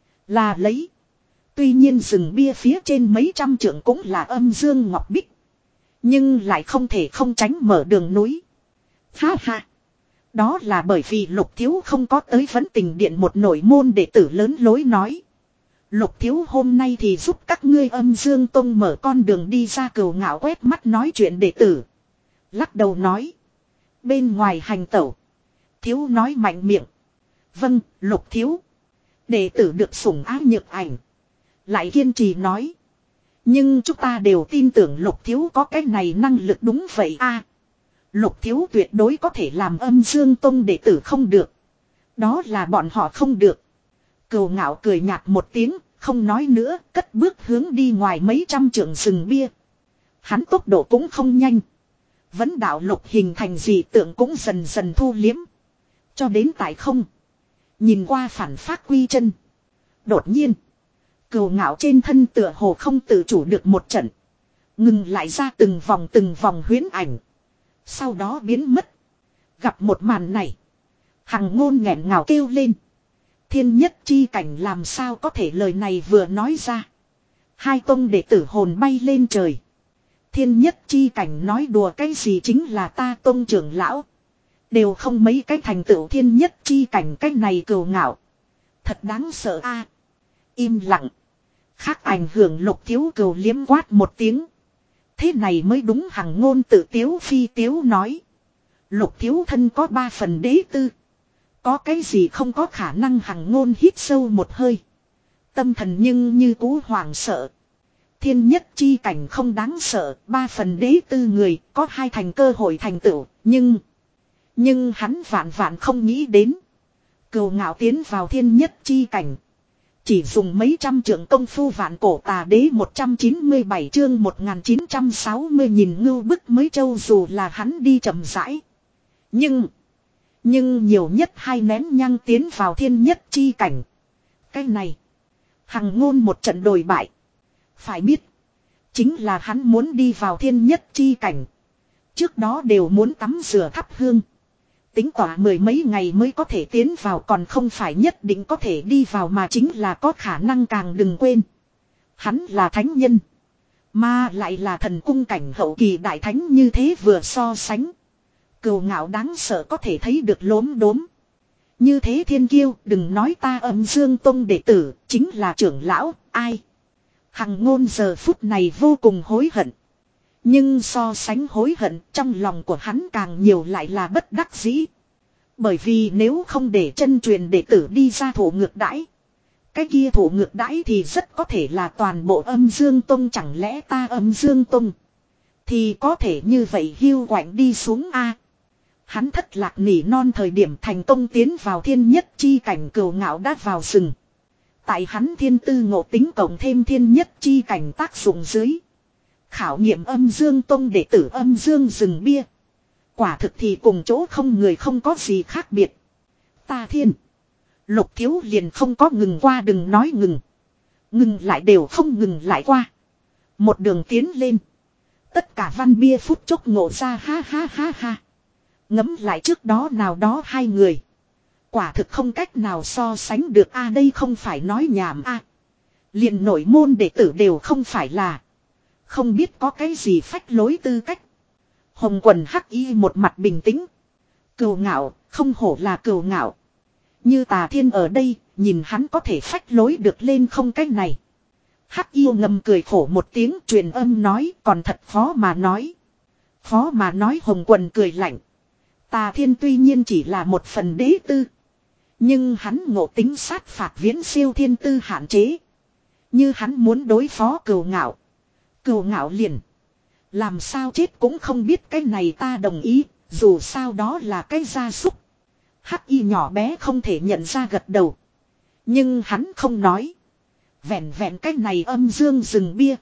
Là lấy. Tuy nhiên rừng bia phía trên mấy trăm trượng cũng là âm dương ngọc bích, nhưng lại không thể không tránh mở đường núi. Ha ha. Đó là bởi vì Lục Thiếu không có tới Vấn Tình Điện một nội môn đệ tử lớn lối nói. Lục Thiếu hôm nay thì giúp các ngươi âm dương tông mở con đường đi ra. Cửu Ngạo quét mắt nói chuyện đệ tử, lắc đầu nói. Bên ngoài hành tẩu, thiếu nói mạnh miệng. Vâng, Lục Thiếu. Đệ tử được sủng ái Nhược Ảnh lại kiên trì nói. Nhưng chúng ta đều tin tưởng Lục Thiếu có cái này năng lực. Đúng vậy a, Lục Thiếu tuyệt đối có thể làm âm dương tông đệ tử. Không được, đó là bọn họ không được. Cửu Ngạo cười nhạt một tiếng, không nói nữa, cất bước hướng đi ngoài mấy trăm trượng rừng bia. Hắn tốc độ cũng không nhanh. Vấn đạo lục hình thành dị tượng cũng dần dần thu liếm. Cho đến tại không. Nhìn qua phản phát quy chân. Đột nhiên, Cửu Ngạo trên thân tựa hồ không tự chủ được một trận. Ngừng lại ra từng vòng từng vòng huyễn ảnh. Sau đó biến mất. Gặp một màn này, Hằng Ngôn nghẹn ngào kêu lên. Thiên nhất chi cảnh làm sao có thể. Lời này vừa nói ra, hai tông đệ tử hồn bay lên trời. Thiên nhất chi cảnh nói đùa cái gì, chính là ta tông trưởng lão đều không mấy cái thành tựu thiên nhất chi cảnh. Cái này Cửu Ngạo thật đáng sợ a. Im lặng. Khác ảnh hưởng Lục Thiếu Cửu liếm quát một tiếng. Thế này mới đúng. Hằng Ngôn tự tiếu phi tiếu nói. Lục Thiếu thân có ba phần đế tư, có cái gì không có khả năng. Hằng Ngôn hít sâu một hơi, tâm thần nhưng như cú hoảng sợ. Thiên nhất chi cảnh không đáng sợ, ba phần đế tư người có hai thành cơ hội thành tựu. Nhưng Nhưng hắn vạn vạn không nghĩ đến, Cửu Ngạo tiến vào thiên nhất chi cảnh chỉ dùng mấy trăm trượng công phu. Vạn Cổ Tà Đế một trăm chín mươi bảy chương một nghìn chín trăm sáu mươi. Nhìn ngưu bức mới trâu, dù là hắn đi chậm rãi, Nhưng Nhưng nhiều nhất hai nén nhang tiến vào thiên nhất chi cảnh. Cái này, Hằng Ngôn một trận đồi bại. Phải biết, chính là hắn muốn đi vào thiên nhất chi cảnh, trước đó đều muốn tắm rửa thắp hương, tính tỏa mười mấy ngày mới có thể tiến vào. Còn không phải nhất định có thể đi vào, mà chính là có khả năng. Càng đừng quên, hắn là thánh nhân, mà lại là thần cung cảnh hậu kỳ đại thánh. Như thế vừa so sánh, Cửu Ngạo đáng sợ có thể thấy được lốm đốm. Như thế thiên kiêu, đừng nói ta âm dương tông đệ tử, chính là trưởng lão, ai. Hằng Ngôn giờ phút này vô cùng hối hận. Nhưng so sánh hối hận, trong lòng của hắn càng nhiều lại là bất đắc dĩ. Bởi vì nếu không để chân truyền đệ tử đi ra thổ ngược đãi, cái kia thổ ngược đãi thì rất có thể là toàn bộ âm dương tông. Chẳng lẽ ta âm dương tông thì có thể như vậy hiu quạnh đi xuống a? Hắn thất lạc nỉ non thời điểm thành công tiến vào thiên nhất chi cảnh. Cửu Ngạo đã vào rừng. Tại hắn thiên tư ngộ tính cộng thêm thiên nhất chi cảnh tác dụng dưới, khảo nghiệm âm dương tông đệ tử âm dương rừng bia, quả thực thì cùng chỗ không người không có gì khác biệt. Ta thiên, Lục Thiếu liền không có ngừng qua. Đừng nói ngừng, ngừng lại đều không ngừng lại qua. Một đường tiến lên, tất cả văn bia phút chốc ngộ ra. Ha ha ha ha. Ngẫm lại trước đó nào đó hai người, quả thực không cách nào so sánh được a. Đây không phải nói nhảm a, liền nội môn đệ tử đều không phải là không biết có cái gì phách lối tư cách. Hồng quần hắc y một mặt bình tĩnh. Cửu Ngạo, không hổ là Cửu Ngạo. Như Tà Thiên ở đây, nhìn hắn có thể phách lối được lên không. Cái này, hắc y ngầm cười khổ một tiếng, truyền âm nói. Còn thật khó mà nói. Khó mà nói. Hồng quần cười lạnh. Tà Thiên tuy nhiên chỉ là một phần đế tư, nhưng hắn ngộ tính sát phạt viễn siêu thiên tư hạn chế. Như hắn muốn đối phó Cửu Ngạo, Cửu Ngạo liền làm sao chết cũng không biết. Cái này ta đồng ý. Dù sao đó là cái gia súc. Hắc y nhỏ bé không thể nhận ra gật đầu. Nhưng hắn không nói. Vẹn vẹn cái này âm dương rừng bia.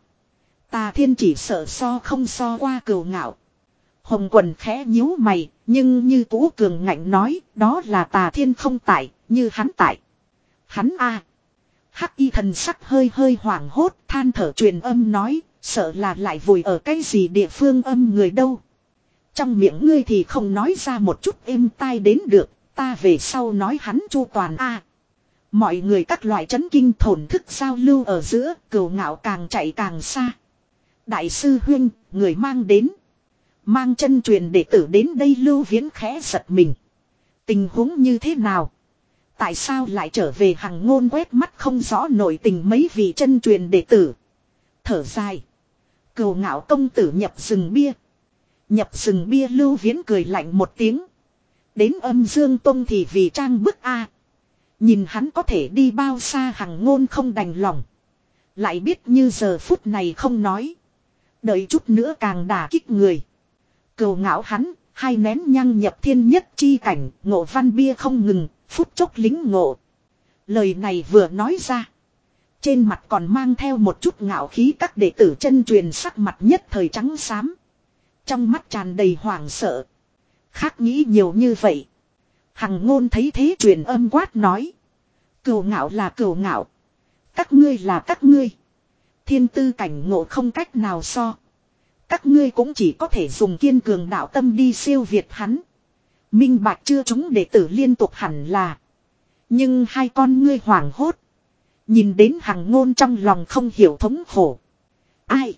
Tà Thiên chỉ sợ so không so qua Cửu Ngạo. Hồng Quần khẽ nhíu mày, nhưng như cũ cường ngạnh nói, đó là Tà Thiên không tại, như hắn tại. Hắn a. À. Hắc y thần sắc hơi hơi hoảng hốt, than thở truyền âm nói, sợ là lại vùi ở cái gì địa phương âm người đâu. Trong miệng ngươi thì không nói ra một chút êm tai đến được, ta về sau nói hắn chu toàn a. À. Mọi người các loại chấn kinh thổn thức giao lưu ở giữa, Cửu Ngạo càng chạy càng xa. Đại sư huynh, người mang đến. Mang chân truyền đệ tử đến đây Lưu Viễn khẽ giật mình. Tình huống như thế nào? Tại sao lại trở về Hằng Ngôn quét mắt không rõ nội tình mấy vị chân truyền đệ tử. Thở dài. Cửu Ngạo công tử nhập rừng bia. Nhập rừng bia Lưu Viễn cười lạnh một tiếng. Đến Âm Dương Tông thì vì trang bức A. Nhìn hắn có thể đi bao xa Hằng Ngôn không đành lòng. Lại biết như giờ phút này không nói. Đợi chút nữa càng đả kích người. Cửu Ngạo hắn, hai nén nhang nhập thiên nhất chi cảnh, ngộ văn bia không ngừng, phút chốc lính ngộ. Lời này vừa nói ra. Trên mặt còn mang theo một chút ngạo khí, các đệ tử chân truyền sắc mặt nhất thời trắng xám. Trong mắt tràn đầy hoảng sợ. Khác nghĩ nhiều như vậy. Hằng Ngôn thấy thế truyền âm quát nói. Cửu Ngạo là Cửu Ngạo. Các ngươi là các ngươi. Thiên tư cảnh ngộ không cách nào so. Các ngươi cũng chỉ có thể dùng kiên cường đạo tâm đi siêu việt hắn. Minh bạch chưa, chúng đệ tử liên tục hẳn là. Nhưng hai con ngươi hoảng hốt. Nhìn đến Hằng Ngôn trong lòng không hiểu thống khổ. Ai?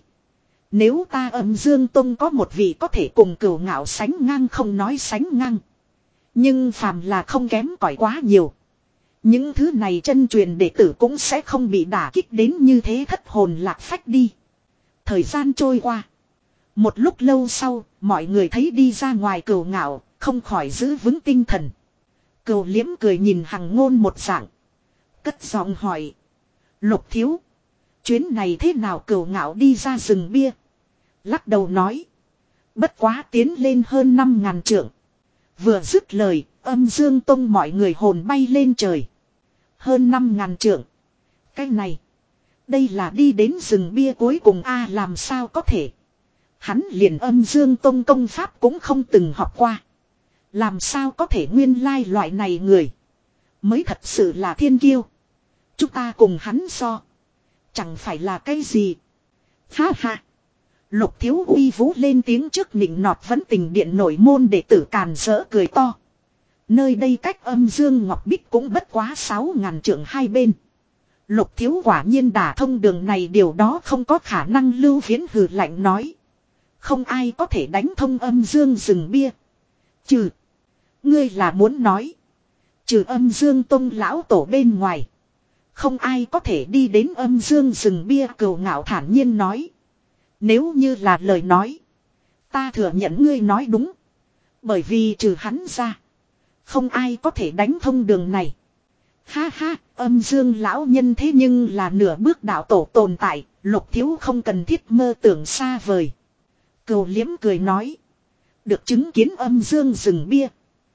Nếu ta Âm Dương Tông có một vị có thể cùng Cửu Ngạo sánh ngang, không nói sánh ngang. Nhưng phàm là không kém cỏi quá nhiều. Những thứ này chân truyền đệ tử cũng sẽ không bị đả kích đến như thế thất hồn lạc phách đi. Thời gian trôi qua. Một lúc lâu sau, mọi người thấy đi ra ngoài Cửu Ngạo, không khỏi giữ vững tinh thần. Cửu Liễm cười nhìn Hằng Ngôn một dạng. Cất giọng hỏi. Lục thiếu. Chuyến này thế nào? Cửu Ngạo đi ra rừng bia. Lắc đầu nói. Bất quá tiến lên hơn năm ngàn trượng. Vừa dứt lời, Âm Dương Tông mọi người hồn bay lên trời. Hơn năm ngàn trượng. Cái này. Đây là đi đến rừng bia cuối cùng a, làm sao có thể. Hắn liền Âm Dương Tông công pháp cũng không từng học qua. Làm sao có thể nguyên lai loại này người. Mới thật sự là thiên kiêu. Chúng ta cùng hắn so. Chẳng phải là cái gì. Ha ha. Lục thiếu uy vũ lên tiếng trước nịnh nọt vẫn tình điện nổi môn đệ tử càn rỡ cười to. Nơi đây cách Âm Dương Ngọc Bích cũng bất quá sáu ngàn trượng hai bên. Lục thiếu quả nhiên đả thông đường này, điều đó không có khả năng. Lưu Viễn hừ lạnh nói. Không ai có thể đánh thông Âm Dương rừng bia. Trừ. Ngươi là muốn nói. Trừ Âm Dương Tông lão tổ bên ngoài. Không ai có thể đi đến Âm Dương rừng bia. Cửu Ngạo thản nhiên nói. Nếu như là lời nói. Ta thừa nhận ngươi nói đúng. Bởi vì trừ hắn ra. Không ai có thể đánh thông đường này. Ha ha, Âm Dương lão nhân thế nhưng là nửa bước đạo tổ tồn tại. Lục thiếu không cần thiết mơ tưởng xa vời. Cửu Liễm cười nói. Được chứng kiến Âm Dương rừng bia.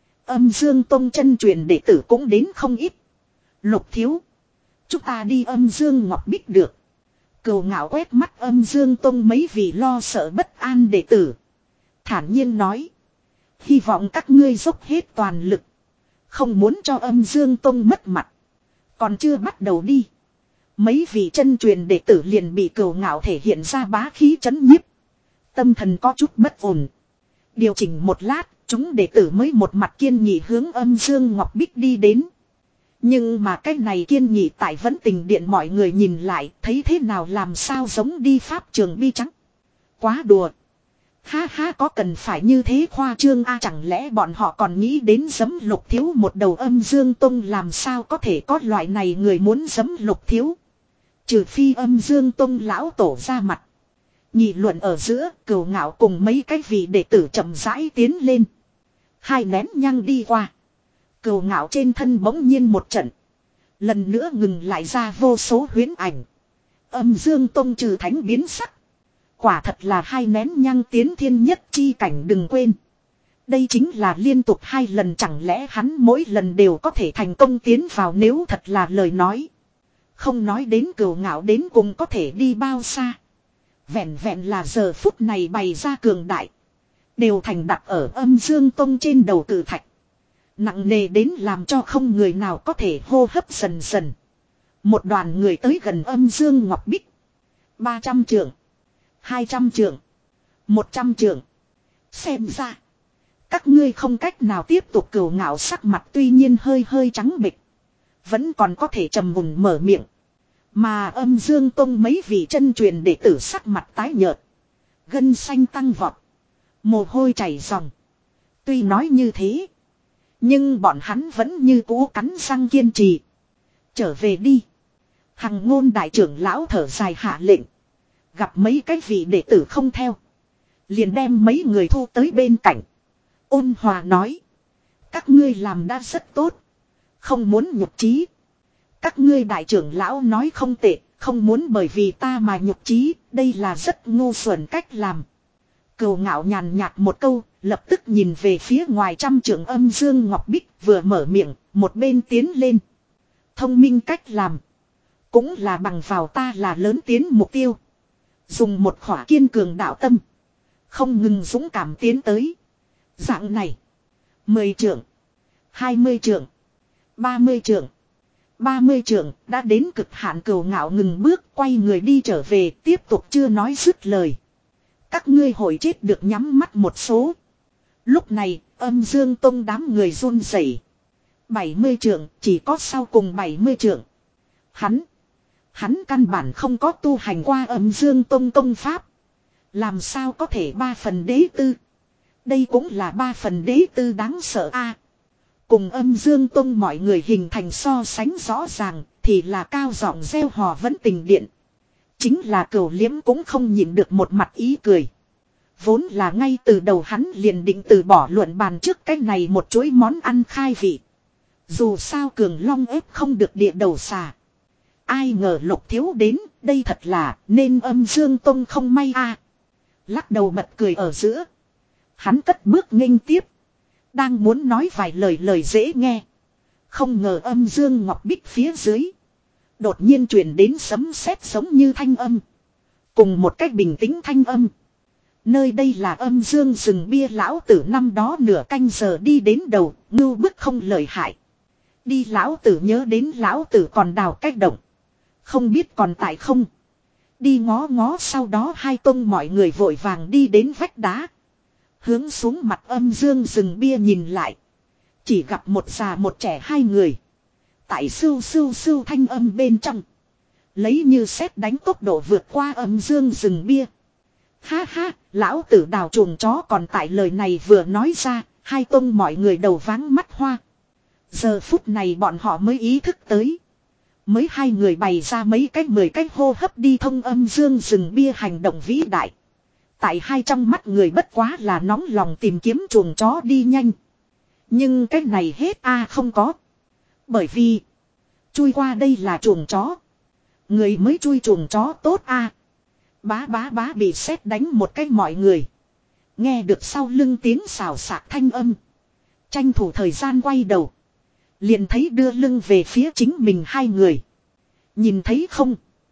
Âm Dương Tông chân truyền đệ tử cũng đến không ít. Lục thiếu. Chúng ta đi Âm Dương Ngọc Bích được. Cửu Ngạo quét mắt Âm Dương Tông mấy vị lo sợ bất an đệ tử. Thản nhiên nói. Hy vọng các ngươi dốc hết toàn lực. Không muốn cho Âm Dương Tông mất mặt. Còn chưa bắt đầu đi. Mấy vị chân truyền đệ tử liền bị Cửu Ngạo thể hiện ra bá khí chấn nhiếp. Tâm thần có chút bất ổn. Điều chỉnh một lát, chúng đệ tử mới một mặt kiên nhị hướng Âm Dương Ngọc Bích đi đến. Nhưng mà cái này kiên nhị tại Vẫn Tình Điện mọi người nhìn lại, thấy thế nào làm sao giống đi pháp trường bi trắng. Quá đùa. Ha ha, có cần phải như thế khoa trương a? Chẳng lẽ bọn họ còn nghĩ đến giấm Lục thiếu một đầu? Âm Dương Tông làm sao có thể có loại này người muốn giấm Lục thiếu. Trừ phi Âm Dương Tông lão tổ ra mặt. Nghị luận ở giữa, Cửu Ngạo cùng mấy cái vị đệ tử chậm rãi tiến lên. Hai nén nhang đi qua. Cửu Ngạo trên thân bỗng nhiên một trận. Lần nữa ngừng lại ra vô số huyễn ảnh. Âm Dương Tông trừ thánh biến sắc. Quả thật là hai nén nhang tiến thiên nhất chi cảnh, đừng quên. Đây chính là liên tục hai lần, chẳng lẽ hắn mỗi lần đều có thể thành công tiến vào, nếu thật là lời nói. Không nói đến Cửu Ngạo đến cùng có thể đi bao xa. Vẹn vẹn là giờ phút này bày ra cường đại. Đều thành đặt ở Âm Dương Tông trên đầu cử thạch. Nặng nề đến làm cho không người nào có thể hô hấp. Dần dần. Một đoàn người tới gần Âm Dương Ngọc Bích. ba trăm trượng. hai trăm trượng. một trăm trượng. Xem ra. Các ngươi không cách nào tiếp tục. Cửu Ngạo sắc mặt tuy nhiên hơi hơi trắng bệch. Vẫn còn có thể trầm mùng mở miệng. Mà Âm Dương Tông mấy vị chân truyền đệ tử sắc mặt tái nhợt. Gân xanh tăng vọt. Mồ hôi chảy ròng. Tuy nói như thế. Nhưng bọn hắn vẫn như cũ cắn răng kiên trì. Trở về đi. Hằng Ngôn đại trưởng lão thở dài hạ lệnh. Gặp mấy cái vị đệ tử không theo. Liền đem mấy người thu tới bên cạnh. Ôn hòa nói. Các ngươi làm đã rất tốt. Không muốn nhục chí. Các ngươi đại trưởng lão nói không tệ. Không muốn bởi vì ta mà nhục chí. Đây là rất ngu xuẩn cách làm. Cửu Ngạo nhàn nhạt một câu. Lập tức nhìn về phía ngoài trăm trượng Âm Dương Ngọc Bích. Vừa mở miệng. Một bên tiến lên. Thông minh cách làm. Cũng là bằng vào ta là lớn tiến mục tiêu. Dùng một khỏa kiên cường đạo tâm. Không ngừng dũng cảm tiến tới. Dạng này. Mười trượng. Hai mươi trượng. Ba mươi trượng. Ba mươi trượng đã đến cực hạn. Cửu Ngạo ngừng bước quay người đi trở về. Tiếp tục chưa nói dứt lời. Các ngươi hội chết được nhắm mắt một số. Lúc này Âm Dương Tông đám người run rẩy. bảy mươi trượng chỉ có sau cùng bảy mươi trượng. Hắn. Hắn căn bản không có tu hành qua Âm Dương Tông công pháp. Làm sao có thể ba phần đế tư. Đây cũng là ba phần đế tư đáng sợ a. Cùng Âm Dương Tông mọi người hình thành so sánh rõ ràng. Thì là cao giọng reo hò vẫn tình điện. Chính là Cửu Liễm cũng không nhịn được một mặt ý cười. Vốn là ngay từ đầu hắn liền định từ bỏ luận bàn trước cái này một chuỗi món ăn khai vị. Dù sao Cường Long ép không được địa đầu xà. Ai ngờ Lục Thiếu đến, đây thật là nên Âm Dương Tông không may a. Lắc đầu bật cười ở giữa. Hắn cất bước nghênh tiếp. Đang muốn nói vài lời lời dễ nghe. Không ngờ Âm Dương Ngọc Bích phía dưới. Đột nhiên truyền đến sấm sét giống như thanh âm. Cùng một cách bình tĩnh thanh âm. Nơi đây là Âm Dương rừng bia, lão tử năm đó nửa canh giờ đi đến đầu, ngưu bức không lời hại. Đi lão tử nhớ đến lão tử còn đào cách động. Không biết còn tại không. Đi ngó ngó sau đó hai tông mọi người vội vàng đi đến vách đá. Hướng xuống mặt Âm Dương rừng bia nhìn lại. Chỉ gặp một già một trẻ hai người. Tại sưu sưu sưu thanh âm bên trong. Lấy như sét đánh tốc độ vượt qua Âm Dương rừng bia. Ha ha, lão tử đào chuồng chó còn tại lời này vừa nói ra, hai tông mọi người đầu váng mắt hoa. Giờ phút này bọn họ mới ý thức tới. Mới hai người bày ra mấy cách mười cách hô hấp đi thông Âm Dương rừng bia hành động vĩ đại. Tại hai trong mắt người bất quá là nóng lòng tìm kiếm chuồng chó đi nhanh. Nhưng cái này hết a không có. Bởi vì chui qua đây là chuồng chó. Người mới chui chuồng chó tốt a. Bá bá bá bị sét đánh một cái mọi người. Nghe được sau lưng tiếng xào xạc thanh âm. Tranh thủ thời gian quay đầu. Liền thấy đưa lưng về phía chính mình hai người. Nhìn thấy không?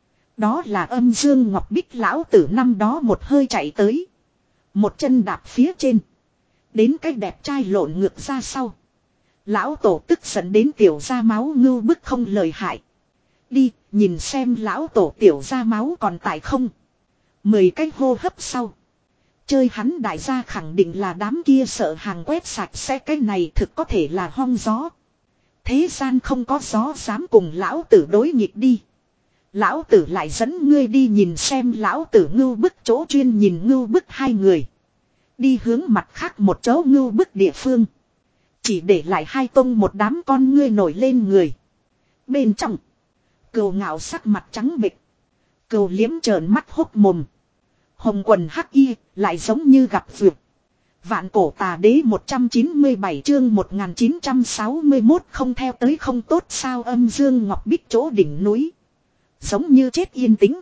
Đó là Âm Dương Ngọc Bích lão tử năm đó một hơi chạy tới. Một chân đạp phía trên. Đến cái đẹp trai lộn ngược ra sau. Lão tổ tức giận đến tiểu ra máu ngưu bức không lời hại. Đi, nhìn xem lão tổ tiểu ra máu còn tại không. Mười cái hô hấp sau. Chơi hắn đại gia khẳng định là đám kia sợ hàng quét sạch sẽ, cái này thực có thể là hong gió. Thế gian không có gió dám cùng lão tử đối nghịch đi. Lão tử lại dẫn ngươi đi nhìn xem lão tử ngưu bức chỗ chuyên nhìn ngưu bức hai người. Đi hướng mặt khác một chỗ ngưu bức địa phương. Chỉ để lại hai tông một đám con ngươi nổi lên người. Bên trong. Cừu Ngạo sắc mặt trắng bệch. Cừu Liễm trợn mắt hốc mồm. Hồng quần hắc y lại giống như gặp vượt. Vạn cổ tà đế một trăm chín mươi bảy chương một nghìn chín trăm sáu mươi mốt không theo tới không tốt sao. Âm Dương Ngọc Bích chỗ đỉnh núi. Giống như chết yên tĩnh.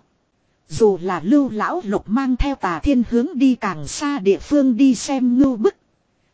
Dù là Lưu lão lục mang theo Tà Thiên hướng đi càng xa địa phương đi xem ngưu bức.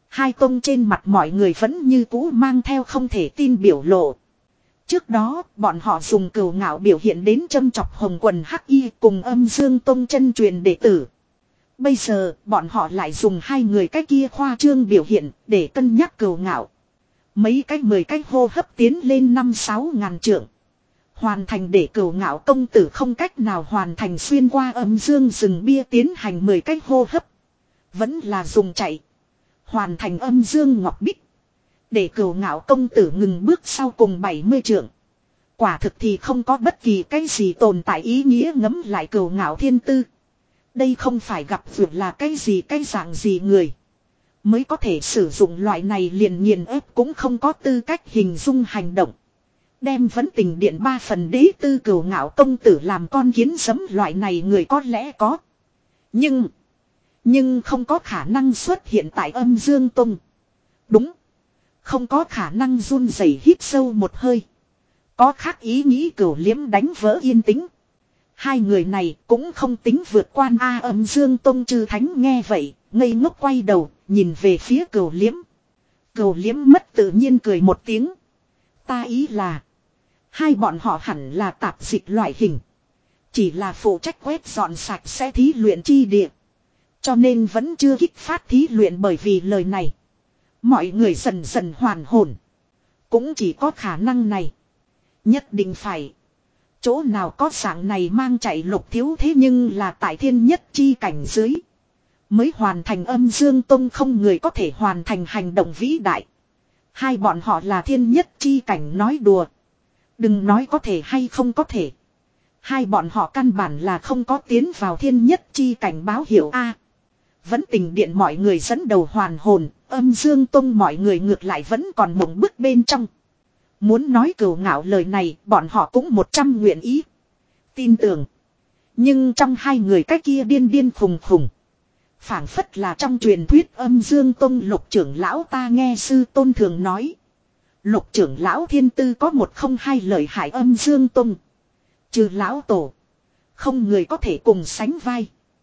Hai tông trên mặt mọi người vẫn như cũ mang theo không thể tin biểu lộ. Trước đó, bọn họ dùng cừu ngạo biểu hiện đến châm chọc Hồng Quần Hắc Y cùng Âm Dương Tông chân truyền đệ tử. Bây giờ, bọn họ lại dùng hai người cái kia khoa trương biểu hiện để cân nhắc cừu ngạo. Mấy cách mười cách hô hấp tiến lên năm sáu ngàn trượng. Hoàn thành để cừu ngạo công tử không cách nào hoàn thành xuyên qua âm dương rừng bia tiến hành mười cách hô hấp. Vẫn là dùng chạy. Hoàn thành âm dương ngọc bích. Để cừu ngạo công tử ngừng bước sau cùng bảy mươi trượng. Quả thực thì không có bất kỳ cái gì tồn tại ý nghĩa ngấm lại cừu ngạo thiên tư. Đây không phải gặp vượt là cái gì cái dạng gì người. Mới có thể sử dụng loại này liền nghiền ép cũng không có tư cách hình dung hành động. Đem vẫn tình điện ba phần đế tư cừu ngạo công tử làm con kiến sấm loại này người có lẽ có. Nhưng. Nhưng không có khả năng xuất hiện tại âm dương tông. Đúng. Không có khả năng run rẩy hít sâu một hơi. Có khác ý nghĩ cửu liếm đánh vỡ yên tĩnh. Hai người này cũng không tính vượt quan A âm dương tông chư thánh nghe vậy. Ngây ngốc quay đầu nhìn về phía cửu liếm. Cửu liếm mất tự nhiên cười một tiếng. Ta ý là. Hai bọn họ hẳn là tạp dịch loại hình. Chỉ là phụ trách quét dọn sạch sẽ thí luyện chi địa. Cho nên vẫn chưa kích phát thí luyện bởi vì lời này. Mọi người dần dần hoàn hồn. Cũng chỉ có khả năng này. Nhất định phải. Chỗ nào có dạng này mang chạy lục thiếu thế nhưng là tại thiên nhất chi cảnh dưới. Mới hoàn thành âm dương tông không người có thể hoàn thành hành động vĩ đại. Hai bọn họ là thiên nhất chi cảnh nói đùa. Đừng nói có thể hay không có thể. Hai bọn họ căn bản là không có tiến vào thiên nhất chi cảnh báo hiệu A. Vẫn tình điện mọi người dẫn đầu hoàn hồn, âm dương tông mọi người ngược lại vẫn còn mộng bức bên trong. Muốn nói cừu ngạo lời này, bọn họ cũng một trăm nguyện ý. Tin tưởng. Nhưng trong hai người cái kia điên điên khùng khùng. Phảng phất là trong truyền thuyết âm dương tông lục trưởng lão ta nghe sư tôn thường nói. Lục trưởng lão thiên tư có một không hai lợi hại âm dương tông. Trừ lão tổ. Không người có thể cùng sánh vai.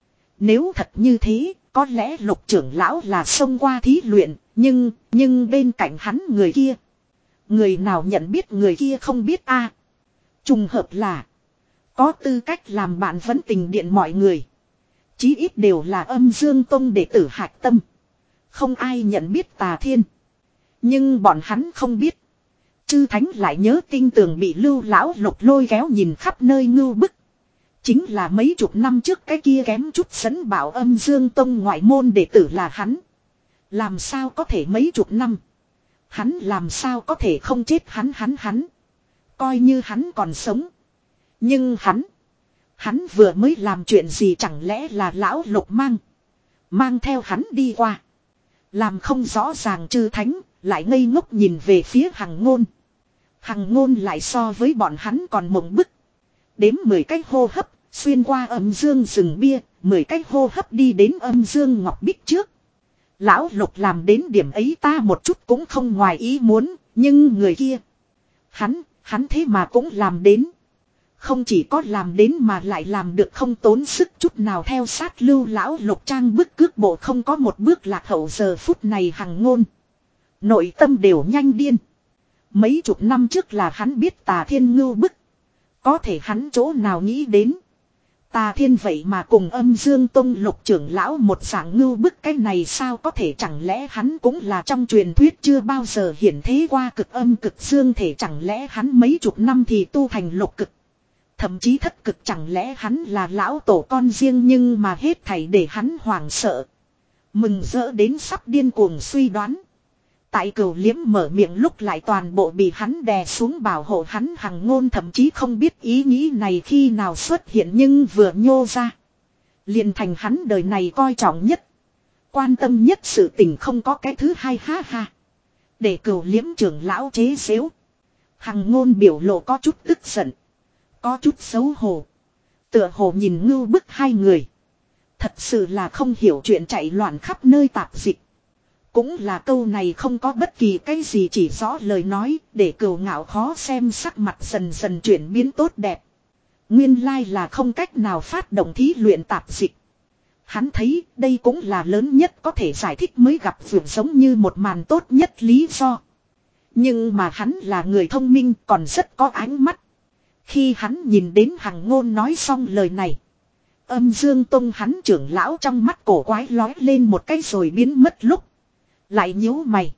Nếu thật như thế, có lẽ lục trưởng lão là xông qua thí luyện, nhưng, nhưng bên cạnh hắn người kia. Người nào nhận biết người kia không biết a. Trùng hợp là, có tư cách làm bạn vẫn tình điện mọi người. Chí ít đều là âm dương tông đệ tử hạch tâm. Không ai nhận biết Tà Thiên. Nhưng bọn hắn không biết. Chư thánh lại nhớ tinh tường bị lưu lão lục lôi kéo nhìn khắp nơi ngưu bức. Chính là mấy chục năm trước cái kia kém chút sấn bảo âm dương tông ngoại môn đệ tử là hắn. Làm sao có thể mấy chục năm. Hắn làm sao có thể không chết hắn hắn hắn. Coi như hắn còn sống. Nhưng hắn. Hắn vừa mới làm chuyện gì chẳng lẽ là lão lục mang. Mang theo hắn đi qua. Làm không rõ ràng chư thánh. Lại ngây ngốc nhìn về phía Hằng Ngôn. Hằng Ngôn lại so với bọn hắn còn mộng bức. Đếm mười cách hô hấp. Xuyên qua âm dương rừng bia. Mười cách hô hấp đi đến âm dương ngọc bích trước. Lão lục làm đến điểm ấy ta một chút cũng không ngoài ý muốn. Nhưng người kia. Hắn, hắn thế mà cũng làm đến. Không chỉ có làm đến mà lại làm được không tốn sức chút nào theo sát lưu lão lục trang bước cước bộ không có một bước lạc hậu giờ phút này Hằng Ngôn. Nội tâm đều nhanh điên. Mấy chục năm trước là hắn biết Tà Thiên ngưu bức. Có thể hắn chỗ nào nghĩ đến. Tà Thiên vậy mà cùng âm dương tông lục trưởng lão một dạng ngưu bức cái này sao có thể chẳng lẽ hắn cũng là trong truyền thuyết chưa bao giờ hiển thế qua cực âm cực dương thể chẳng lẽ hắn mấy chục năm thì tu thành lục cực. Thậm chí thất cực chẳng lẽ hắn là lão tổ con riêng nhưng mà hết thảy để hắn hoảng sợ. Mừng rỡ đến sắp điên cuồng suy đoán. Tại Cửu Liếm mở miệng lúc lại toàn bộ bị hắn đè xuống bảo hộ hắn Hằng Ngôn thậm chí không biết ý nghĩ này khi nào xuất hiện nhưng vừa nhô ra. Liền thành hắn đời này coi trọng nhất. Quan tâm nhất sự tình không có cái thứ hai ha ha. Để Cửu Liếm trưởng lão chế xếu. Hằng Ngôn biểu lộ có chút tức giận. Có chút xấu hổ. Tựa hồ nhìn ngưu bức hai người. Thật sự là không hiểu chuyện chạy loạn khắp nơi tạp dịch. Cũng là câu này không có bất kỳ cái gì chỉ rõ lời nói để Cửu Ngạo khó xem sắc mặt dần dần chuyển biến tốt đẹp. Nguyên lai là không cách nào phát động thí luyện tạp dịch. Hắn thấy đây cũng là lớn nhất có thể giải thích mới gặp vượt giống như một màn tốt nhất lý do. Nhưng mà hắn là người thông minh còn rất có ánh mắt. Khi hắn nhìn đến Hằng Ngôn nói xong lời này. Âm Dương Tông hắn trưởng lão trong mắt cổ quái lói lên một cái rồi biến mất lúc. Lại nhíu mày.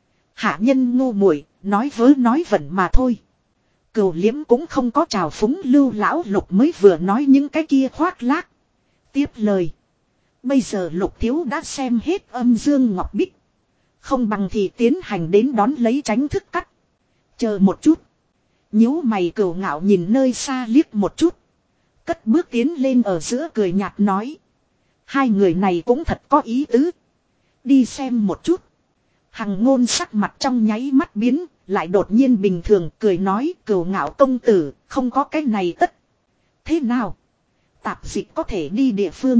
Hạ nhân ngu muội nói vớ nói vẩn mà thôi. Cửu Liễm cũng không có trào phúng Lưu lão Lục mới vừa nói những cái kia khoác lác. Tiếp lời. Bây giờ Lục thiếu đã xem hết Âm Dương Ngọc Bích. Không bằng thì tiến hành đến đón lấy tránh thức cắt. Chờ một chút. Nhíu mày Cửu Ngạo nhìn nơi xa liếc một chút. Cất bước tiến lên ở giữa cười nhạt nói. Hai người này cũng thật có ý tứ. Đi xem một chút. Hằng Ngôn sắc mặt trong nháy mắt biến. Lại đột nhiên bình thường cười nói Cửu Ngạo công tử không có cái này tất. Thế nào? Tạp dịch có thể đi địa phương.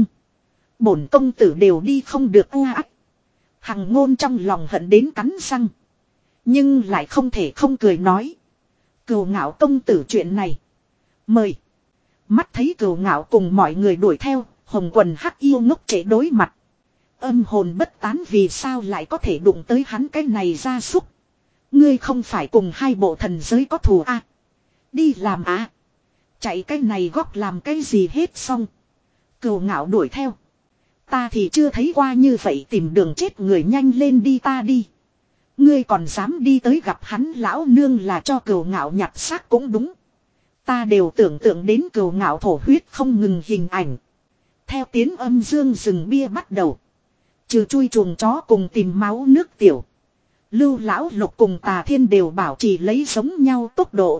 Bổn công tử đều đi không được u ác. Hằng Ngôn trong lòng hận đến cắn răng. Nhưng lại không thể không cười nói. Cửu Ngạo công tử chuyện này. Mời. Mắt thấy Cửu Ngạo cùng mọi người đuổi theo. Hồng quần hắc yêu ngốc trễ đối mặt. Âm hồn bất tán vì sao lại có thể đụng tới hắn cái này ra súc. Ngươi không phải cùng hai bộ thần giới có thù à. Đi làm à. Chạy cái này góc làm cái gì hết xong. Cửu Ngạo đuổi theo. Ta thì chưa thấy qua như vậy tìm đường chết người nhanh lên đi ta đi. Ngươi còn dám đi tới gặp hắn lão nương là cho Cửu Ngạo nhặt xác cũng đúng. Ta đều tưởng tượng đến Cửu Ngạo thổ huyết không ngừng hình ảnh. Theo tiếng âm dương rừng bia bắt đầu. Trừ chui chuồng chó cùng tìm máu nước tiểu. Lưu lão Lục cùng Tà Thiên đều bảo trì lấy giống nhau tốc độ.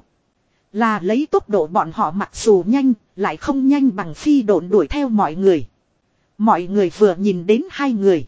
Là lấy tốc độ bọn họ mặc dù nhanh, lại không nhanh bằng phi độn đuổi theo mọi người. Mọi người vừa nhìn đến hai người.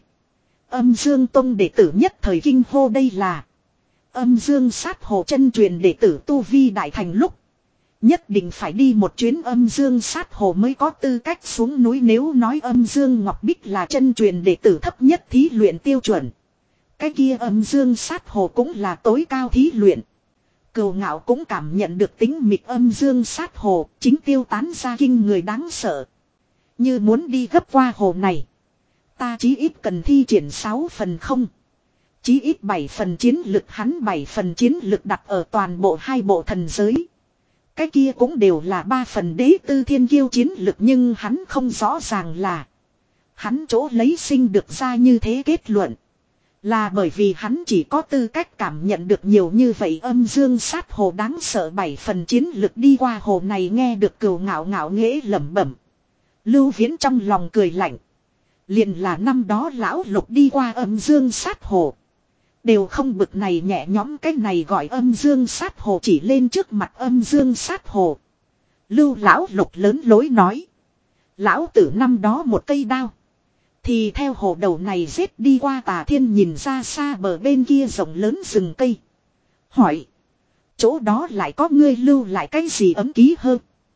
Âm Dương Tông đệ tử nhất thời kinh hô đây là. Âm Dương sát hồ chân truyền đệ tử Tu Vi Đại Thành lúc. Nhất định phải đi một chuyến Âm Dương sát hồ mới có tư cách xuống núi nếu nói Âm Dương Ngọc Bích là chân truyền đệ tử thấp nhất thí luyện tiêu chuẩn. Cái kia Âm Dương sát hồ cũng là tối cao thí luyện. Cửu Ngạo cũng cảm nhận được tính mịt Âm Dương sát hồ chính tiêu tán ra kinh người đáng sợ. Như muốn đi gấp qua hồ này. Ta chí ít cần thi triển sáu phần không. Chí ít bảy phần chiến lực hắn bảy phần chiến lực đặt ở toàn bộ hai bộ thần giới. Cái kia cũng đều là ba phần đế tư thiên kiêu chiến lực nhưng hắn không rõ ràng là. Hắn chỗ lấy sinh được ra như thế kết luận. Là bởi vì hắn chỉ có tư cách cảm nhận được nhiều như vậy âm dương sát hồ đáng sợ bảy phần chiến lực đi qua hồ này nghe được Cửu Ngạo ngạo nghễ lẩm bẩm. Lưu Viễn trong lòng cười lạnh. Liền là năm đó lão Lục đi qua âm dương sát hồ. Đều không bực này nhẹ nhõm cái này gọi âm dương sát hồ chỉ lên trước mặt âm dương sát hồ. Lưu lão Lục lớn lối nói. Lão tử năm đó một cây đao. Thì theo hồ đầu này giết đi qua Tà Thiên nhìn ra xa bờ bên kia rộng lớn rừng cây. Hỏi. Chỗ đó lại có ngươi lưu lại cái gì ấm ký hơn.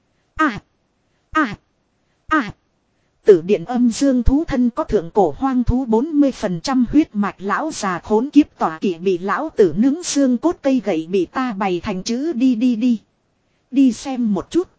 À. À. À. Tử điện âm dương thú thân có thượng cổ hoang thú bốn mươi phần trăm huyết mạch lão già khốn kiếp tỏa kỵ bị lão tử nướng xương cốt cây gậy bị ta bày thành chữ đi đi đi. Đi xem một chút.